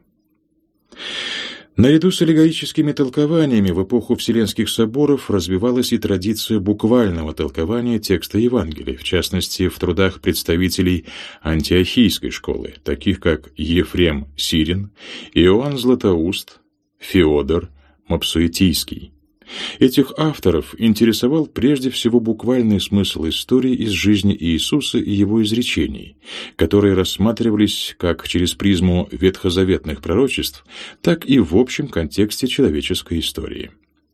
Наряду с аллегорическими толкованиями в эпоху Вселенских соборов развивалась и традиция буквального толкования текста Евангелия, в частности, в трудах представителей антиохийской школы, таких как Ефрем Сирин, Иоанн Златоуст, Феодор Мопсуэтийский. Этих авторов интересовал прежде всего буквальный смысл истории из жизни Иисуса и его изречений, которые рассматривались как через призму ветхозаветных пророчеств, так и в общем контексте человеческой истории.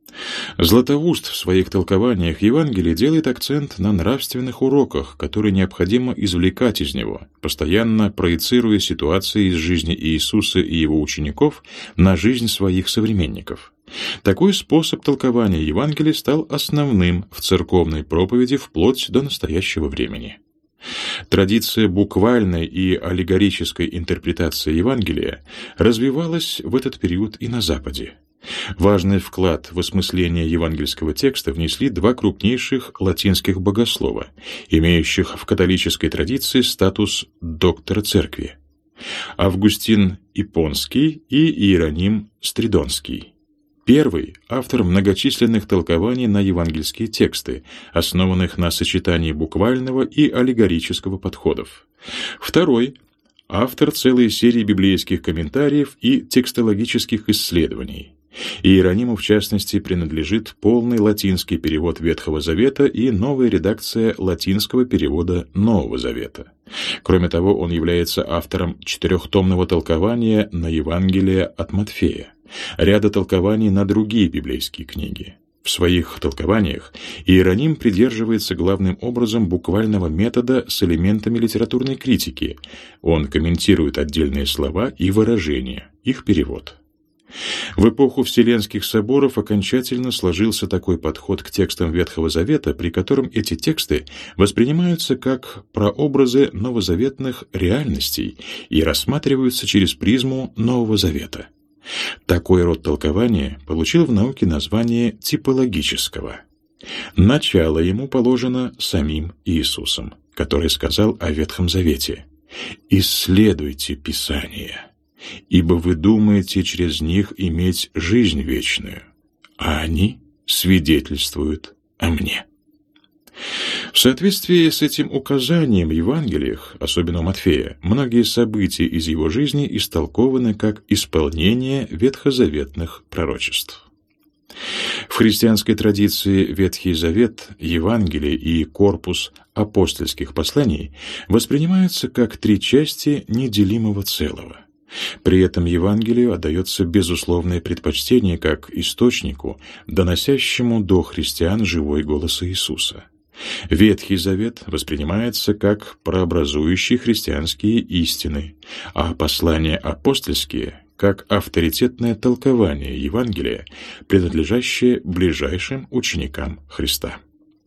Златоуст в своих толкованиях Евангелия делает акцент на нравственных уроках, которые необходимо извлекать из него, постоянно проецируя ситуации из жизни Иисуса и его учеников на жизнь своих современников. Такой способ толкования Евангелия стал основным в церковной проповеди вплоть до настоящего времени. Традиция буквальной и аллегорической интерпретации Евангелия развивалась в этот период и на Западе. Важный вклад в осмысление евангельского текста внесли два крупнейших латинских богослова, имеющих в католической традиции статус доктора церкви: Августин Ипонский и Иероним Стридонский. Первый – автор многочисленных толкований на евангельские тексты, основанных на сочетании буквального и аллегорического подходов. Второй – автор целой серии библейских комментариев и текстологических исследований. Иерониму, в частности, принадлежит полный латинский перевод Ветхого Завета и новая редакция латинского перевода Нового Завета. Кроме того, он является автором 4-томного толкования на Евангелие от Матфея, ряда толкований на другие библейские книги. В своих толкованиях Иероним придерживается главным образом буквального метода с элементами литературной критики. Он комментирует отдельные слова и выражения, их перевод. В эпоху Вселенских соборов окончательно сложился такой подход к текстам Ветхого Завета, при котором эти тексты воспринимаются как прообразы новозаветных реальностей и рассматриваются через призму Нового Завета. Такой род толкования получил в науке название типологического. Начало ему положено самим Иисусом, который сказал о Ветхом Завете: «Исследуйте Писания, ибо вы думаете через них иметь жизнь вечную, а они свидетельствуют о мне». В соответствии с этим указанием в Евангелиях, особенно у Матфея, многие события из его жизни истолкованы как исполнение ветхозаветных пророчеств. В христианской традиции Ветхий Завет, Евангелие и корпус апостольских посланий воспринимаются как три части неделимого целого. При этом Евангелию отдается безусловное предпочтение как источнику, доносящему до христиан живой голос Иисуса. Ветхий Завет воспринимается как прообразующий христианские истины, а послания апостольские – как авторитетное толкование Евангелия, принадлежащее ближайшим ученикам Христа.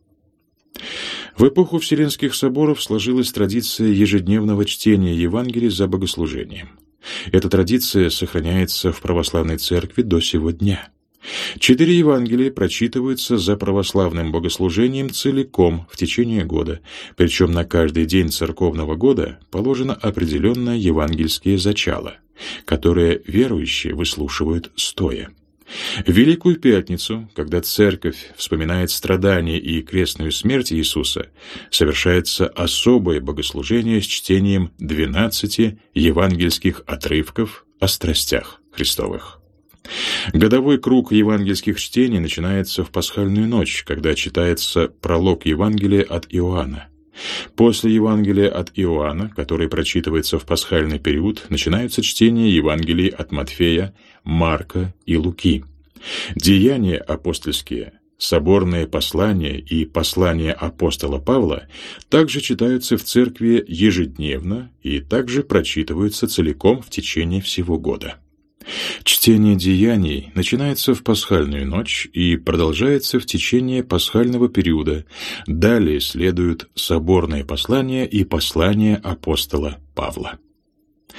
В эпоху Вселенских соборов сложилась традиция ежедневного чтения Евангелия за богослужением. Эта традиция сохраняется в православной церкви до сего дня. 4 Евангелия прочитываются за православным богослужением целиком в течение года, причем на каждый день церковного года положено определенное евангельское зачало, которое верующие выслушивают стоя. В Великую Пятницу, когда Церковь вспоминает страдания и крестную смерть Иисуса, совершается особое богослужение с чтением 12 евангельских отрывков о страстях Христовых. Годовой круг евангельских чтений начинается в пасхальную ночь, когда читается пролог Евангелия от Иоанна. После Евангелия от Иоанна, который прочитывается в пасхальный период, начинаются чтения Евангелий от Матфея, Марка и Луки. Деяния апостольские, соборные послания и послания апостола Павла также читаются в церкви ежедневно и также прочитываются целиком в течение всего года. Чтение деяний начинается в пасхальную ночь и продолжается в течение пасхального периода. Далее следуют соборные послания и послания апостола Павла.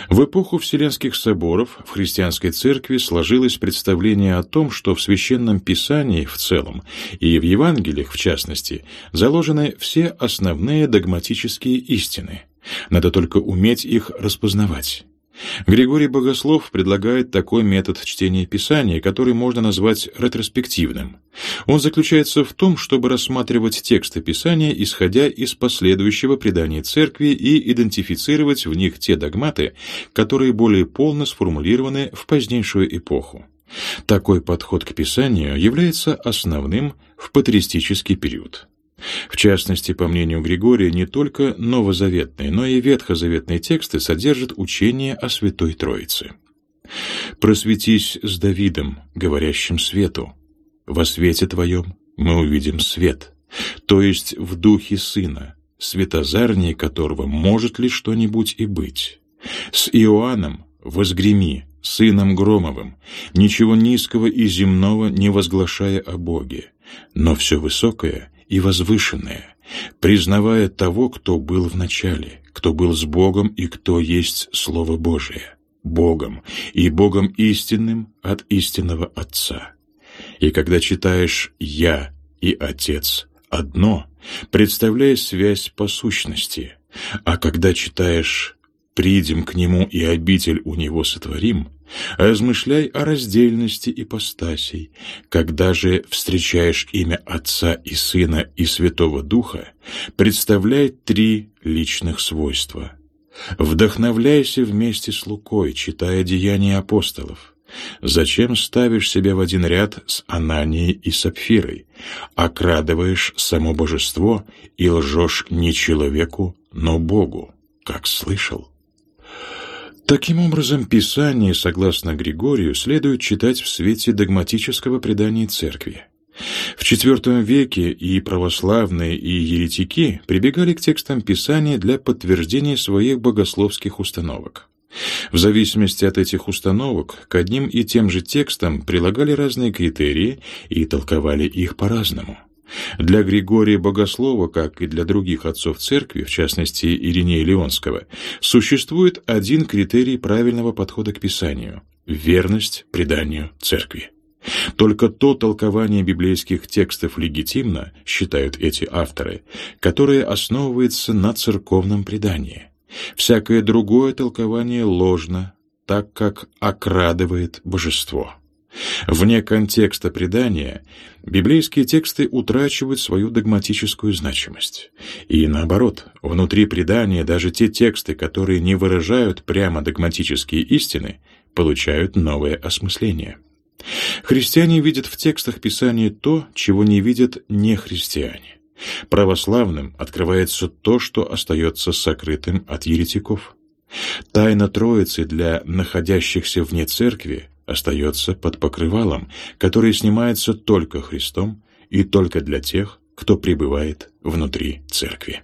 В эпоху Вселенских соборов в христианской церкви сложилось представление о том, что в Священном Писании в целом и в Евангелиях в частности заложены все основные догматические истины. Надо только уметь их распознавать. Григорий Богослов предлагает такой метод чтения Писания, который можно назвать ретроспективным. Он заключается в том, чтобы рассматривать тексты Писания, исходя из последующего предания Церкви, и идентифицировать в них те догматы, которые более полно сформулированы в позднейшую эпоху. Такой подход к Писанию является основным в патристический период. В частности, по мнению Григория, не только новозаветные, но и ветхозаветные тексты содержат учение о Святой Троице. «Просветись с Давидом, говорящим свету. Во свете Твоем мы увидим свет, то есть в духе Сына, светозарнее которого может ли что-нибудь и быть. С Иоанном возгреми, Сыном Громовым, ничего низкого и земного не возглашая о Боге, но все высокое и возвышенное, признавая того, кто был в начале, кто был с Богом и кто есть Слово Божие, Богом и Богом истинным от истинного Отца. И когда читаешь «Я» и «Отец» одно, представляя связь по сущности, а когда читаешь «Придем к Нему и обитель у Него сотворим», размышляй о раздельности ипостасей. Когда же встречаешь имя Отца и Сына и Святого Духа, представляй три личных свойства. Вдохновляйся вместе с Лукой, читая Деяния апостолов. Зачем ставишь себя в один ряд с Ананией и Сапфирой, окрадываешь само божество и лжешь не человеку, но Богу, как слышал? Таким образом, Писание, согласно Григорию, следует читать в свете догматического предания Церкви. В IV веке и православные, и еретики прибегали к текстам Писания для подтверждения своих богословских установок. В зависимости от этих установок к одним и тем же текстам прилагали разные критерии и толковали их по-разному. Для Григория Богослова, как и для других отцов Церкви, в частности Иринея Лионского, существует один критерий правильного подхода к Писанию – верность преданию Церкви. Только то толкование библейских текстов легитимно, считают эти авторы, которое основывается на церковном предании. Всякое другое толкование ложно, так как окрадывает божество. Вне контекста предания библейские тексты утрачивают свою догматическую значимость. И наоборот, внутри предания даже те тексты, которые не выражают прямо догматические истины, получают новое осмысление. Христиане видят в текстах Писания то, чего не видят нехристиане. Православным открывается то, что остается сокрытым от еретиков. Тайна Троицы для находящихся вне церкви остается под покрывалом, которое снимается только Христом и только для тех, кто пребывает внутри церкви.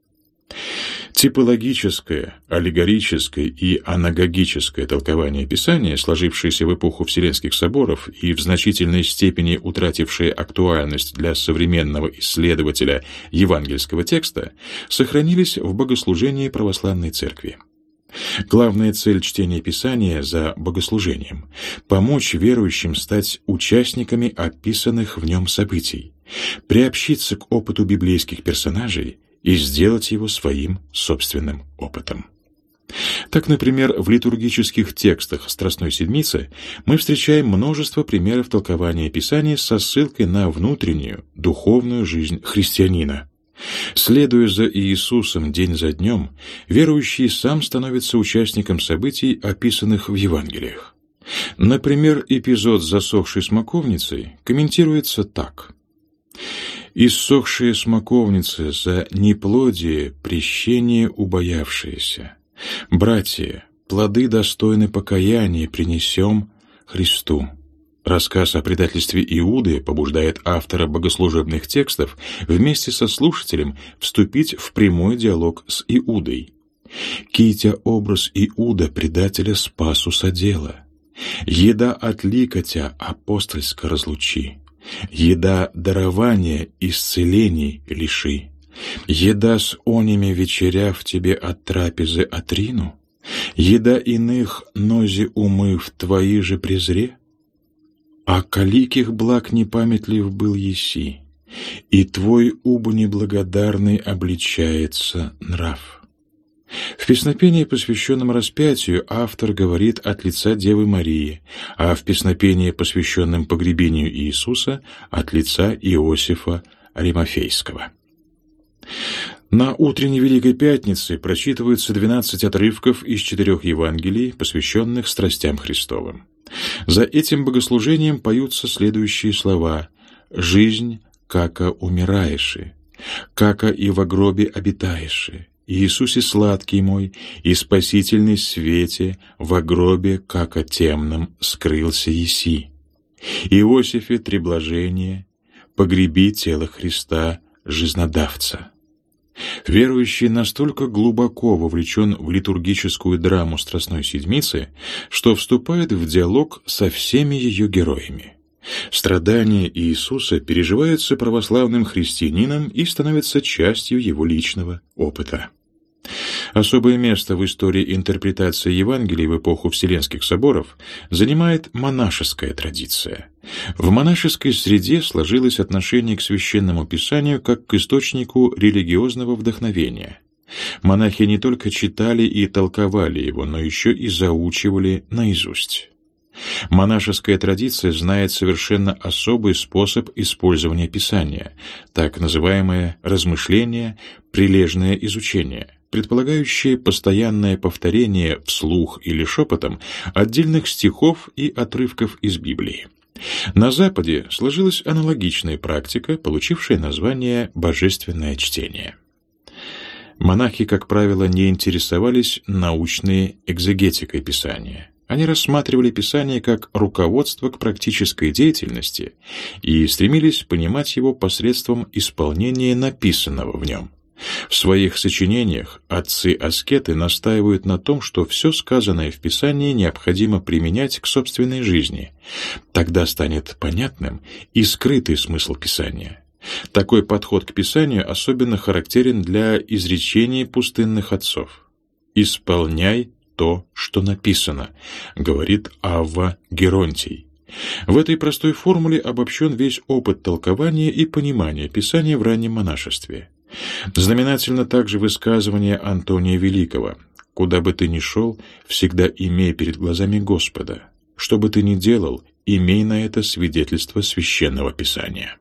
Типологическое, аллегорическое и анагогическое толкование Писания, сложившееся в эпоху Вселенских соборов и в значительной степени утратившее актуальность для современного исследователя евангельского текста, сохранились в богослужении православной церкви. Главная цель чтения Писания за богослужением – помочь верующим стать участниками описанных в нем событий, приобщиться к опыту библейских персонажей и сделать его своим собственным опытом. Так, например, в литургических текстах Страстной Седмицы мы встречаем множество примеров толкования Писания со ссылкой на внутреннюю, духовную жизнь христианина. Следуя за Иисусом день за днем, верующий сам становится участником событий, описанных в Евангелиях. Например, эпизод с засохшей смоковницей комментируется так. «Иссохшие смоковницы за неплодие, прещение убоявшиеся. Братья, плоды достойны покаяния принесем Христу». Рассказ о предательстве Иуды побуждает автора богослужебных текстов вместе со слушателем вступить в прямой диалог с Иудой. «Китя образ Иуда, предателя спасу содела. Еда от ликотя апостольска разлучи. Еда дарования исцелений лиши. Еда с онями вечеря в тебе от трапезы отрину. Еда иных нози умыв, твои же презре? А каликих благ непамятлив был еси, и твой убо неблагодарный обличается нрав. В песнопении, посвященном распятию, автор говорит от лица Девы Марии, а в песнопении, посвященном погребению Иисуса, от лица Иосифа Аримафейского. На утренней Великой Пятнице прочитываются 12 отрывков из 4 Евангелий, посвященных страстям Христовым. За этим богослужением поются следующие слова: «Жизнь, кака умираеши, кака и во гробе обитаеши, Иисусе сладкий мой, и спасительный свете, во гробе, кака темном, скрылся еси. Иосифе треблажение, погреби тело Христа, жизнодавца». Верующий настолько глубоко вовлечен в литургическую драму Страстной Седмицы, что вступает в диалог со всеми ее героями. Страдания Иисуса переживаются православным христианином и становятся частью его личного опыта. Особое место в истории интерпретации Евангелий в эпоху Вселенских соборов занимает монашеская традиция. В монашеской среде сложилось отношение к Священному Писанию как к источнику религиозного вдохновения. Монахи не только читали и толковали его, но еще и заучивали наизусть. Монашеская традиция знает совершенно особый способ использования Писания, так называемое размышление, прилежное изучение, предполагающее постоянное повторение вслух или шепотом отдельных стихов и отрывков из Библии. На Западе сложилась аналогичная практика, получившая название «божественное чтение». Монахи, как правило, не интересовались научной экзегетикой Писания. Они рассматривали Писание как руководство к практической деятельности и стремились понимать его посредством исполнения написанного в нем. В своих сочинениях отцы-аскеты настаивают на том, что все сказанное в Писании необходимо применять к собственной жизни. Тогда станет понятным и скрытый смысл Писания. Такой подход к Писанию особенно характерен для изречений пустынных отцов. «Исполняй то, что написано», — говорит Авва Геронтий. В этой простой формуле обобщен весь опыт толкования и понимания Писания в раннем монашестве. Знаменательно также высказывание Антония Великого: «Куда бы ты ни шел, всегда имей перед глазами Господа. Что бы ты ни делал, имей на это свидетельство Священного Писания».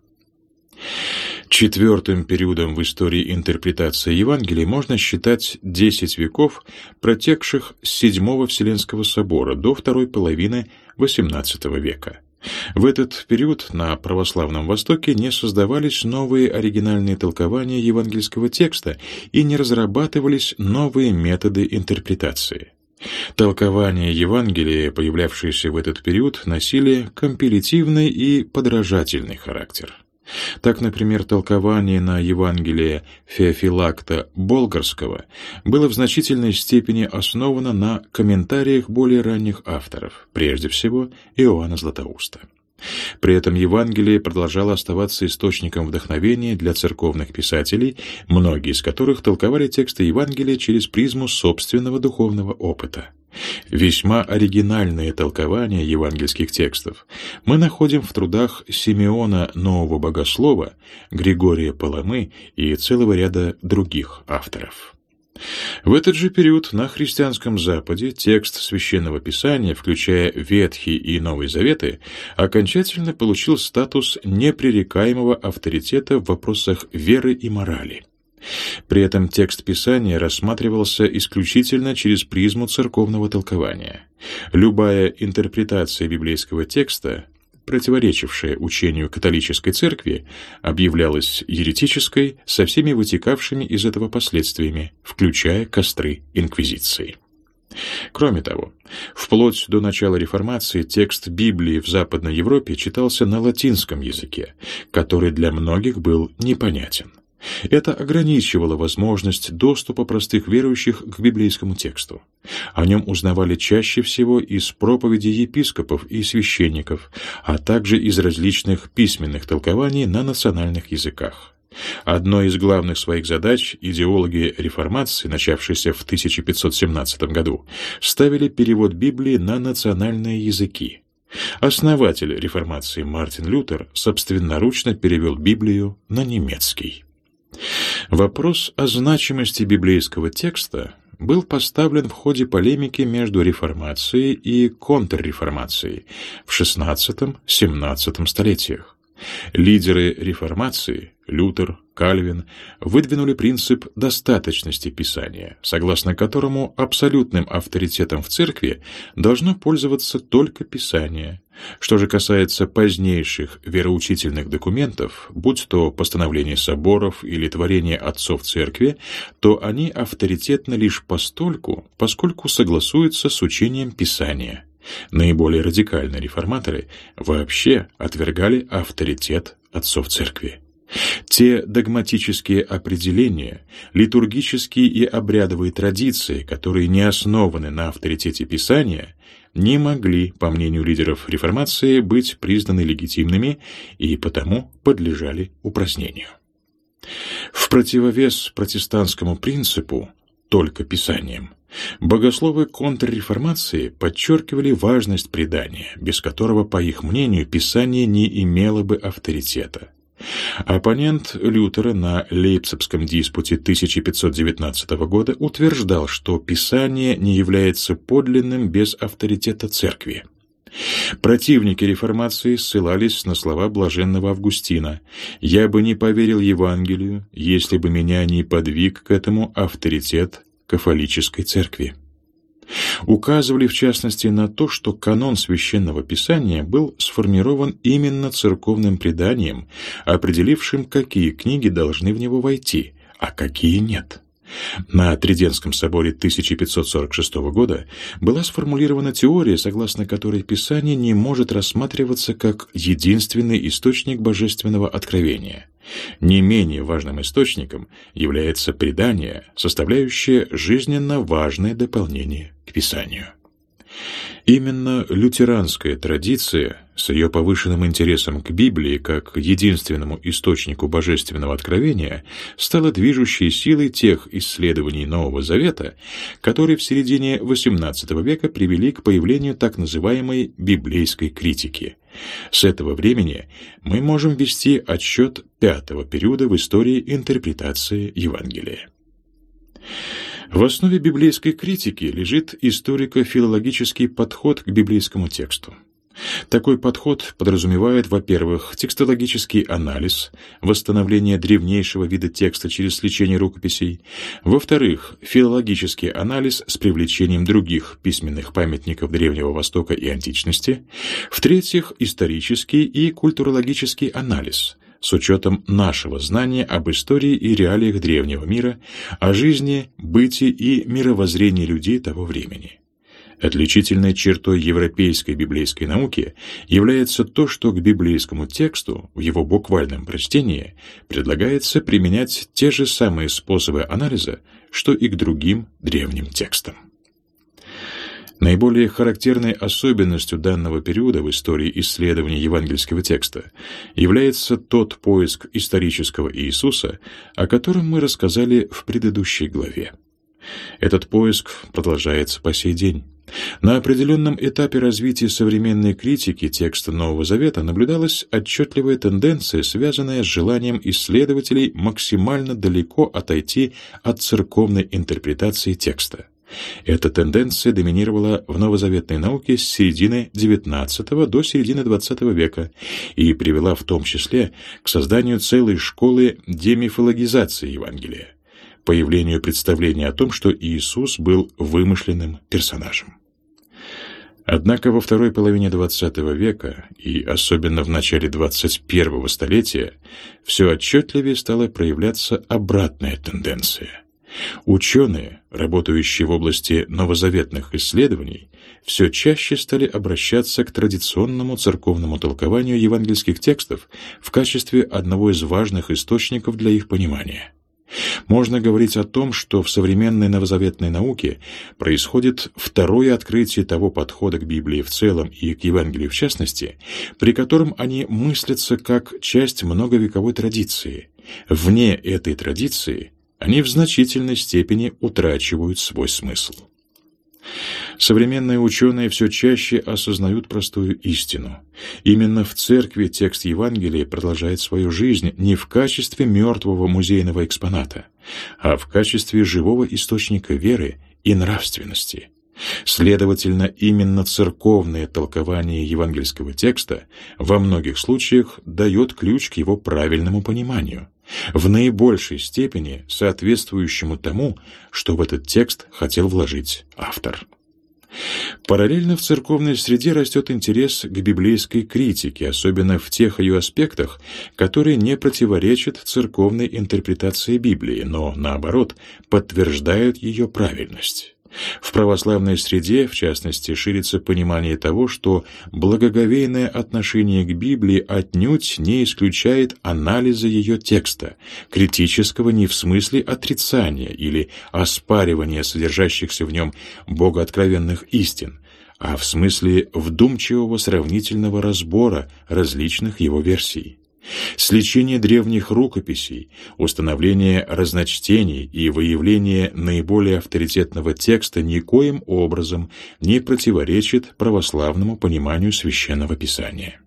Четвертым периодом в истории интерпретации Евангелий можно считать 10 веков, протекших с VII Вселенского собора до второй половины XVIII века. В этот период на православном Востоке не создавались новые оригинальные толкования евангельского текста и не разрабатывались новые методы интерпретации. Толкования Евангелия, появлявшиеся в этот период, носили компилятивный и подражательный характер. Так, например, толкование на Евангелие Феофилакта Болгарского было в значительной степени основано на комментариях более ранних авторов, прежде всего Иоанна Златоуста. При этом Евангелие продолжало оставаться источником вдохновения для церковных писателей, многие из которых толковали тексты Евангелия через призму собственного духовного опыта. Весьма оригинальные толкования евангельских текстов мы находим в трудах Симеона Нового Богослова, Григория Паламы и целого ряда других авторов. В этот же период на христианском Западе текст Священного Писания, включая Ветхий и Новый Заветы, окончательно получил статус непререкаемого авторитета в вопросах веры и морали. При этом текст Писания рассматривался исключительно через призму церковного толкования. Любая интерпретация библейского текста, противоречившая учению католической церкви, объявлялась еретической со всеми вытекавшими из этого последствиями, включая костры инквизиции. Кроме того, вплоть до начала Реформации текст Библии в Западной Европе читался на латинском языке, который для многих был непонятен. Это ограничивало возможность доступа простых верующих к библейскому тексту. О нем узнавали чаще всего из проповедей епископов и священников, а также из различных письменных толкований на национальных языках. Одной из главных своих задач идеологи реформации, начавшейся в 1517 году, ставили перевод Библии на национальные языки. Основатель реформации Мартин Лютер собственноручно перевел Библию на немецкий. Вопрос о значимости библейского текста был поставлен в ходе полемики между реформацией и контрреформацией в XVI-XVII столетиях. Лидеры реформации Лютер, Кальвин выдвинули принцип достаточности Писания, согласно которому абсолютным авторитетом в церкви должно пользоваться только Писание. Что же касается позднейших вероучительных документов, будь то постановления соборов или творения отцов церкви, то они авторитетны лишь постольку, поскольку согласуются с учением Писания. Наиболее радикальные реформаторы вообще отвергали авторитет отцов церкви. Те догматические определения, литургические и обрядовые традиции, которые не основаны на авторитете Писания, не могли, по мнению лидеров реформации, быть признаны легитимными и потому подлежали упразднению. В противовес протестантскому принципу «только Писанием» богословы контрреформации подчеркивали важность предания, без которого, по их мнению, Писание не имело бы авторитета. Оппонент Лютера на Лейпцигском диспуте 1519 года утверждал, что Писание не является подлинным без авторитета церкви. Противники реформации ссылались на слова блаженного Августина: «Я бы не поверил Евангелию, если бы меня не подвиг к этому авторитет кафолической церкви». Указывали в частности на то, что канон Священного Писания был сформирован именно церковным преданием, определившим, какие книги должны в него войти, а какие нет. На Тридентском соборе 1546 года была сформулирована теория, согласно которой Писание не может рассматриваться как единственный источник божественного откровения. Не менее важным источником является предание, составляющее жизненно важное дополнение к Писанию. Именно лютеранская традиция с ее повышенным интересом к Библии как единственному источнику божественного откровения стала движущей силой тех исследований Нового Завета, которые в середине XVIII века привели к появлению так называемой библейской критики. С этого времени мы можем вести отсчет пятого периода в истории интерпретации Евангелия. В основе библейской критики лежит историко-филологический подход к библейскому тексту. Такой подход подразумевает, во-первых, текстологический анализ, восстановление древнейшего вида текста через сличение рукописей, во-вторых, филологический анализ с привлечением других письменных памятников Древнего Востока и античности, в-третьих, исторический и культурологический анализ с учетом нашего знания об истории и реалиях древнего мира, о жизни, быте и мировоззрении людей того времени. Отличительной чертой европейской библейской науки является то, что к библейскому тексту в его буквальном прочтении предлагается применять те же самые способы анализа, что и к другим древним текстам. Наиболее характерной особенностью данного периода в истории исследования евангельского текста является тот поиск исторического Иисуса, о котором мы рассказали в предыдущей главе. Этот поиск продолжается по сей день. На определенном этапе развития современной критики текста Нового Завета наблюдалась отчетливая тенденция, связанная с желанием исследователей максимально далеко отойти от церковной интерпретации текста. Эта тенденция доминировала в новозаветной науке с середины XIX до середины XX века и привела в том числе к созданию целой школы демифологизации Евангелия, появлению представления о том, что Иисус был вымышленным персонажем. Однако во второй половине XX века и особенно в начале XXI столетия все отчетливее стала проявляться обратная тенденция. Ученые, работающие в области новозаветных исследований, все чаще стали обращаться к традиционному церковному толкованию евангельских текстов в качестве одного из важных источников для их понимания. Можно говорить о том, что в современной новозаветной науке происходит второе открытие того подхода к Библии в целом и к Евангелию в частности, при котором они мыслятся как часть многовековой традиции, Вне этой традиции они в значительной степени утрачивают свой смысл. Современные ученые все чаще осознают простую истину. Именно в церкви текст Евангелия продолжает свою жизнь не в качестве мертвого музейного экспоната, а в качестве живого источника веры и нравственности. Следовательно, именно церковное толкование евангельского текста во многих случаях дает ключ к его правильному пониманию, в наибольшей степени соответствующему тому, что в этот текст хотел вложить автор. Параллельно в церковной среде растет интерес к библейской критике, особенно в тех ее аспектах, которые не противоречат церковной интерпретации Библии, но, наоборот, подтверждают ее правильность. В православной среде, в частности, ширится понимание того, что благоговейное отношение к Библии отнюдь не исключает анализа ее текста, критического не в смысле отрицания или оспаривания содержащихся в нем богооткровенных истин, а в смысле вдумчивого сравнительного разбора различных его версий. Сличение древних рукописей, установление разночтений и выявление наиболее авторитетного текста никоим образом не противоречит православному пониманию Священного Писания.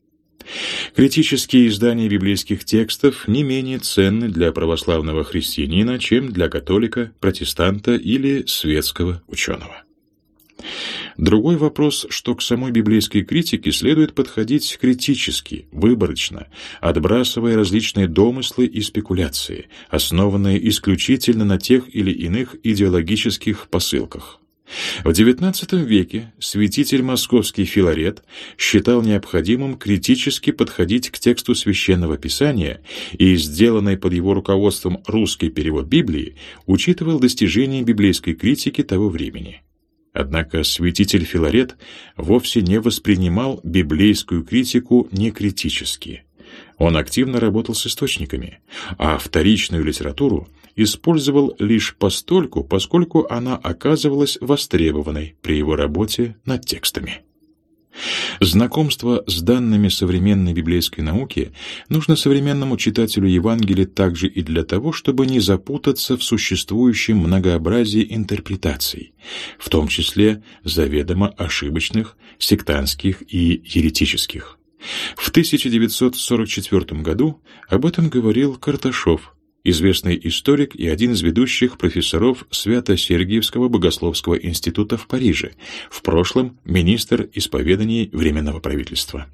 Критические издания библейских текстов не менее ценны для православного христианина, чем для католика, протестанта или светского ученого. Другой вопрос, что к самой библейской критике следует подходить критически, выборочно, отбрасывая различные домыслы и спекуляции, основанные исключительно на тех или иных идеологических посылках. В XIX веке святитель московский Филарет считал необходимым критически подходить к тексту Священного Писания, и сделанный под его руководством русский перевод Библии учитывал достижения библейской критики того времени. Однако святитель Филарет вовсе не воспринимал библейскую критику некритически. Он активно работал с источниками, а вторичную литературу использовал лишь постольку, поскольку она оказывалась востребованной при его работе над текстами. Знакомство с данными современной библейской науки нужно современному читателю Евангелия также и для того, чтобы не запутаться в существующем многообразии интерпретаций, в том числе заведомо ошибочных, сектантских и еретических. В 1944 году об этом говорил Карташов, известный историк и один из ведущих профессоров Свято-Сергиевского богословского института в Париже, в прошлом министр исповеданий Временного правительства.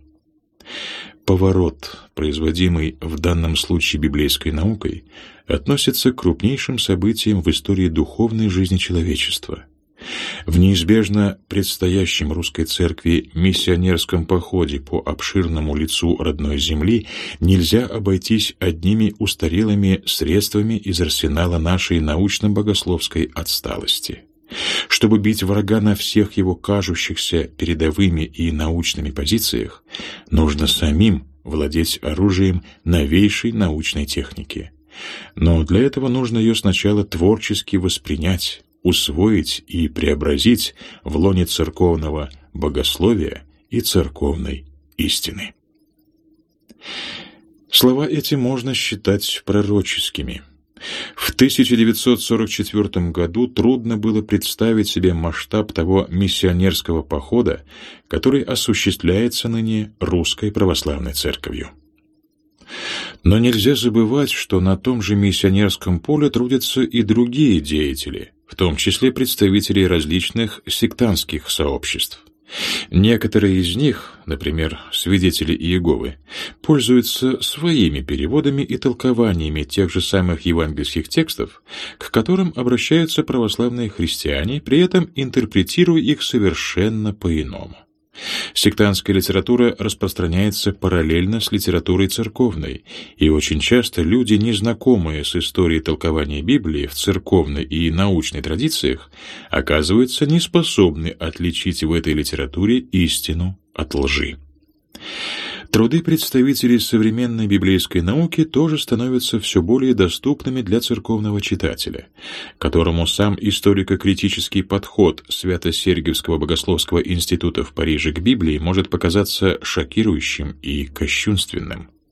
Поворот, производимый в данном случае библейской наукой, относится к крупнейшим событиям в истории духовной жизни человечества. В неизбежно предстоящем русской церкви миссионерском походе по обширному лицу родной земли нельзя обойтись одними устарелыми средствами из арсенала нашей научно-богословской отсталости. Чтобы бить врага на всех его кажущихся передовыми и научными позициях, нужно самим владеть оружием новейшей научной техники. Но для этого нужно ее сначала творчески воспринять, усвоить и преобразить в лоне церковного богословия и церковной истины. Слова эти можно считать пророческими. В 1944 году трудно было представить себе масштаб того миссионерского похода, который осуществляется ныне Русской Православной Церковью. Но нельзя забывать, что на том же миссионерском поле трудятся и другие деятели, в том числе представители различных сектантских сообществ. Некоторые из них, например, свидетели Иеговы, пользуются своими переводами и толкованиями тех же самых евангельских текстов, к которым обращаются православные христиане, при этом интерпретируя их совершенно по-иному. Сектантская литература распространяется параллельно с литературой церковной, и очень часто люди, незнакомые с историей толкования Библии в церковной и научной традициях, оказываются неспособны отличить в этой литературе истину от лжи. Труды представителей современной библейской науки тоже становятся все более доступными для церковного читателя, которому сам историко-критический подход Свято-Сергиевского богословского института в Париже к Библии может показаться шокирующим и кощунственным.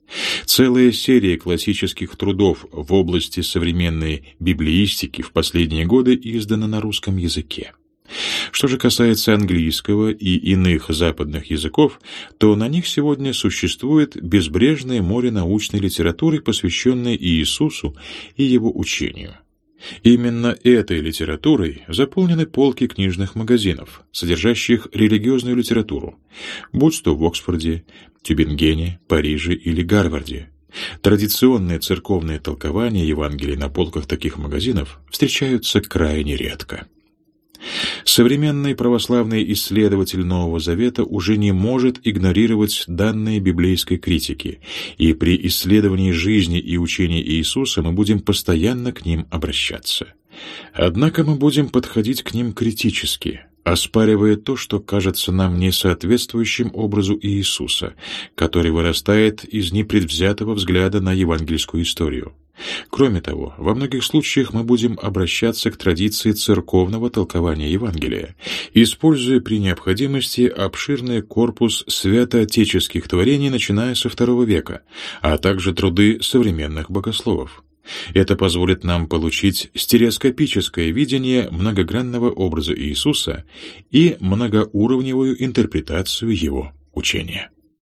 Целая серия классических трудов в области современной библеистики в последние годы издана на русском языке. Что же касается английского и иных западных языков, то на них сегодня существует безбрежное море научной литературы, посвященной Иисусу и Его учению. Именно этой литературой заполнены полки книжных магазинов, содержащих религиозную литературу, будь то в Оксфорде, Тюбингене, Париже или Гарварде. Традиционные церковные толкования Евангелий на полках таких магазинов встречаются крайне редко. Современный православный исследователь Нового Завета уже не может игнорировать данные библейской критики, и при исследовании жизни и учения Иисуса мы будем постоянно к ним обращаться. Однако мы будем подходить к ним критически, оспаривая то, что кажется нам несоответствующим образу Иисуса, который вырастает из непредвзятого взгляда на евангельскую историю. Кроме того, во многих случаях мы будем обращаться к традиции церковного толкования Евангелия, используя при необходимости обширный корпус святоотеческих творений, начиная со II века, а также труды современных богословов. Это позволит нам получить стереоскопическое видение многогранного образа Иисуса и многоуровневую интерпретацию Его учения.